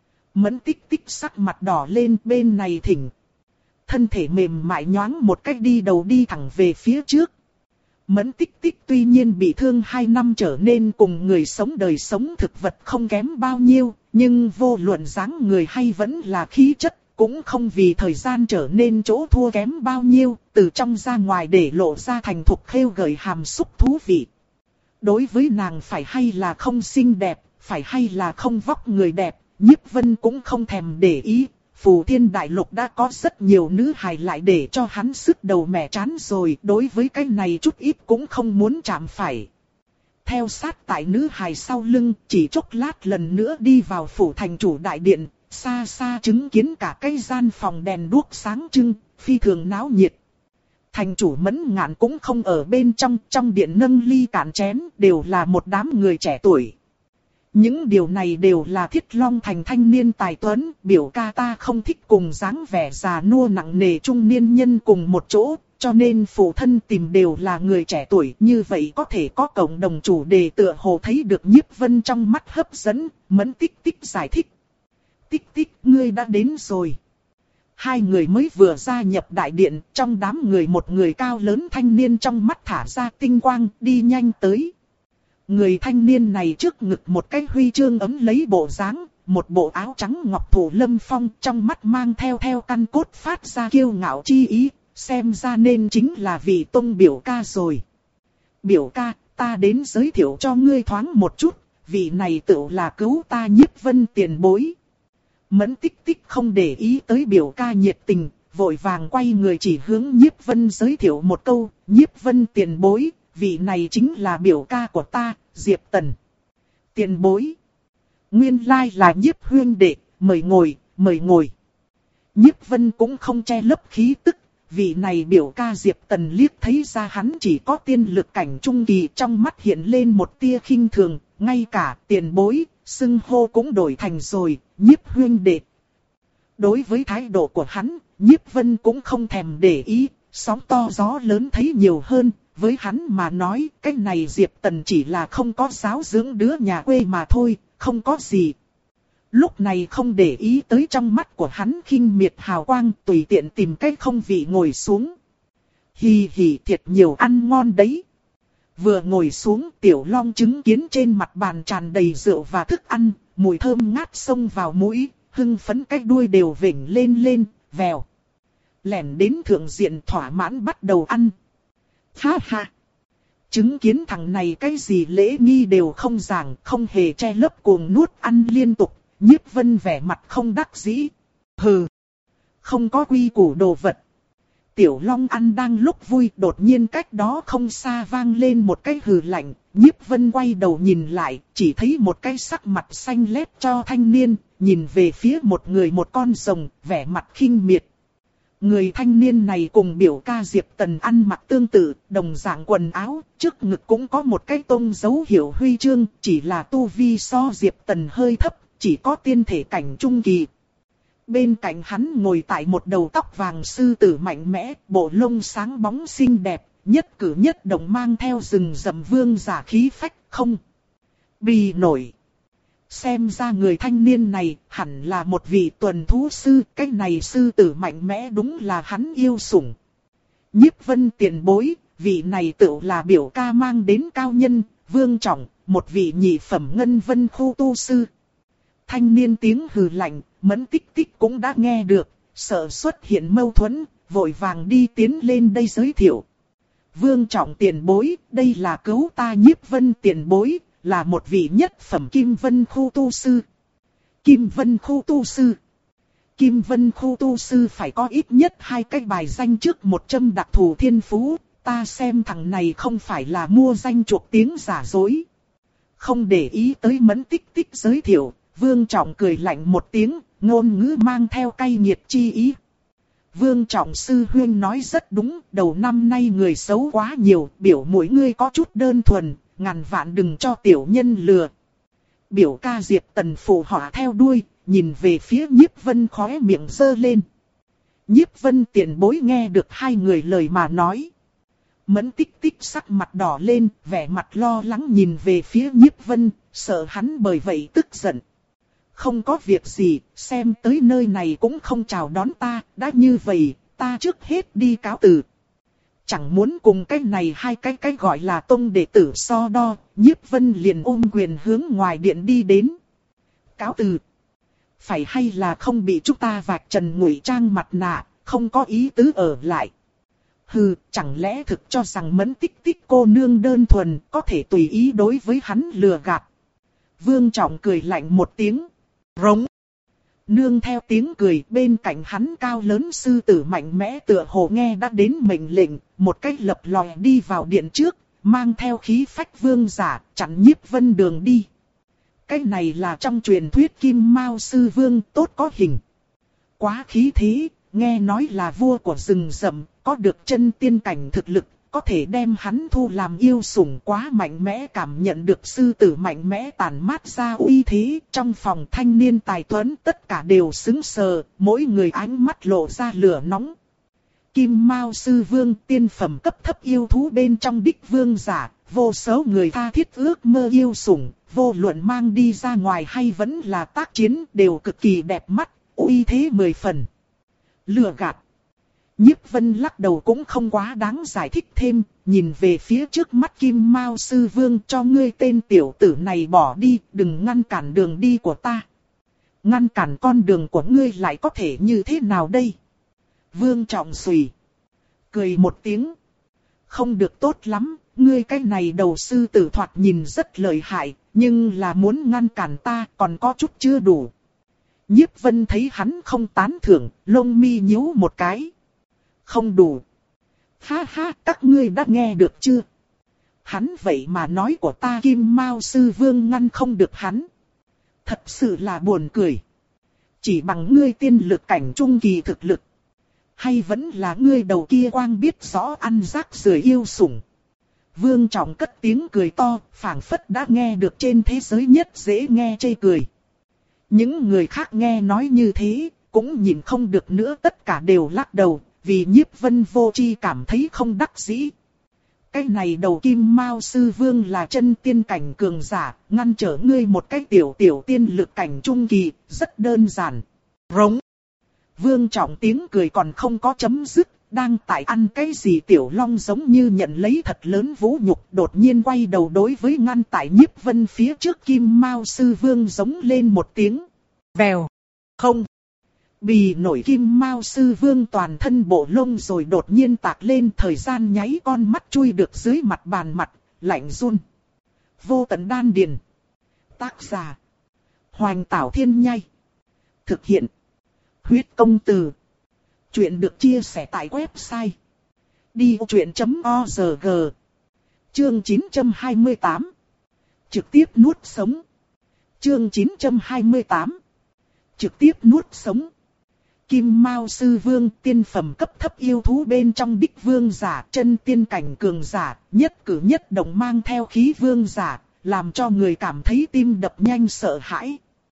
Mẫn Tích Tích sắc mặt đỏ lên, bên này thỉnh. Thân thể mềm mại nhoáng một cách đi đầu đi thẳng về phía trước. Mẫn Tích Tích tuy nhiên bị thương hai năm trở nên cùng người sống đời sống thực vật không kém bao nhiêu, nhưng vô luận dáng người hay vẫn là khí chất, cũng không vì thời gian trở nên chỗ thua kém bao nhiêu, từ trong ra ngoài để lộ ra thành thục khêu gợi hàm xúc thú vị. Đối với nàng phải hay là không xinh đẹp, phải hay là không vóc người đẹp, Nhiếp Vân cũng không thèm để ý. Phù Thiên Đại Lục đã có rất nhiều nữ hài lại để cho hắn sức đầu mẻ chán rồi, đối với cái này chút ít cũng không muốn chạm phải. Theo sát tại nữ hài sau lưng, chỉ chốc lát lần nữa đi vào phủ thành chủ đại điện, xa xa chứng kiến cả cái gian phòng đèn đuốc sáng trưng, phi thường náo nhiệt. Thành chủ Mẫn Ngạn cũng không ở bên trong, trong điện nâng ly cạn chén, đều là một đám người trẻ tuổi. Những điều này đều là Thiết Long Thành thanh niên tài tuấn, biểu ca ta không thích cùng dáng vẻ già nua nặng nề trung niên nhân cùng một chỗ, cho nên phụ thân tìm đều là người trẻ tuổi, như vậy có thể có cộng đồng chủ đề tựa hồ thấy được Nhiếp Vân trong mắt hấp dẫn. Mẫn Tích Tích giải thích. Tích Tích, ngươi đã đến rồi. Hai người mới vừa gia nhập đại điện, trong đám người một người cao lớn thanh niên trong mắt thả ra tinh quang, đi nhanh tới. Người thanh niên này trước ngực một cái huy chương ấm lấy bộ dáng, một bộ áo trắng ngọc thụ lâm phong, trong mắt mang theo theo căn cốt phát ra kiêu ngạo chi ý, xem ra nên chính là vị tông biểu ca rồi. Biểu ca, ta đến giới thiệu cho ngươi thoáng một chút, vị này tự là cứu ta Nhiếp Vân tiền bối. Mẫn Tích Tích không để ý tới biểu ca nhiệt tình, vội vàng quay người chỉ hướng Nhiếp Vân giới thiệu một câu, Nhiếp Vân tiền bối. Vị này chính là biểu ca của ta, Diệp Tần. Tiền bối. Nguyên lai là Nhiếp huynh đệ, mời ngồi, mời ngồi. Nhiếp Vân cũng không che lấp khí tức, vị này biểu ca Diệp Tần liếc thấy ra hắn chỉ có tiên lực cảnh trung kỳ, trong mắt hiện lên một tia khinh thường, ngay cả tiền bối, xưng hô cũng đổi thành rồi, Nhiếp huynh đệ. Đối với thái độ của hắn, Nhiếp Vân cũng không thèm để ý, sóng to gió lớn thấy nhiều hơn. Với hắn mà nói, cái này Diệp Tần chỉ là không có giáo dưỡng đứa nhà quê mà thôi, không có gì. Lúc này không để ý tới trong mắt của hắn khinh miệt hào quang, tùy tiện tìm cái không vị ngồi xuống. Hì hì, thiệt nhiều ăn ngon đấy. Vừa ngồi xuống, Tiểu Long chứng kiến trên mặt bàn tràn đầy rượu và thức ăn, mùi thơm ngát xông vào mũi, hưng phấn cái đuôi đều vểnh lên lên, vèo. Lẻn đến thượng diện thỏa mãn bắt đầu ăn. Ha ha! Chứng kiến thằng này cái gì lễ nghi đều không giảng, không hề che lấp cuồng nuốt ăn liên tục, Nhiếp Vân vẻ mặt không đắc dĩ. Hừ! Không có quy củ đồ vật. Tiểu Long ăn đang lúc vui, đột nhiên cách đó không xa vang lên một cái hừ lạnh. Nhiếp Vân quay đầu nhìn lại, chỉ thấy một cái sắc mặt xanh lét cho thanh niên, nhìn về phía một người một con rồng, vẻ mặt khinh miệt. Người thanh niên này cùng biểu ca Diệp Tần ăn mặc tương tự, đồng dạng quần áo, trước ngực cũng có một cái tông dấu hiệu huy chương, chỉ là tu vi so Diệp Tần hơi thấp, chỉ có tiên thể cảnh trung kỳ. Bên cạnh hắn ngồi tại một đầu tóc vàng sư tử mạnh mẽ, bộ lông sáng bóng xinh đẹp, nhất cử nhất động mang theo rừng rậm vương giả khí phách, không bì nổi. Xem ra người thanh niên này hẳn là một vị tuần thú sư, cái này sư tử mạnh mẽ đúng là hắn yêu sủng. Nhiếp Vân tiền bối, vị này tựu là biểu ca mang đến cao nhân, Vương Trọng, một vị nhị phẩm ngân vân khu tu sư. Thanh niên tiếng hừ lạnh, Mẫn Tích Tích cũng đã nghe được, sợ xuất hiện mâu thuẫn, vội vàng đi tiến lên đây giới thiệu. Vương Trọng tiền bối, đây là cứu ta Nhiếp Vân tiền bối, là một vị nhất phẩm Kim Vân khu tu sư. Kim Vân khu tu sư. Kim Vân khu tu sư phải có ít nhất hai cái bài danh trước một châm đặc thù thiên phú, ta xem thằng này không phải là mua danh chuộc tiếng giả dối. Không để ý tới Mẫn Tích Tích giới thiệu, Vương Trọng cười lạnh một tiếng, ngôn ngữ mang theo cay nghiệt chi ý. Vương Trọng sư huynh nói rất đúng, đầu năm nay người xấu quá nhiều, biểu mỗi ngươi có chút đơn thuần, ngàn vạn đừng cho tiểu nhân lừa. Biểu ca Diệp Tần phụ họa theo đuôi, nhìn về phía Nhiếp Vân khóe miệng giơ lên. Nhiếp Vân tiền bối nghe được hai người lời mà nói. Mẫn Tích Tích sắc mặt đỏ lên, vẻ mặt lo lắng nhìn về phía Nhiếp Vân, sợ hắn bởi vậy tức giận. Không có việc gì, xem tới nơi này cũng không chào đón ta, đã như vậy, ta trước hết đi cáo từ. Chẳng muốn cùng cái này hai cái cái gọi là tông đệ tử so đo, Nhiếp Vân liền ôm quyền hướng ngoài điện đi đến. Cáo từ. Phải hay là không bị chúng ta vạch trần ngụy trang mặt nạ, không có ý tứ ở lại. Hừ, chẳng lẽ thực cho rằng Mẫn Tích Tích cô nương đơn thuần có thể tùy ý đối với hắn lừa gạt. Vương Trọng cười lạnh một tiếng. Rống. Nương theo tiếng cười, bên cạnh hắn cao lớn sư tử mạnh mẽ tựa hồ nghe đã đến mệnh lệnh, một cách lập lòe đi vào điện trước, mang theo khí phách vương giả, chặn Nhiếp Vân đường đi. Cái này là trong truyền thuyết Kim Mao sư vương tốt có hình. Quá khí thế, nghe nói là vua của rừng rậm, có được chân tiên cảnh thực lực, có thể đem hắn thu làm yêu sủng, quá mạnh mẽ. Cảm nhận được sư tử mạnh mẽ tản mát ra uy thế, trong phòng thanh niên tài tuấn tất cả đều sững sờ, mỗi người ánh mắt lộ ra lửa nóng. Kim Mao sư vương, tiên phẩm cấp thấp yêu thú bên trong đích vương giả, vô số người tha thiết ước mơ yêu sủng, vô luận mang đi ra ngoài hay vẫn là tác chiến đều cực kỳ đẹp mắt, uy thế mười phần. Lừa gạt. Nhiếp Vân lắc đầu cũng không quá đáng giải thích thêm, nhìn về phía trước mắt Kim Mao sư vương, cho ngươi tên tiểu tử này bỏ đi, đừng ngăn cản đường đi của ta. Ngăn cản con đường của ngươi lại có thể như thế nào đây? Vương Trọng xùy. Cười một tiếng. Không được tốt lắm, ngươi cái này đầu sư tử thoạt nhìn rất lợi hại, nhưng là muốn ngăn cản ta còn có chút chưa đủ. Nhiếp Vân thấy hắn không tán thưởng, lông mi nhíu một cái. Không đủ. Ha ha, các ngươi đã nghe được chưa? Hắn vậy mà nói của ta Kim Mao sư vương ngăn không được hắn. Thật sự là buồn cười. Chỉ bằng ngươi tiên lực cảnh trung kỳ thực lực. Hay vẫn là ngươi đầu kia quang biết rõ ăn rác rưởi yêu sủng. Vương Trọng cất tiếng cười to, phảng phất đã nghe được trên thế giới nhất dễ nghe chê cười. Những người khác nghe nói như thế, cũng nhìn không được nữa, tất cả đều lắc đầu, vì Nhiếp Vân vô tri cảm thấy không đắc dĩ. Cái này đầu Kim Mao Sư Vương là chân tiên cảnh cường giả, ngăn trở ngươi một cái tiểu tiểu tiên lực cảnh trung kỳ, rất đơn giản. Rống. Vương Trọng tiếng cười còn không có chấm dứt, đang tại ăn cái gì Tiểu Long giống như nhận lấy thật lớn vũ nhục, đột nhiên quay đầu đối với ngăn tại Nhiếp Vân phía trước Kim Mao Sư Vương giống lên một tiếng. Vèo. Không. Bì nổi Kim Mao Sư Vương toàn thân bộ lông rồi đột nhiên tạc lên, thời gian nháy con mắt chui được dưới mặt bàn mặt, lạnh run. Vô tận đan điền. Tác giả. Hoành Tảo Thiên Nhai. Thực hiện. Huyết Công Từ. Chuyện được chia sẻ tại website đi vô chuyện chấm org. Chương chín trăm hai mươi tám. Trực tiếp nuốt sống. Chương chín trăm hai mươi tám. Trực tiếp nuốt sống. Kim Mao Sư Vương, tiên phẩm cấp thấp yêu thú bên trong đích vương giả, chân tiên cảnh cường giả, nhất cử nhất động mang theo khí vương giả, làm cho người cảm thấy tim đập nhanh sợ hãi.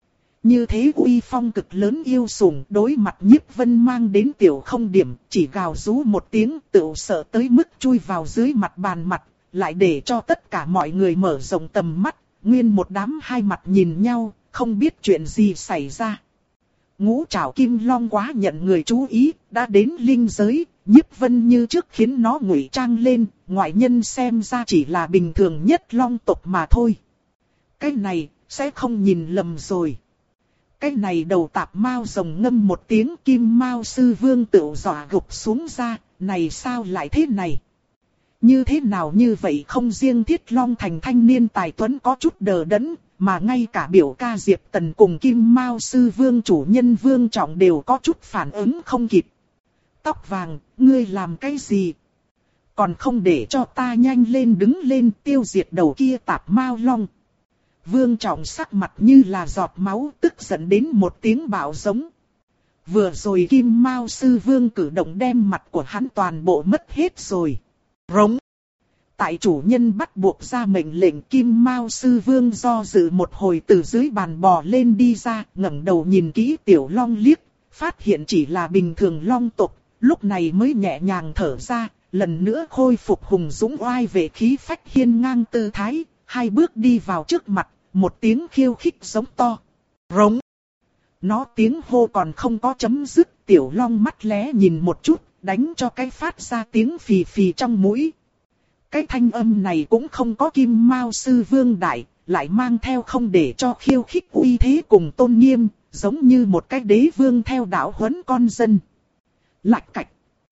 Như thế uy phong cực lớn yêu sủng, đối mặt Nhiếp Vân mang đến tiểu không điểm, chỉ gào rú một tiếng, tựu sợ tới mức chui vào dưới mặt bàn mặt, lại để cho tất cả mọi người mở rộng tầm mắt, nguyên một đám hai mặt nhìn nhau, không biết chuyện gì xảy ra. Ngũ trảo kim long quá nhận người chú ý, đã đến linh giới, Nhiếp Vân như trước khiến nó ngụy trang lên, ngoại nhân xem ra chỉ là bình thường nhất long tộc mà thôi. Cái này, sẽ không nhìn lầm rồi. Cái này đầu tạp mao rồng ngâm một tiếng, Kim Mao Sư Vương tự dọa gục xuống ra, này sao lại thế này? Như thế nào như vậy, không riêng Thiết Long Thành thanh niên tài tuấn có chút đờ đẫn, mà ngay cả biểu ca Diệp Tần cùng Kim Mao Sư Vương chủ nhân Vương Trọng đều có chút phản ứng không kịp. Tóc vàng, ngươi làm cái gì? Còn không để cho ta nhanh lên đứng lên tiêu diệt đầu kia tạp mao long. Vương Trọng sắc mặt như là giọt máu, tức giận đến một tiếng bạo giống. Vừa rồi Kim Mao Sư Vương cử động đem mặt của hắn toàn bộ mất hết rồi. Rống. Tại chủ nhân bắt buộc ra mệnh lệnh, Kim Mao Sư Vương do dự một hồi từ dưới bàn bò lên đi ra, ngẩng đầu nhìn kỹ Tiểu Long liếc, phát hiện chỉ là bình thường long tộc, lúc này mới nhẹ nhàng thở ra, lần nữa khôi phục hùng dũng oai vệ khí phách hiên ngang tư thái, hai bước đi vào trước mặt, một tiếng khiêu khích giống to. Rống. Nó tiếng hô còn không có chấm dứt, Tiểu Long mắt lé nhìn một chút, đánh cho cái phát ra tiếng phì phì trong mũi. Cái thanh âm này cũng không có Kim Mao Sư Vương đại, lại mang theo không để cho khiêu khích uy thế cùng tôn nghiêm, giống như một cái đế vương theo đạo huấn con dân. Lạch cạch.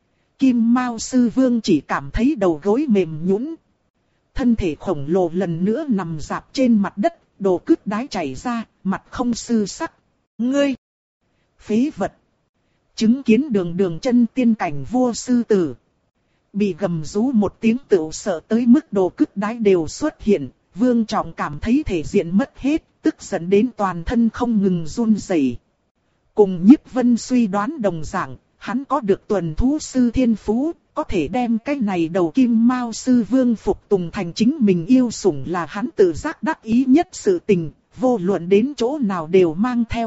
Kim Mao Sư Vương chỉ cảm thấy đầu gối mềm nhũn, thân thể khổng lồ lần nữa nằm dạp trên mặt đất, đồ cứt đái chảy ra, mặt không sư sắc. Ngươi! Phế vật! Chứng kiến đường đường chân tiên cảnh vua sư tử. Bị gầm rú một tiếng tựu sợ tới mức đồ cứt đái đều xuất hiện, Vương Trọng cảm thấy thể diện mất hết, tức giận đến toàn thân không ngừng run rẩy. Cùng Nhiếp Vân suy đoán đồng dạng, hắn có được tuần thú sư thiên phú, có thể đem cái này đầu Kim Mao Sư Vương phục tùng thành chính mình yêu sủng là hắn tự giác đắc ý nhất sự tình, vô luận đến chỗ nào đều mang theo.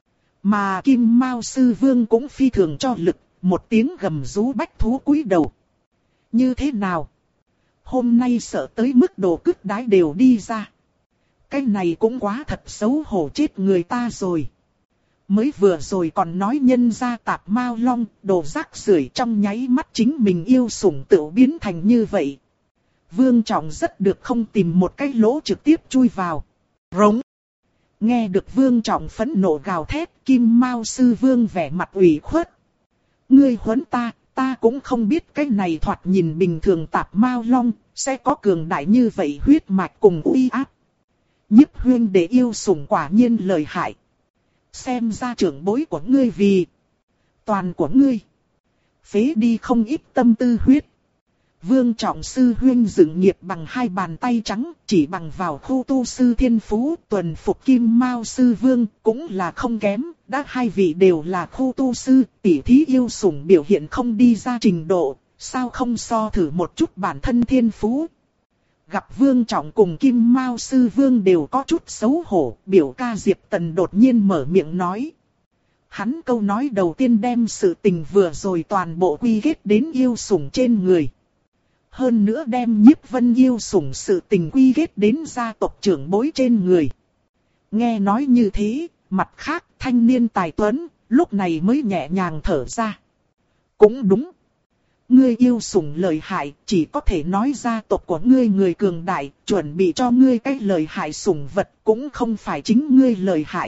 Mà Kim Mao Sư Vương cũng phi thường cho lực, một tiếng gầm rú bách thú cúi đầu. Như thế nào? Hôm nay sợ tới mức đồ cứt đái đều đi ra. Cái này cũng quá thật xấu hổ chết người ta rồi. Mới vừa rồi còn nói nhân ra tạp mao long, đồ rác rưởi, trong nháy mắt chính mình yêu sủng tự biến thành như vậy. Vương Trọng rất được không tìm một cái lỗ trực tiếp chui vào. Rống. Nghe được Vương Trọng phẫn nộ gào thét, Kim Mao Sư Vương vẻ mặt ủy khuất. Ngươi huấn ta, ta cũng không biết cái này thoạt nhìn bình thường tạp mao long, sẽ có cường đại như vậy huyết mạch cùng uy áp. Nhiếp huyên để yêu sủng quả nhiên lợi hại. Xem ra trưởng bối của ngươi vì toàn của ngươi phế đi không ít tâm tư huyết. Vương Trọng sư huyên dựng nghiệp bằng hai bàn tay trắng, chỉ bằng vào khu tu sư thiên phú, tuần phục Kim Mao Sư Vương cũng là không kém, đã hai vị đều là khu tu sư, tỉ thí yêu sủng biểu hiện không đi ra trình độ, sao không so thử một chút bản thân thiên phú. Gặp Vương Trọng cùng Kim Mao Sư Vương đều có chút xấu hổ, biểu ca Diệp Tần đột nhiên mở miệng nói. Hắn câu nói đầu tiên đem sự tình vừa rồi toàn bộ quy kết đến yêu sủng trên người. hơn nữa đem Nhiếp Vân yêu sủng sự tình quy kết đến gia tộc trưởng bối trên người. Nghe nói như thế, mặt khác thanh niên tài tuấn, lúc này mới nhẹ nhàng thở ra. Cũng đúng. Ngươi yêu sủng lợi hại, chỉ có thể nói gia tộc của ngươi người cường đại, chuẩn bị cho ngươi cái lợi hại sủng vật cũng không phải chính ngươi lợi hại.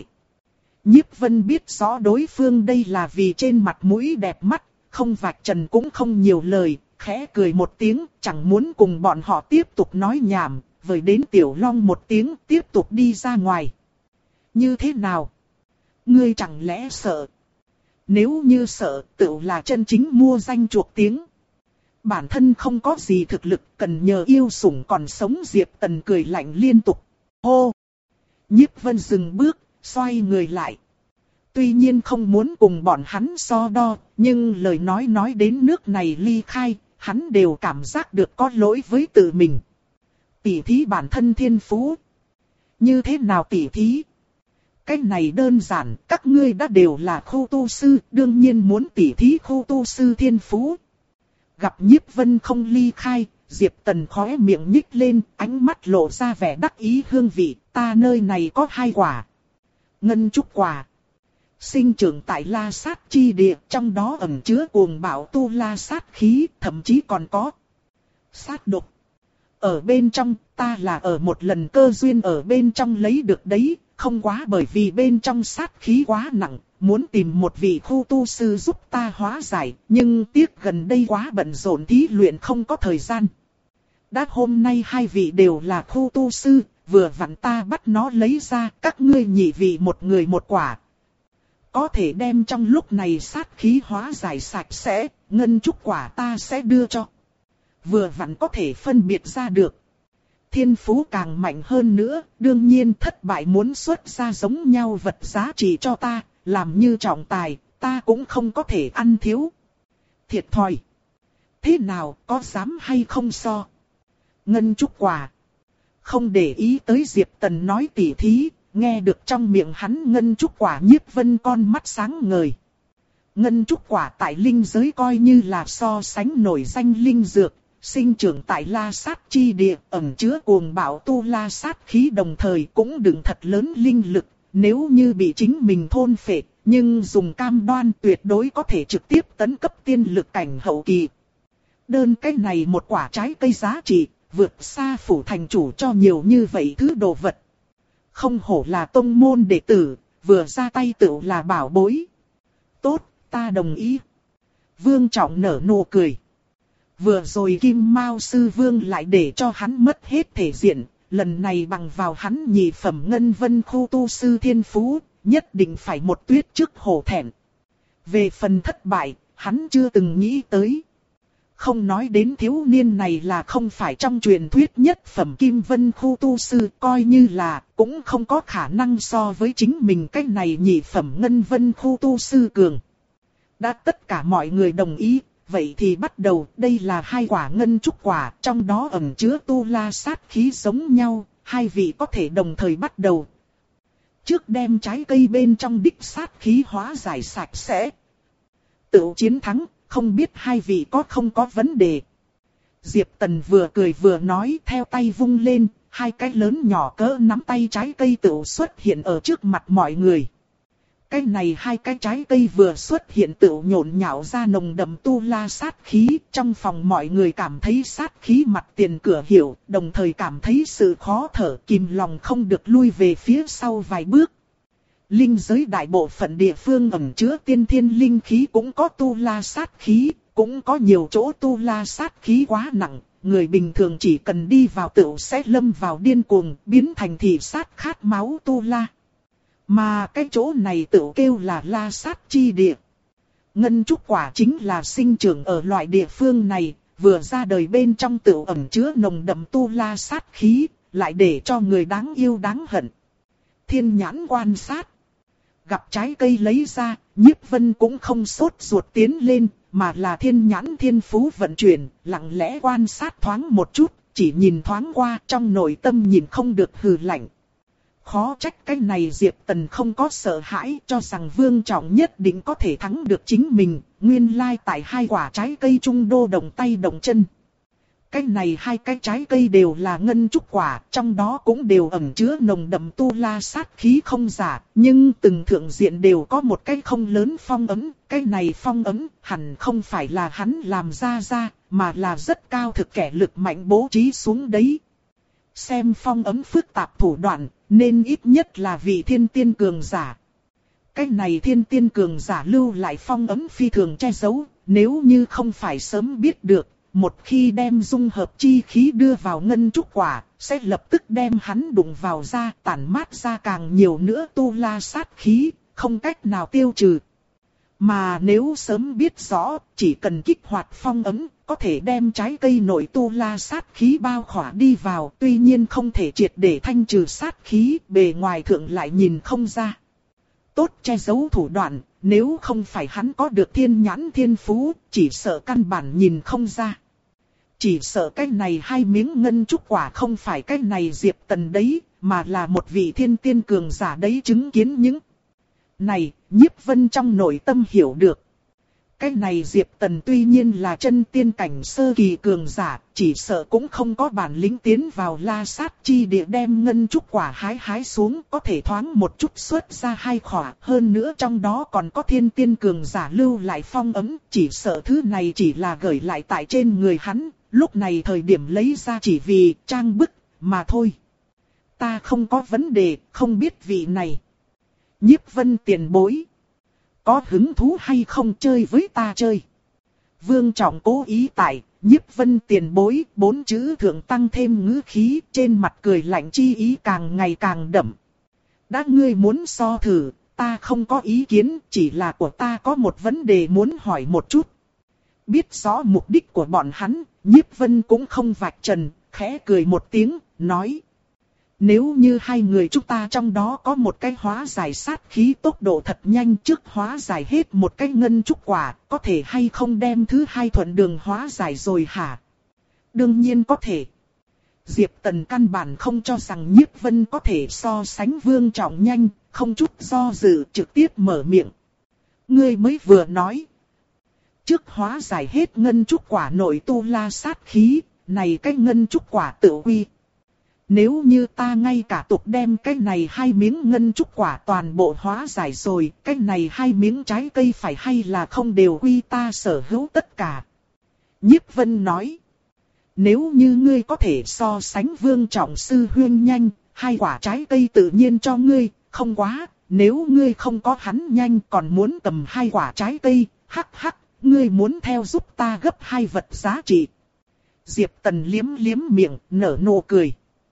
Nhiếp Vân biết rõ đối phương đây là vì trên mặt mũi đẹp mắt, không vạch trần cũng không nhiều lời, khẽ cười một tiếng, chẳng muốn cùng bọn họ tiếp tục nói nhảm, vời đến Tiểu Long một tiếng tiếp tục đi ra ngoài. Như thế nào? Ngươi chẳng lẽ sợ? Nếu như sợ, tự là chân chính mua danh chuộc tiếng. Bản thân không có gì thực lực, cần nhờ yêu sủng còn sống Diệp Tần cười lạnh liên tục. Hô! Nhiếp Vân dừng bước, xoay người lại. Tuy nhiên không muốn cùng bọn hắn so đo, nhưng lời nói nói đến nước này ly khai, hắn đều cảm giác được có lỗi với tự mình. Tỉ thí bản thân thiên phú. Như thế nào tỉ thí? Cái này đơn giản, các ngươi đã đều là khu tu sư, đương nhiên muốn tỉ thí khu tu sư thiên phú. Gặp Nhiếp Vân không ly khai, Diệp Tần khóe miệng nhích lên, ánh mắt lộ ra vẻ đắc ý hương vị, ta nơi này có hai quả. Ngân trúc quả. Sinh trưởng tại La Sát chi địa, trong đó ẩn chứa cuồng bạo tu La Sát khí, thậm chí còn có sát độc. Ở bên trong, ta là ở một lần cơ duyên ở bên trong lấy được đấy, không quá bởi vì bên trong sát khí quá nặng, muốn tìm một vị khu tu sư giúp ta hóa giải, nhưng tiếc gần đây quá bận rộn thí luyện không có thời gian. Đã hôm nay hai vị đều là khu tu sư, vừa vặn ta bắt nó lấy ra, các ngươi nhị vị một người một quả. Có thể đem trong lúc này sát khí hóa giải sạch sẽ, ngân trúc quả ta sẽ đưa cho. Vừa vặn có thể phân biệt ra được. Thiên phú càng mạnh hơn nữa, đương nhiên thất bại muốn xuất ra giống nhau vật giá trị cho ta, làm như trọng tài, ta cũng không có thể ăn thiếu. Thiệt thòi. Thế nào, có dám hay không so? Ngân trúc quả. Không để ý tới Diệp Tần nói tỉ thí, nghe được trong miệng hắn ngân trúc quả Nhiếp Vân con mắt sáng ngời. Ngân trúc quả tại linh giới coi như là so sánh nổi danh linh dược. Sinh trưởng tại La Sát chi địa, ẩn chứa cuồng bạo tu La Sát khí đồng thời cũng đựng thật lớn linh lực, nếu như bị chính mình thôn phệ, nhưng dùng cam đoan tuyệt đối có thể trực tiếp tấn cấp tiên lực cảnh hậu kỳ. Đơn cái này một quả trái cây giá trị, vượt xa phủ thành chủ cho nhiều như vậy thứ đồ vật. Không hổ là tông môn đệ tử, vừa ra tay tựu là bảo bối. Tốt, ta đồng ý. Vương Trọng nở nụ cười. Vừa rồi Kim Mao Sư Vương lại để cho hắn mất hết thể diện, lần này bằng vào hắn nhị phẩm ngân vân khu tu sư thiên phú, nhất định phải một tuyết trước hổ thẹn. Về phần thất bại, hắn chưa từng nghĩ tới. Không nói đến thiếu niên này là không phải trong truyền thuyết nhất phẩm Kim Vân khu tu sư, coi như là cũng không có khả năng so với chính mình cái này nhị phẩm ngân vân khu tu sư cường. Đã tất cả mọi người đồng ý. Vậy thì bắt đầu, đây là hai quả ngân trúc quả, trong đó ẩn chứa tu La sát khí giống nhau, hai vị có thể đồng thời bắt đầu. Trước đem trái cây bên trong đích sát khí hóa giải sạch sẽ. Tự chiến thắng, không biết hai vị có không có vấn đề. Diệp Tần vừa cười vừa nói theo tay vung lên, hai cái lớn nhỏ cỡ nắm tay trái cây tự xuất hiện ở trước mặt mọi người. Cái này hai cái trái cây vừa xuất hiện tự nhộn nhạo ra nồng đậm tu La sát khí, trong phòng mọi người cảm thấy sát khí mặt tiền cửa hiệu, đồng thời cảm thấy sự khó thở, kìm lòng không được lui về phía sau vài bước. Linh giới đại bộ phận địa phương ẩn chứa tiên thiên linh khí cũng có tu La sát khí, cũng có nhiều chỗ tu La sát khí quá nặng, người bình thường chỉ cần đi vào tự sẽ lâm vào điên cuồng, biến thành thị sát khát máu tu La. Mà cái chỗ này tự kêu là La Sát chi địa. Ngân trúc quả chính là sinh trưởng ở loại địa phương này, vừa ra đời bên trong tự ẩn chứa nồng đậm tu La sát khí, lại để cho người đáng yêu đáng hận. Thiên nhãn quan sát. Gặp trái cây lấy ra, Nhiếp Vân cũng không sốt ruột tiến lên, mà là thiên nhãn thiên phú vận chuyển, lặng lẽ quan sát thoáng một chút, chỉ nhìn thoáng qua trong nội tâm nhìn không được hừ lạnh. Khó trách cái này Diệp Tần không có sợ hãi, cho rằng Vương Trọng nhất định có thể thắng được chính mình, nguyên lai tại hai quả trái cây trung đô đồng tay đồng chân. Cái này hai cái trái cây đều là ngân trúc quả, trong đó cũng đều ẩn chứa nồng đậm tu la sát khí không giả, nhưng từng thượng diện đều có một cái không lớn phong ấn, cái này phong ấn hẳn không phải là hắn làm ra ra, mà là rất cao thực kẻ lực mạnh bố trí xuống đấy. Xem phong ấn phức tạp thủ đoạn, nên ít nhất là vị thiên tiên cường giả. Cái này thiên tiên cường giả lưu lại phong ấn phi thường che giấu, nếu như không phải sớm biết được, một khi đem dung hợp chi khí đưa vào ngân trúc quả, sẽ lập tức đem hắn đụng vào ra, tản mát ra càng nhiều nữa tu la sát khí, không cách nào tiêu trừ. Mà nếu sớm biết rõ, chỉ cần kích hoạt phong ấn, có thể đem trái cây nội tu la sát khí bao khỏa đi vào, tuy nhiên không thể triệt để thanh trừ sát khí, bề ngoài thượng lại nhìn không ra. Tốt che giấu thủ đoạn, nếu không phải hắn có được thiên nhãn thiên phú, chỉ sợ căn bản nhìn không ra. Chỉ sợ cái này hai miếng ngân trúc quả không phải cái này Diệp Tần đấy, mà là một vị thiên tiên cường giả đấy chứng kiến những này, Nhiếp Vân trong nội tâm hiểu được. Cái này Diệp Tần tuy nhiên là chân tiên cảnh sơ kỳ cường giả, chỉ sợ cũng không có bản lĩnh tiến vào la sát chi địa đem ngân trúc quả hái hái xuống, có thể thoáng một chút xuất ra hai khỏa, hơn nữa trong đó còn có thiên tiên cường giả lưu lại phong ấm, chỉ sợ thứ này chỉ là gửi lại tại trên người hắn, lúc này thời điểm lấy ra chỉ vì trang bức mà thôi. Ta không có vấn đề, không biết vị này. Nhiếp Vân tiền bối, có hứng thú hay không chơi với ta chơi? Vương Trọng cố ý tại, Nhiếp Vân tiền bối, bốn chữ thượng tăng thêm ngữ khí, trên mặt cười lạnh chi ý càng ngày càng đậm. Đã ngươi muốn so thử, ta không có ý kiến, chỉ là của ta có một vấn đề muốn hỏi một chút. Biết rõ mục đích của bọn hắn, Nhiếp Vân cũng không vạch trần, khẽ cười một tiếng, nói. Nếu như hai người chúng ta trong đó có một cái hóa giải sát khí tốc độ thật nhanh trước hóa giải hết một cái ngân trúc quả, có thể hay không đem thứ hai thuận đường hóa giải rồi hả? Đương nhiên có thể. Diệp Tần căn bản không cho rằng Nhiếp Vân có thể so sánh Vương Trọng nhanh, không chút do dự trực tiếp mở miệng. Ngươi mới vừa nói. Trước hóa giải hết ngân trúc quả nội tu la sát khí, này cái ngân trúc quả tự quy. Nếu như ta ngay cả tục đem cái này hai miếng ngân trúc quả toàn bộ hóa giải rồi, cái này hai miếng trái cây phải hay là không đều quy ta sở hữu tất cả. Nhiếp Vân nói, nếu như ngươi có thể so sánh Vương Trọng sư huyên nhanh, hai quả trái cây tự nhiên cho ngươi, không quá, nếu ngươi không có hắn nhanh còn muốn cầm hai quả trái cây, hắc hắc, ngươi muốn theo giúp ta gấp hai vật giá trị. Diệp Tần liếm liếm miệng, nở nụ cười.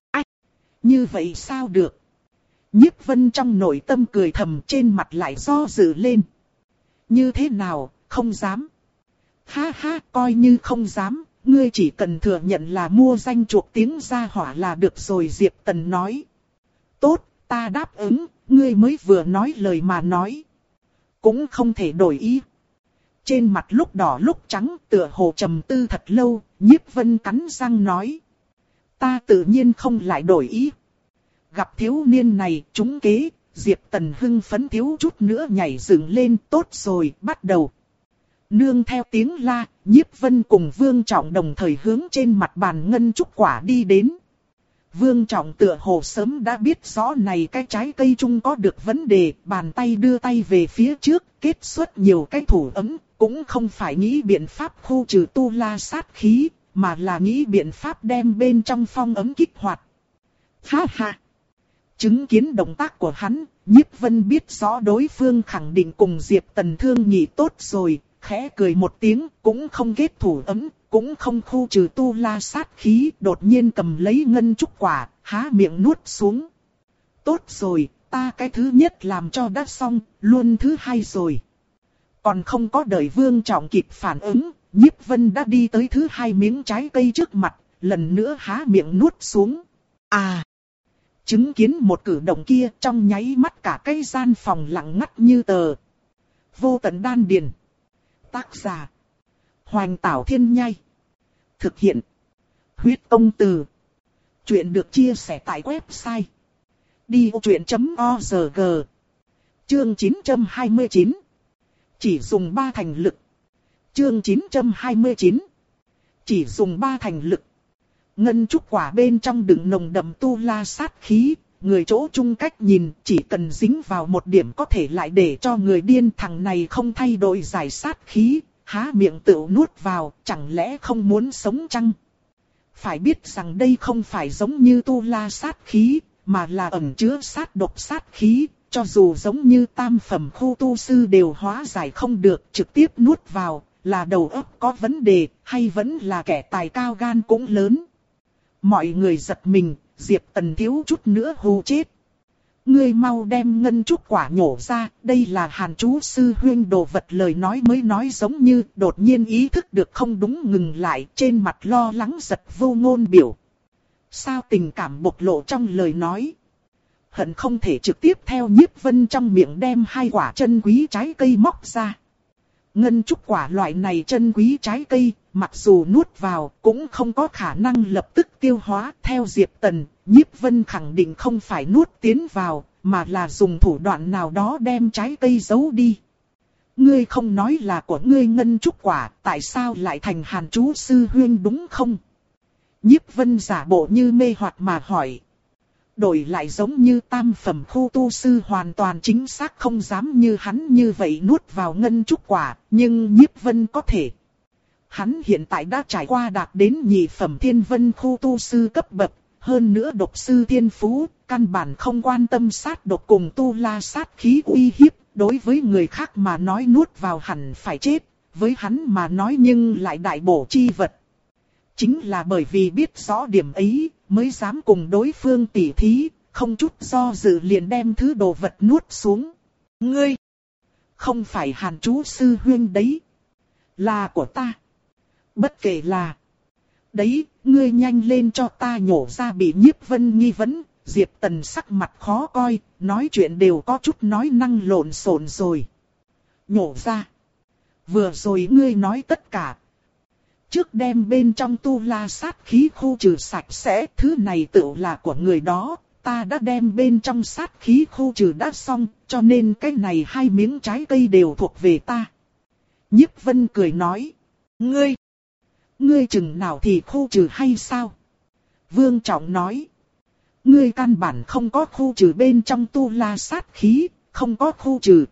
Như vậy sao được? Nhiếp Vân trong nội tâm cười thầm, trên mặt lại do dự lên. Như thế nào, không dám? Ha ha, coi như không dám, ngươi chỉ cần thừa nhận là mua danh chuộc tiếng gia hỏa là được rồi. Diệp Tần nói. Tốt, ta đáp ứng, ngươi mới vừa nói lời mà nói. Cũng không thể đổi ý. Trên mặt lúc đỏ lúc trắng, tựa hồ trầm tư thật lâu, Nhiếp Vân cắn răng nói. Ta tự nhiên không lại đổi ý. Gặp thiếu niên này, trúng kế, Diệp Tần hưng phấn thiếu chút nữa nhảy dựng lên, tốt rồi, bắt đầu. Nương theo tiếng la, Nhiếp Vân cùng Vương Trọng đồng thời hướng trên mặt bàn ngân trúc quả đi đến. Vương Trọng tựa hồ sớm đã biết rõ này cái trái cây chung có được vấn đề, bàn tay đưa tay về phía trước, kết xuất nhiều cái thủ ấm, cũng không phải nghĩ biện pháp khu trừ tu la sát khí, mà là nghĩ biện pháp đem bên trong phong ấm kích hoạt. Ha ha! Chứng kiến động tác của hắn, Nhiếp Vân biết rõ đối phương khẳng định cùng Diệp Tần thương nghị tốt rồi, khẽ cười một tiếng, cũng không kết thủ ấm, cũng không khu trừ tu la sát khí, đột nhiên cầm lấy ngân trúc quả, há miệng nuốt xuống. Tốt rồi, ta cái thứ nhất làm cho đã xong, luôn thứ hai rồi. Còn không có đợi Vương Trọng kịp phản ứng, Nhiếp Vân đã đi tới thứ hai miếng trái cây trước mặt, lần nữa há miệng nuốt xuống. À! Chứng kiến một cử động kia trong nháy mắt cả cái gian phòng lặng ngắt như tờ. Vô tận đan điền. Tác giả. Hoành Tảo Thiên Nhai. Thực hiện. Huyết Công Từ. Chuyện được chia sẻ tại website. đi ô chuyện chấm o rờ giê. Chương chín trăm hai mươi chín. Chỉ dùng ba thành lực. Chương chín trăm hai mươi chín. Chỉ dùng ba thành lực. Ngân trúc quả bên trong đựng nồng đậm tu la sát khí, người chỗ chung cách nhìn chỉ cần dính vào một điểm có thể lại để cho người điên. Thằng này không thay đổi giải sát khí, há miệng tự nuốt vào, chẳng lẽ không muốn sống chăng? Phải biết rằng đây không phải giống như tu la sát khí, mà là ẩn chứa sát độc sát khí, cho dù giống như tam phẩm khu tu sư đều hóa giải không được, trực tiếp nuốt vào, là đầu óc có vấn đề, hay vẫn là kẻ tài cao gan cũng lớn. Mọi người giật mình, Diệp Tần thiếu chút nữa hù chết. Ngươi mau đem ngân trúc quả nhổ ra, đây là Hàn chú sư huynh đồ vật. Lời nói mới nói giống như đột nhiên ý thức được không đúng, ngừng lại, trên mặt lo lắng giật vô ngôn biểu. Sao tình cảm bộc lộ trong lời nói. Hận không thể trực tiếp theo Nhiếp Vân trong miệng đem hai quả chân quý trái cây móc ra. Ngân trúc quả loại này chân quý trái cây, mặc dù nuốt vào cũng không có khả năng lập tức tiêu hóa. Theo Diệp Tần, Nhiếp Vân khẳng định không phải nuốt tiến vào, mà là dùng thủ đoạn nào đó đem trái cây giấu đi. Ngươi không nói là của ngươi ngân trúc quả, tại sao lại thành Hàn chú sư huynh đúng không? Nhiếp Vân giả bộ như mê hoặc mà hỏi. Đổi lại giống như tam phẩm khu tu sư hoàn toàn chính xác không dám như hắn như vậy nuốt vào ngân trúc quả, nhưng Nhiếp Vân có thể. Hắn hiện tại đã trải qua đạt đến nhị phẩm thiên vân khu tu sư cấp bậc, hơn nữa độc sư thiên phú, căn bản không quan tâm sát độc cùng tu la sát khí uy hiếp, đối với người khác mà nói nuốt vào hẳn phải chết, với hắn mà nói nhưng lại đại bổ chi vật. Chính là bởi vì biết rõ điểm ấy, mới dám cùng đối phương tỉ thí, không chút do dự liền đem thứ đồ vật nuốt xuống. Ngươi, không phải Hàn chú sư huynh đấy, là của ta. Bất kể là, đấy, ngươi nhanh lên cho ta nhổ ra. Bị Nhiếp Vân nghi vấn, Diệp Tần sắc mặt khó coi, nói chuyện đều có chút nói năng lộn xộn rồi. Nhổ ra. Vừa rồi ngươi nói tất cả. Trước đem bên trong tu la sát khí khu trừ sạch sẽ, thứ này tự là của người đó, ta đã đem bên trong sát khí khu trừ đã xong, cho nên cái này hai miếng trái cây đều thuộc về ta. Nhiếp Vân cười nói, ngươi, ngươi chừng nào thì khu trừ hay sao? Vương Trọng nói, ngươi căn bản không có khu trừ bên trong tu la sát khí, không có khu trừ.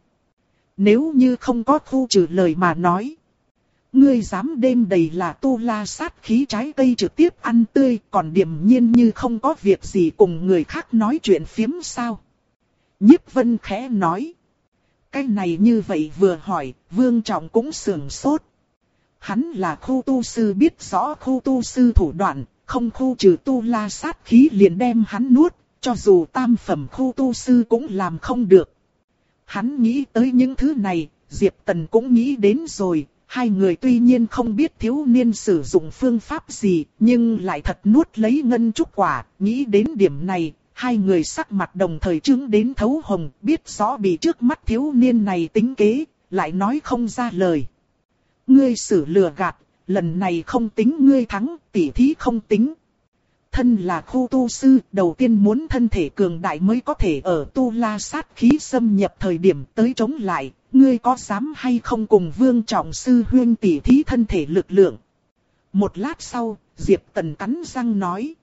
Nếu như không có khu trừ lời mà nói, ngươi dám đêm đầy là tu la sát khí trái cây trực tiếp ăn tươi, còn điềm nhiên như không có việc gì cùng người khác nói chuyện phiếm sao? Nhiếp Vân khẽ nói. Cái này như vậy vừa hỏi, Vương Trọng cũng sườn sốt. Hắn là khu tu sư, biết rõ khu tu sư thủ đoạn, không khu trừ tu la sát khí liền đem hắn nuốt, cho dù tam phẩm khu tu sư cũng làm không được. Hắn nghĩ tới những thứ này, Diệp Tần cũng nghĩ đến rồi. Hai người tuy nhiên không biết thiếu niên sử dụng phương pháp gì, nhưng lại thật nuốt lấy ngân trúc quả. Nghĩ đến điểm này, hai người sắc mặt đồng thời trướng đến thấu hồng, biết rõ bị trước mắt thiếu niên này tính kế, lại nói không ra lời. Ngươi xử lừa gạt, lần này không tính ngươi thắng, tỉ thí không tính. Thân là khu tu sư, đầu tiên muốn thân thể cường đại mới có thể ở tu la sát khí xâm nhập thời điểm tới chống lại. Ngươi có dám hay không cùng Vương Trọng sư huynh tỉ thí thân thể lực lượng? Một lát sau, Diệp Tần cắn răng nói.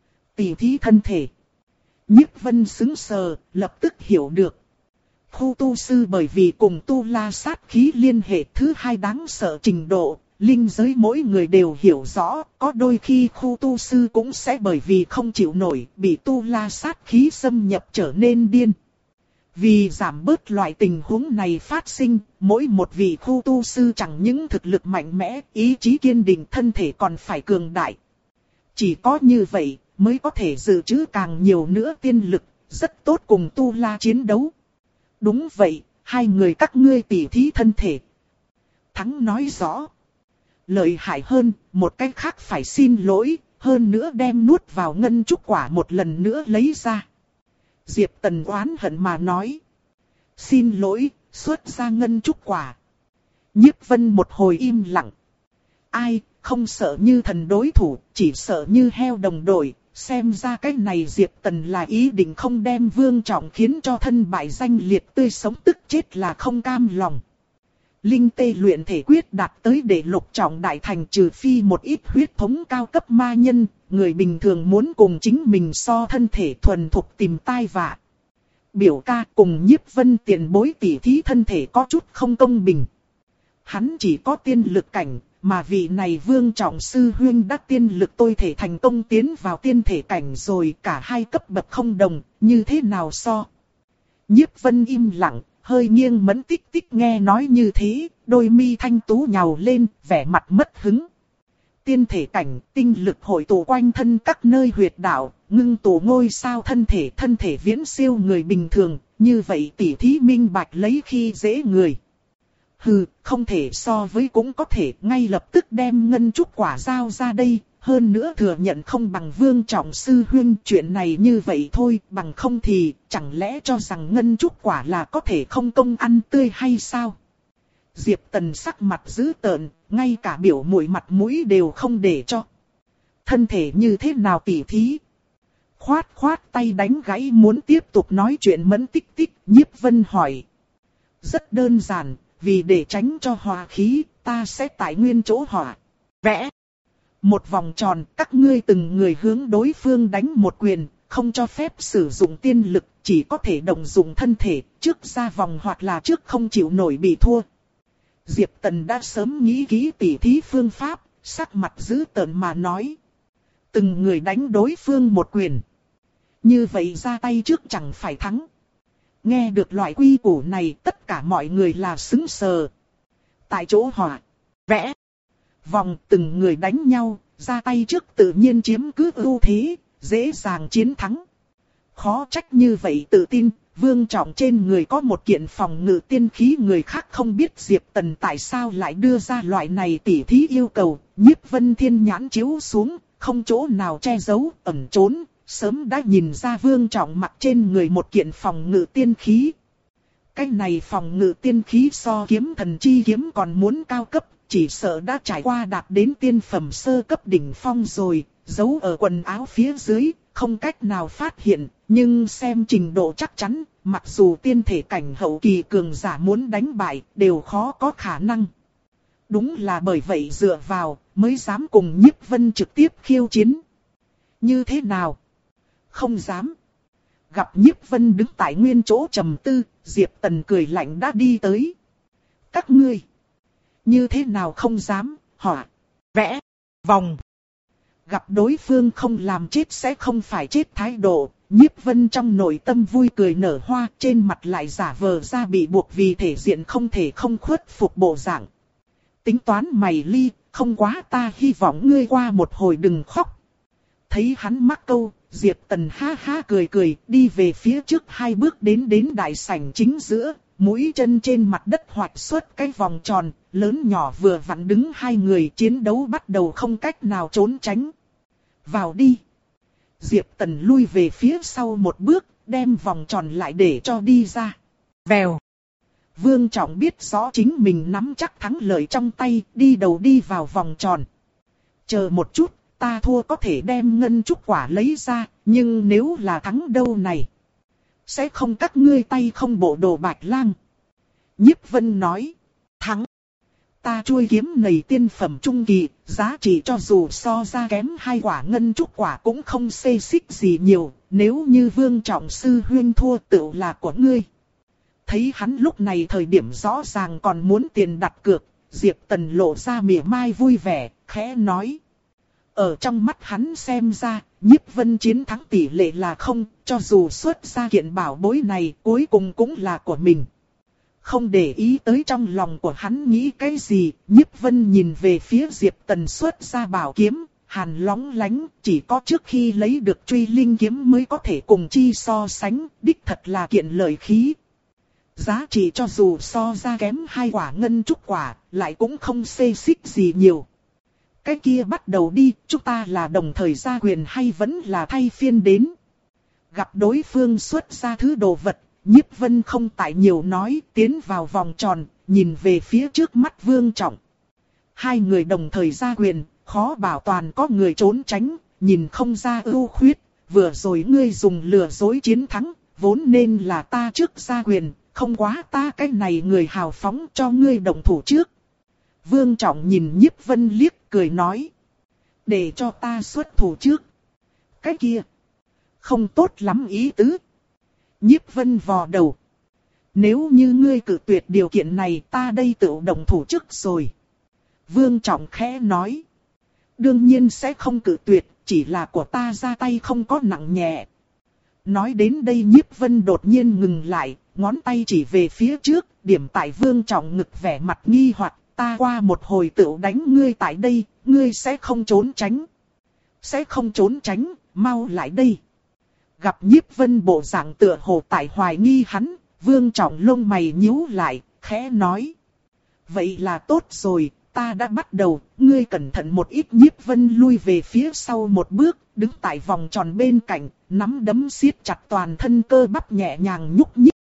Tỉ thí thân thể. Nhiếp Vân sững sờ, lập tức hiểu được. Khu tu sư bởi vì cùng tu la sát khí liên hệ thứ hai đáng sợ trình độ, linh giới mỗi người đều hiểu rõ, có đôi khi khu tu sư cũng sẽ bởi vì không chịu nổi, bị tu la sát khí xâm nhập trở nên điên. Vì giảm bớt loại tình huống này phát sinh, mỗi một vị khu tu sư chẳng những thực lực mạnh mẽ, ý chí kiên định, thân thể còn phải cường đại. Chỉ có như vậy, mới có thể dự trữ càng nhiều nữa tiên lực, rất tốt cùng tu la chiến đấu. Đúng vậy, hai người các ngươi tỉ thí thân thể. Thắng nói rõ. Lợi hại hơn, một cách khác phải xin lỗi, hơn nữa đem nuốt vào ngân trúc quả một lần nữa lấy ra. Diệp Tần oán hận mà nói. Xin lỗi, xuất ra ngân trúc quả. Nhiếp Vân một hồi im lặng. Ai, không sợ như thần đối thủ, chỉ sợ như heo đồng đội. Xem ra cái này Diệp Tần là ý định không đem Vương Trọng khiến cho thân bại danh liệt, tươi sống tức chết là không cam lòng. Linh tê luyện thể quyết đạt tới để lục trọng đại thành, trừ phi một ít huyết thống cao cấp ma nhân, người bình thường muốn cùng chính mình so thân thể thuần thục tìm tai vạ. Biểu ca cùng Nhiếp Vân tiền bối tỉ thí thân thể có chút không công bình. Hắn chỉ có tiên lực cảnh, mà vị này Vương Trọng sư huynh đã tiên lực tôi thể thành công tiến vào tiên thể cảnh rồi, cả hai cấp bậc không đồng, như thế nào so? Nhiếp Vân im lặng, hơi nghiêng mẫn tích tích nghe nói như thế, đôi mi thanh tú nhào lên, vẻ mặt mất hứng. Tiên thể cảnh, tinh lực hội tụ quanh thân các nơi huyệt đạo, ngưng tụ ngôi sao thân thể, thân thể viễn siêu người bình thường, như vậy tỉ thí minh bạch lấy khi dễ người. Hừ, không thể so với cũng có thể ngay lập tức đem ngân trúc quả giao ra đây, hơn nữa thừa nhận không bằng Vương Trọng sư huynh, chuyện này như vậy thôi, bằng không thì chẳng lẽ cho rằng ngân trúc quả là có thể không công ăn tươi hay sao? Diệp Tần sắc mặt dữ tợn, ngay cả biểu mũi mặt mũi đều không để cho. Thân thể như thế nào tỉ thí? Khoát khoát tay đánh gãy muốn tiếp tục nói chuyện mẫn tích tích, Nhiếp Vân hỏi. Rất đơn giản, vì để tránh cho hòa khí, ta sẽ tại nguyên chỗ hỏa. Vẽ. Một vòng tròn, các ngươi từng người hướng đối phương đánh một quyền, không cho phép sử dụng tiên lực, chỉ có thể động dụng thân thể, trước ra vòng hoặc là trước không chịu nổi bị thua. Diệp Tần đã sớm nghĩ kỹ tỉ thí phương pháp, sắc mặt dữ tợn mà nói. Từng người đánh đối phương một quyền. Như vậy ra tay trước chẳng phải thắng. Nghe được loại quy củ này, tất cả mọi người là sững sờ. Tại chỗ hỏa, vẽ, vòng, từng người đánh nhau, ra tay trước tự nhiên chiếm cứ ưu thế, dễ dàng chiến thắng. Khó trách như vậy tự tin, Vương Trọng trên người có một kiện phòng ngự tiên khí, người khác không biết Diệp Tần tại sao lại đưa ra loại này tỉ thí yêu cầu. Nhiếp Vân thiên nhãn chiếu xuống, không chỗ nào che giấu, ẩn trốn, sớm đã nhìn ra Vương Trọng mặc trên người một kiện phòng ngự tiên khí. Cái này phòng ngự tiên khí so kiếm thần chi kiếm còn muốn cao cấp, chỉ sợ đã trải qua đạt đến tiên phẩm sơ cấp đỉnh phong rồi, giấu ở quần áo phía dưới, không cách nào phát hiện, nhưng xem trình độ chắc chắn, mặc dù tiên thể cảnh hậu kỳ cường giả muốn đánh bại, đều khó có khả năng. Đúng là bởi vậy dựa vào, mới dám cùng Nhiếp Vân trực tiếp khiêu chiến. Như thế nào? Không dám. Gặp Nhiếp Vân đứng tại nguyên chỗ trầm tư, Diệp Tần cười lạnh đã đi tới. Các ngươi, như thế nào không dám, hỏa, vẽ, vòng. Gặp đối phương không làm chết sẽ không phải chết thái độ, Nhiếp Vân trong nội tâm vui cười nở hoa, trên mặt lại giả vờ ra bị buộc vì thể diện không thể không khuất phục bộ dạng. Tính toán mày Ly, không quá, ta hy vọng ngươi qua một hồi đừng khóc. Thấy hắn mắc câu, Diệp Tần ha ha cười cười, đi về phía trước hai bước đến đến đại sảnh chính giữa, mũi chân trên mặt đất hoạch xuất cái vòng tròn, lớn nhỏ vừa vặn đứng hai người, chiến đấu bắt đầu không cách nào trốn tránh. Vào đi. Diệp Tần lui về phía sau một bước, đem vòng tròn lại để cho đi ra. Vèo. Vương Trọng biết rõ chính mình nắm chắc thắng lợi trong tay, đi đầu đi vào vòng tròn. Chờ một chút, ta thua có thể đem ngân trúc quả lấy ra, nhưng nếu là thắng đâu này, sẽ không cắt ngươi tay không bộ đồ Bạch Lang. Nhiếp Vân nói, thắng. Ta chuôi kiếm này tiên phẩm trung kỳ, giá trị cho dù so ra kém hai quả ngân trúc quả cũng không xê xích gì nhiều, nếu như Vương Trọng sư huynh thua tựu là của ngươi. Thấy hắn lúc này thời điểm rõ ràng còn muốn tiền đặt cược, Diệp Tần lộ ra mỉa mai vui vẻ, khẽ nói. Ở trong mắt hắn xem ra, Nhiếp Vân chiến thắng tỷ lệ là không, cho dù xuất ra kiện bảo bối này cuối cùng cũng là của mình. Không để ý tới trong lòng của hắn nghĩ cái gì, Nhiếp Vân nhìn về phía Diệp Tần xuất ra bảo kiếm, hàn lóng lánh, chỉ có trước khi lấy được truy linh kiếm mới có thể cùng chi so sánh, đích thật là kiện lợi khí. Giá trị cho dù so ra kém hai quả ngân trúc quả, lại cũng không xê xích gì nhiều. Cái kia bắt đầu đi, chúng ta là đồng thời ra quyền hay vẫn là thay phiên đến. Gặp đối phương xuất ra thứ đồ vật, Nhiếp Vân không tại nhiều nói, tiến vào vòng tròn, nhìn về phía trước mắt Vương Trọng. Hai người đồng thời ra quyền, khó bảo toàn có người trốn tránh, nhìn không ra ưu khuyết, vừa rồi ngươi dùng lừa dối chiến thắng, vốn nên là ta trước ra quyền, không quá ta cái này người hào phóng cho ngươi động thủ trước. Vương Trọng nhìn Nhiếp Vân liếc cười nói. Để cho ta xuất thủ trước. Cái kia. Không tốt lắm ý tứ. Nhiếp Vân vò đầu. Nếu như ngươi cự tuyệt điều kiện này ta đây tự động thủ trước rồi. Vương Trọng khẽ nói. Đương nhiên sẽ không cự tuyệt, chỉ là của ta ra tay không có nặng nhẹ. Nói đến đây Nhiếp Vân đột nhiên ngừng lại, ngón tay chỉ về phía trước, điểm tại Vương Trọng ngực vẻ mặt nghi hoặc. Ta qua một hồi tựu đánh ngươi tại đây, ngươi sẽ không trốn tránh. Sẽ không trốn tránh, mau lại đây. Gặp Nhiếp Vân bộ dạng tựa hồ tại hoài nghi hắn, Vương Trọng lông mày nhíu lại, khẽ nói. Vậy là tốt rồi, ta đã bắt đầu, ngươi cẩn thận một ít. Nhiếp Vân lui về phía sau một bước, đứng tại vòng tròn bên cạnh, nắm đấm siết chặt toàn thân cơ bắp nhẹ nhàng nhúc nhích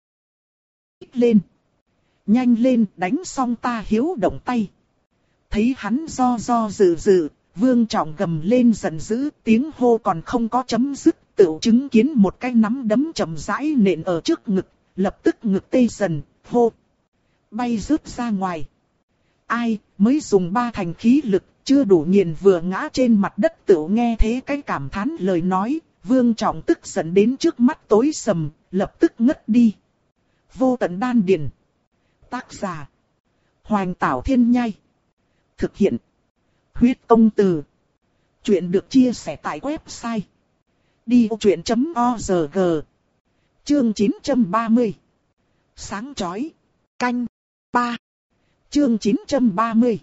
lên. Nhanh lên, đánh xong ta hiếu động tay. Thấy hắn do do dự dự, Vương Trọng gầm lên giận dữ, tiếng hô còn không có chấm dứt, tự chứng kiến một cái nắm đấm chậm rãi nện ở trước ngực, lập tức ngực tê dần, hô. Bay rớt ra ngoài. Ai, mới dùng ba thành khí lực, chưa đủ nghiền vừa ngã trên mặt đất tự nghe thế cái cảm thán lời nói, Vương Trọng tức giận đến trước mắt tối sầm, lập tức ngất đi. Vô tận đan điền. Tác giả. Hoành Tảo Thiên Nhai. Thực hiện. Huyết Công Từ. Chuyện được chia sẻ tại website. đi ô chuyện chấm o rờ giê. Chương chín trăm ba mươi. Sáng chói. Canh. ba. Chương chín trăm ba mươi.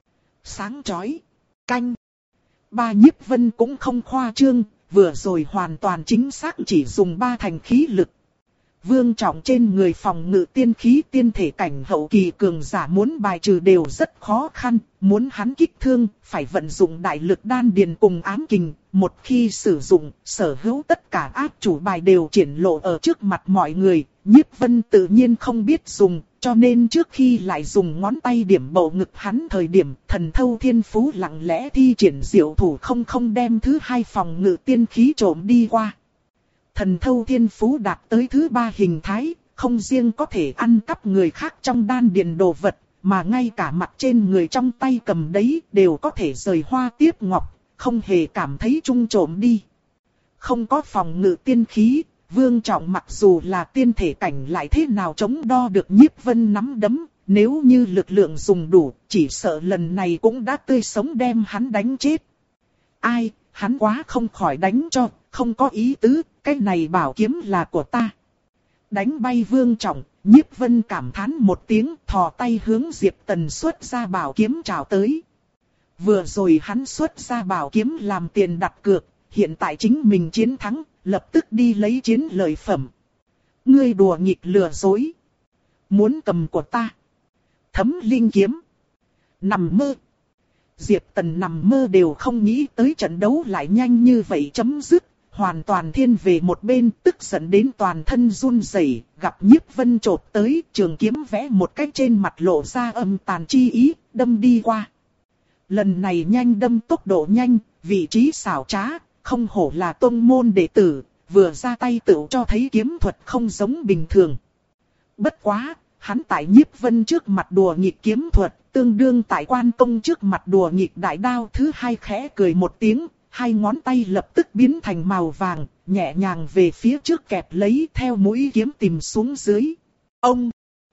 Sáng chói. Canh. Ba. Nhiếp Vân cũng không khoa trương, vừa rồi hoàn toàn chính xác chỉ dùng ba thành khí lực. Vương Trọng trên người phòng ngự tiên khí tiên thể cảnh hậu kỳ cường giả muốn bài trừ đều rất khó khăn, muốn hắn kích thương, phải vận dụng đại lực đan điền cùng ám kình, một khi sử dụng, sở hữu tất cả áp chủ bài đều triển lộ ở trước mặt mọi người, Nhiếp Vân tự nhiên không biết dùng, cho nên trước khi lại dùng ngón tay điểm bầu ngực hắn thời điểm, thần thâu thiên phú lặng lẽ thi triển diệu thủ không không đem thứ hai phòng ngự tiên khí trộm đi qua. Thần thâu thiên phú đạt tới thứ ba hình thái, không riêng có thể ăn cắp người khác trong đan điền đồ vật, mà ngay cả mặt trên người trong tay cầm đấy đều có thể rời hoa tiếp ngọc, không hề cảm thấy chung trộm đi. Không có phòng ngự tiên khí, Vương Trọng mặc dù là tiên thể cảnh lại thế nào chống đo được Nhiếp Vân nắm đấm, nếu như lực lượng dùng đủ, chỉ sợ lần này cũng đã tươi sống đem hắn đánh chết. Ai, hắn quá không khỏi đánh cho, không có ý tứ, cái này bảo kiếm là của ta. Đánh bay Vương Trọng, Nhiếp Vân cảm thán một tiếng, thò tay hướng Diệp Tần xuất ra bảo kiếm chào tới. Vừa rồi hắn xuất ra bảo kiếm làm tiền đặt cược, hiện tại chính mình chiến thắng, lập tức đi lấy chiến lợi phẩm. Ngươi đùa nghịch lừa dối. Muốn cầm của ta. Thấm linh kiếm. Nằm mơ. Diệp Tần nằm mơ đều không nghĩ tới trận đấu lại nhanh như vậy chấm dứt. Hoàn toàn thiên về một bên, tức giận đến toàn thân run rẩy, gặp Nhiếp Vân chộp tới, trường kiếm vẽ một cách trên mặt lộ ra âm tàn chi ý, đâm đi qua. Lần này nhanh đâm tốc độ nhanh, vị trí xảo trá, không hổ là tông môn đệ tử, vừa ra tay tự cho thấy kiếm thuật không giống bình thường. Bất quá, hắn tại Nhiếp Vân trước mặt đùa nghịch kiếm thuật, tương đương tại Quan Công trước mặt đùa nghịch đại đao. Thứ hai khẽ cười một tiếng, hai ngón tay lập tức biến thành màu vàng, nhẹ nhàng về phía trước kẹp lấy theo mũi kiếm tìm xuống dưới. Ông!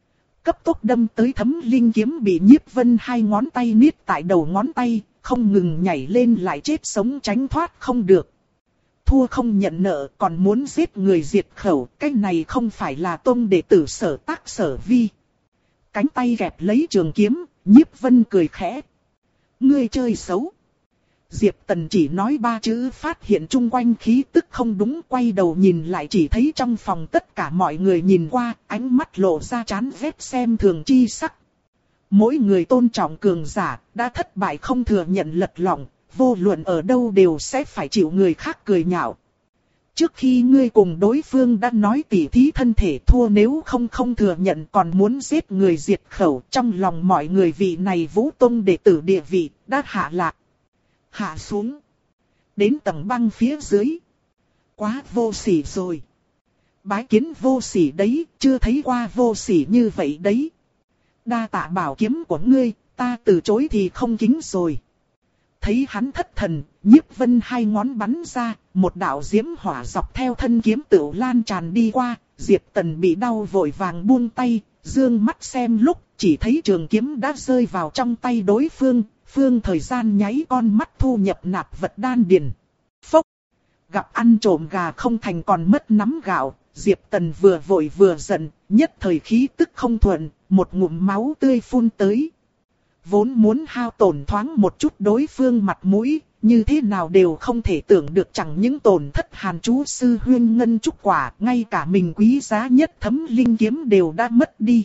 Cấp tốc đâm tới thấm linh kiếm bị Nhiếp Vân hai ngón tay niết tại đầu ngón tay, không ngừng nhảy lên lại chết sống tránh thoát không được. Thua không nhận nợ còn muốn giết người diệt khẩu, cái này không phải là tông đệ tử sở tác sở vi. Cánh tay kẹp lấy trường kiếm, Nhiếp Vân cười khẽ. Ngươi chơi xấu. Diệp Tần chỉ nói ba chữ phát hiện chung quanh khí tức không đúng, quay đầu nhìn lại chỉ thấy trong phòng tất cả mọi người nhìn qua, ánh mắt lộ ra chán ghét xem thường chi sắc. Mỗi người tôn trọng cường giả, đã thất bại không thừa nhận lật lọng, vô luận ở đâu đều sẽ phải chịu người khác cười nhạo. Trước khi ngươi cùng đối phương đã nói tỉ thí thân thể thua, nếu không không thừa nhận còn muốn giết người diệt khẩu, trong lòng mọi người vị này Vũ Tông đệ tử địa vị đã hạ lạc. Hạ xuống. Đến tầng băng phía dưới. Quá vô sỉ rồi. Bái kiến vô sỉ đấy, chưa thấy qua vô sỉ như vậy đấy. Đa tạ bảo kiếm của ngươi, ta từ chối thì không kính rồi. Thấy hắn thất thần, Nhiếp Vân hai ngón bắn ra, một đạo diễm hỏa dọc theo thân kiếm tựu lan tràn đi qua, Diệp Tần bị đau vội vàng buông tay, dương mắt xem lúc, chỉ thấy trường kiếm đã rơi vào trong tay đối phương, phương thời gian nháy con mắt thu nhập nạp vật đan điền. Phốc! Gặp ăn trộm gà không thành còn mất nắm gạo, Diệp Tần vừa vội vừa giận, nhất thời khí tức không thuận, một ngụm máu tươi phun tới. Vốn muốn hao tổn thoáng một chút đối phương mặt mũi, như thế nào đều không thể tưởng được chẳng những tổn thất Hàn Chú sư huyên ngân trúc quả, ngay cả mình quý giá nhất Thấm Linh kiếm đều đã mất đi.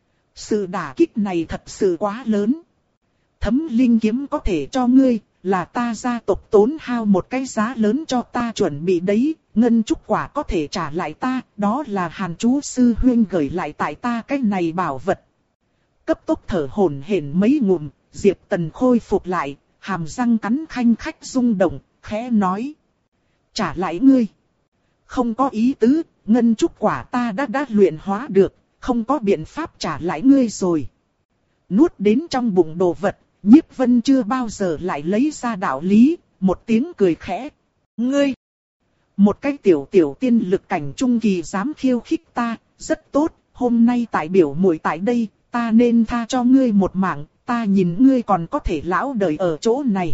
Sự đả kích này thật sự quá lớn. Thấm Linh kiếm có thể cho ngươi, là ta gia tộc tốn hao một cái giá lớn cho ta chuẩn bị đấy, ngân trúc quả có thể trả lại ta, đó là Hàn Chú sư huyên gửi lại tại ta cái này bảo vật. Cấp tốc thở hổn hển mấy ngụm, Diệp Tần khôi phục lại, hàm răng cắn khanh khách rung động, khẽ nói. Trả lại ngươi. Không có ý tứ, ngân trúc quả ta đã đã luyện hóa được, không có biện pháp trả lại ngươi rồi. Nuốt đến trong bụng đồ vật, Nhiếp Vân chưa bao giờ lại lấy ra đạo lý, một tiếng cười khẽ. Ngươi! Một cái tiểu tiểu tiên lực cảnh trung kỳ dám khiêu khích ta, rất tốt, hôm nay tại biểu muội tại đây, ta nên tha cho ngươi một mạng, ta nhìn ngươi còn có thể lão đời ở chỗ này.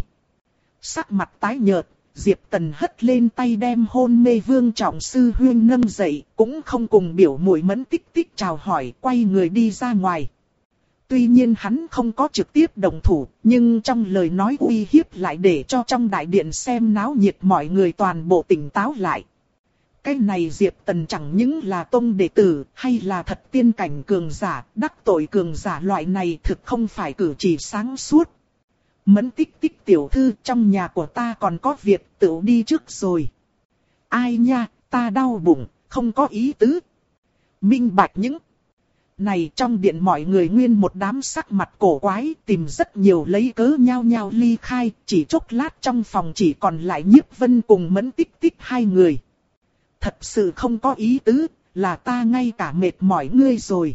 Sắc mặt tái nhợt, Diệp Tần hất lên tay đem hôn mê Vương Trọng sư huyên nâng dậy, cũng không cùng biểu muội Mẫn Tích Tích chào hỏi, quay người đi ra ngoài. Tuy nhiên hắn không có trực tiếp động thủ, nhưng trong lời nói uy hiếp lại để cho trong đại điện xem náo nhiệt mọi người toàn bộ tỉnh táo lại. Cái này Diệp Tần chẳng những là tông đệ tử, hay là thật tiên cảnh cường giả, đắc tội cường giả loại này thực không phải cử chỉ sáng suốt. Mẫn Tích Tích tiểu thư, trong nhà của ta còn có việc, tự đi trước rồi. Ai nha, ta đau bụng, không có ý tứ. Minh bạch những này, trong điện mọi người nguyên một đám sắc mặt cổ quái, tìm rất nhiều lấy cớ nhau nhau ly khai, chỉ chốc lát trong phòng chỉ còn lại Nhiếp Vân cùng Mẫn Tích Tích hai người. Thật sự không có ý tứ, là ta ngay cả mệt mỏi ngươi rồi.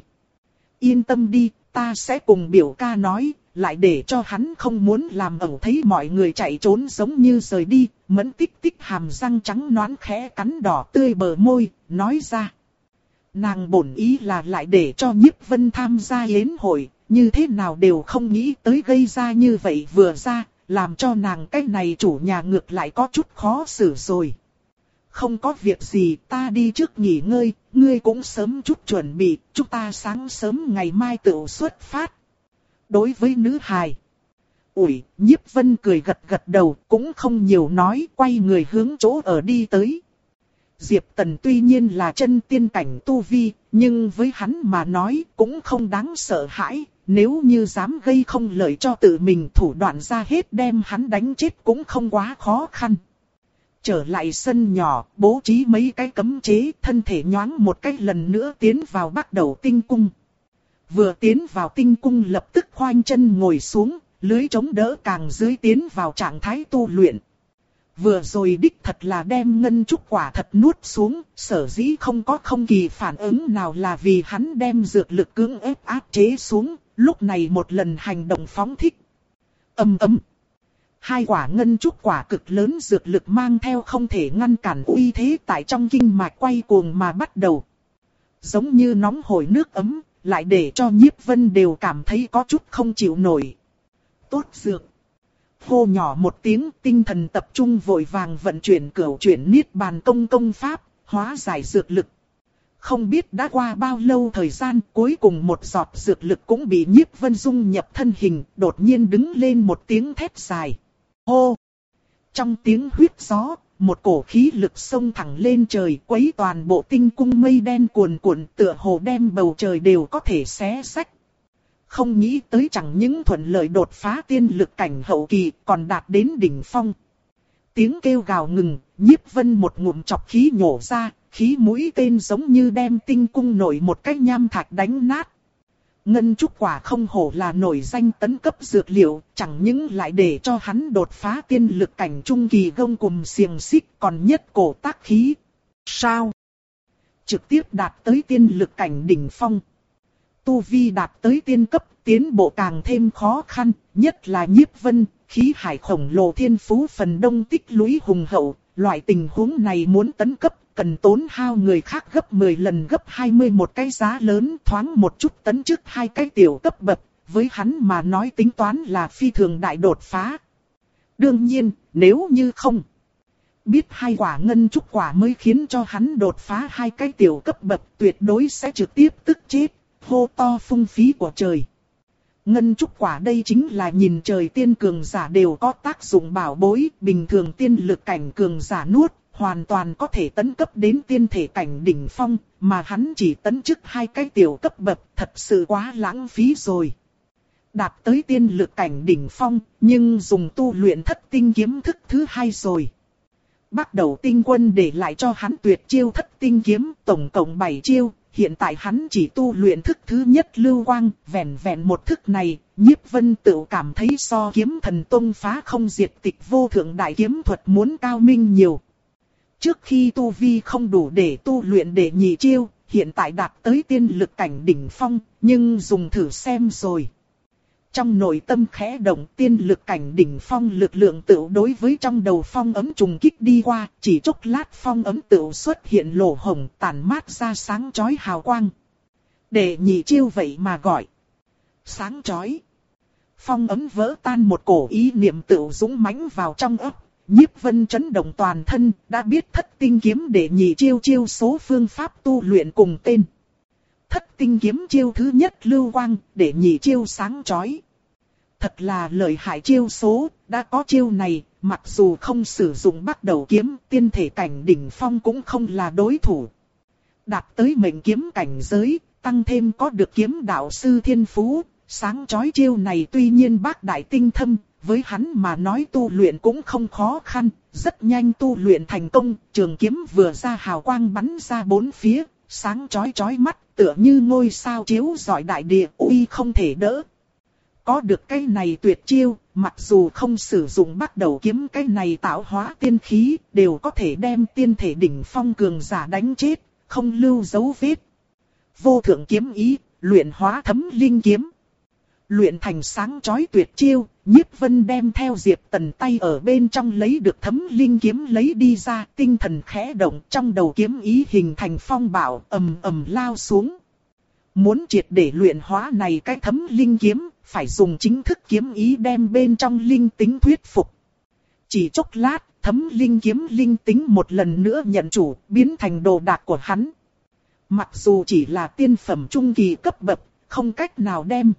Yên tâm đi, ta sẽ cùng biểu ca nói, lại để cho hắn không muốn làm ẩu thấy mọi người chạy trốn giống như rời đi. Mẫn Tích Tích hàm răng trắng nõn khẽ cắn đỏ tươi bờ môi, nói ra. Nàng bổn ý là lại để cho Nhiếp Vân tham gia yến hội, như thế nào đều không nghĩ tới gây ra như vậy vừa ra, làm cho nàng cái này chủ nhà ngược lại có chút khó xử rồi. Không có việc gì, ta đi trước nghỉ ngơi, ngươi cũng sớm chút chuẩn bị, chúng ta sáng sớm ngày mai tự xuất phát. Đối với nữ hài, ủi, Nhiếp Vân cười gật gật đầu, cũng không nhiều nói, quay người hướng chỗ ở đi tới. Diệp Tần tuy nhiên là chân tiên cảnh tu vi, nhưng với hắn mà nói cũng không đáng sợ hãi, nếu như dám gây không lợi cho tự mình thủ đoạn ra hết đem hắn đánh chết cũng không quá khó khăn. Trở lại sân nhỏ, bố trí mấy cái cấm chế, thân thể nhoáng một cái lần nữa tiến vào bắt đầu tinh cung. Vừa tiến vào tinh cung lập tức khoanh chân ngồi xuống, lưới chống đỡ càng dưới tiến vào trạng thái tu luyện. Vừa rồi đích thật là đem ngân trúc quả thật nuốt xuống, sở dĩ không có không kỳ phản ứng nào là vì hắn đem dược lực cưỡng ép áp chế xuống, lúc này một lần hành động phóng thích. Ầm ầm. Hai quả ngân trúc quả cực lớn dược lực mang theo không thể ngăn cản uy thế tại trong kinh mạch quay cuồng mà bắt đầu. Giống như nóng hổi nước ấm, lại để cho Nhiếp Vân đều cảm thấy có chút không chịu nổi. Tốt dược. Hô nhỏ một tiếng, tinh thần tập trung vội vàng vận chuyển cửu chuyển niết bàn công công pháp, hóa giải dược lực. Không biết đã qua bao lâu thời gian, cuối cùng một giọt dược lực cũng bị Nhiếp Vân dung nhập thân hình, đột nhiên đứng lên một tiếng thét dài. Hô! Trong tiếng huyết gió, một cổ khí lực xông thẳng lên trời, quấy toàn bộ tinh cung mây đen cuồn cuộn, tựa hồ đem bầu trời đều có thể xé rách. Không nghĩ tới chẳng những thuận lợi đột phá tiên lực cảnh hậu kỳ, còn đạt đến đỉnh phong. Tiếng kêu gào ngừng, Nhiếp Vân một ngụm chọc khí nhổ ra, khí mũi tên giống như đem tinh cung nổi một cái nham thạch đánh nát. Ngân trúc quả không hổ là nổi danh tấn cấp dược liệu, chẳng những lại để cho hắn đột phá tiên lực cảnh trung kỳ gông cùm xiềng xích, còn nhất cổ tác khí. Sao? trực tiếp đạt tới tiên lực cảnh đỉnh phong. Tu vi đạt tới tiên cấp, tiến bộ càng thêm khó khăn, nhất là Nhiếp Vân, khí hải khổng lồ thiên phú phần đông tích lũy hùng hậu, loại tình huống này muốn tấn cấp, cần tốn hao người khác gấp mười lần gấp hai mươi một cái giá lớn, thoáng một chút tấn trước hai cái tiểu cấp bậc, với hắn mà nói tính toán là phi thường đại đột phá. Đương nhiên, nếu như không biết hai quả ngân trúc quả mới khiến cho hắn đột phá hai cái tiểu cấp bậc, tuyệt đối sẽ trực tiếp tức chết, hô to phung phí của trời. Ngân trúc quả đây chính là nhìn trời tiên cường giả đều có tác dụng bảo bối, bình thường tiên lực cảnh cường giả nuốt, hoàn toàn có thể tấn cấp đến tiên thể cảnh đỉnh phong, mà hắn chỉ tấn chức hai cái tiểu cấp bậc, thật sự quá lãng phí rồi. Đạt tới tiên lực cảnh đỉnh phong, nhưng dùng tu luyện thất tinh kiếm thức thứ hai rồi. Bắt đầu tinh quân để lại cho hắn tuyệt chiêu thất tinh kiếm, tổng cộng bảy chiêu. Hiện tại hắn chỉ tu luyện thức thứ nhất lưu quang, vẹn vẹn một thức này, Nhiếp Vân tự cảm thấy so kiếm thần tông phá không diệt tịch vô thượng đại kiếm thuật muốn cao minh nhiều. Trước khi tu vi không đủ để tu luyện để nhị chiêu, hiện tại đạt tới tiên lực cảnh đỉnh phong, nhưng dùng thử xem rồi. Trong nội tâm khẽ động, tiên lực cảnh đỉnh phong lực lượng tự đối với trong đầu phong ấm trùng kích đi qua, chỉ chốc lát phong ấm tự xuất hiện lỗ hổng tản mát ra sáng chói hào quang. Để nhị chiêu vậy mà gọi sáng chói. Phong ấm vỡ tan, một cổ ý niệm tự dũng mãnh vào trong óc. Nhiếp Vân chấn động toàn thân, đã biết thất tinh kiếm để nhị chiêu chiêu số phương pháp tu luyện cùng tên. Thất tinh kiếm chiêu thứ nhất lưu quang, để nhị chiêu sáng chói. Thật là lợi hại chiêu số, đã có chiêu này, mặc dù không sử dụng bắt đầu kiếm, tiên thể cảnh đỉnh phong cũng không là đối thủ. Đạt tới mệnh kiếm cảnh giới, tăng thêm có được kiếm đạo sư thiên phú, sáng chói chiêu này tuy nhiên bác đại tinh thâm, với hắn mà nói tu luyện cũng không khó khăn, rất nhanh tu luyện thành công, trường kiếm vừa ra hào quang bắn ra bốn phía, sáng chói chói mắt, tựa như ngôi sao chiếu rọi đại địa, uy không thể đỡ. Có được cái này tuyệt chiêu, mặc dù không sử dụng bắt đầu kiếm cái này tạo hóa tiên khí, đều có thể đem tiên thể đỉnh phong cường giả đánh chết, không lưu dấu vết. Vô thượng kiếm ý, luyện hóa thấm linh kiếm. Luyện thành sáng chói tuyệt chiêu, Nhiếp Vân đem theo Diệp Tần tay ở bên trong lấy được thấm linh kiếm lấy đi ra, tinh thần khẽ động, trong đầu kiếm ý hình thành phong bạo, ầm ầm lao xuống. Muốn triệt để luyện hóa này cái thấm linh kiếm, phải dùng chính thức kiếm ý đem bên trong linh tính thuyết phục. Chỉ chốc lát, thấm linh kiếm linh tính một lần nữa nhận chủ, biến thành đồ đạc của hắn. Mặc dù chỉ là tiên phẩm trung kỳ cấp bậc, không cách nào đem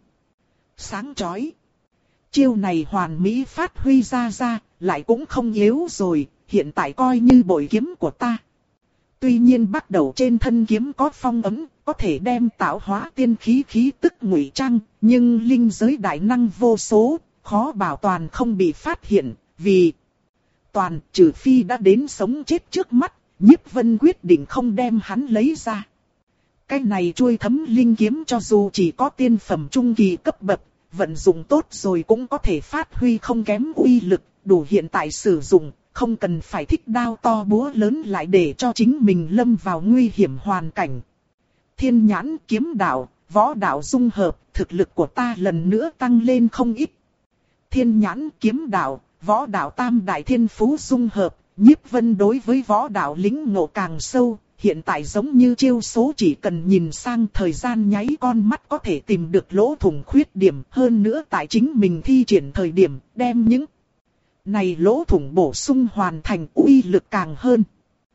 sáng chói chiêu này hoàn mỹ phát huy ra ra, lại cũng không yếu rồi, hiện tại coi như bội kiếm của ta. Tuy nhiên bắt đầu trên thân kiếm có phong ấm, có thể đem tạo hóa tiên khí khí tức ngụy trang, nhưng linh giới đại năng vô số, khó bảo toàn không bị phát hiện, vì toàn trừ phi đã đến sống chết trước mắt, Nhiếp Vân quyết định không đem hắn lấy ra. Cái này chuôi thấm linh kiếm cho dù chỉ có tiên phẩm trung kỳ cấp bậc, vận dụng tốt rồi cũng có thể phát huy không kém uy lực, đủ hiện tại sử dụng, không cần phải thích đao to búa lớn lại để cho chính mình lâm vào nguy hiểm hoàn cảnh. Thiên nhãn kiếm đạo, võ đạo dung hợp, thực lực của ta lần nữa tăng lên không ít. Thiên nhãn kiếm đạo, võ đạo tam đại thiên phú dung hợp, Nhiếp Vân đối với võ đạo lĩnh ngộ càng sâu. Hiện tại giống như chiêu số chỉ cần nhìn sang thời gian nháy con mắt có thể tìm được lỗ thủng khuyết điểm, hơn nữa tại chính mình thi triển thời điểm đem những này lỗ thủng bổ sung hoàn thành uy lực càng hơn.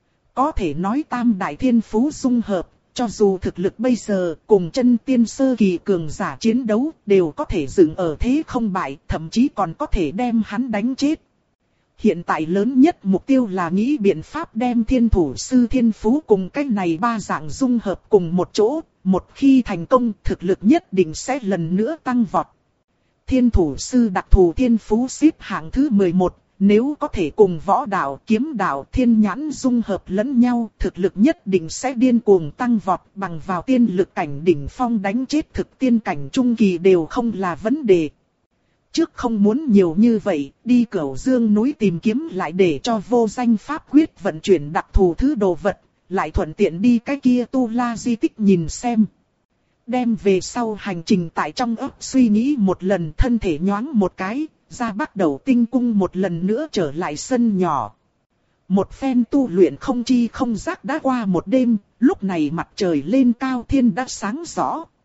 Có thể nói tam đại thiên phú dung hợp, cho dù thực lực bây giờ cùng chân tiên sơ kỳ cường giả chiến đấu đều có thể dừng ở thế không bại, thậm chí còn có thể đem hắn đánh chết. Hiện tại lớn nhất mục tiêu là nghĩ biện pháp đem thiên thủ sư thiên phú cùng cái này ba dạng dung hợp cùng một chỗ, một khi thành công thực lực nhất định sẽ lần nữa tăng vọt. Thiên thủ sư đặc thù thiên phú xếp hạng thứ mười một, nếu có thể cùng võ đạo, kiếm đạo, thiên nhãn dung hợp lẫn nhau, thực lực nhất định sẽ điên cuồng tăng vọt, bằng vào tiên lực cảnh đỉnh phong đánh chết thực tiên cảnh trung kỳ đều không là vấn đề. Trước không muốn nhiều như vậy, đi Cửu Dương núi tìm kiếm lại để cho vô danh pháp quyết vận chuyển đặc thù thứ đồ vật, lại thuận tiện đi cái kia tu la di tích nhìn xem. Đem về sau hành trình tại trong ấp suy nghĩ một lần, thân thể nhoáng một cái, ra bắt đầu tinh cung một lần nữa trở lại sân nhỏ. Một phen tu luyện không chi không giác đã qua một đêm, lúc này mặt trời lên cao, thiên đã sáng rõ.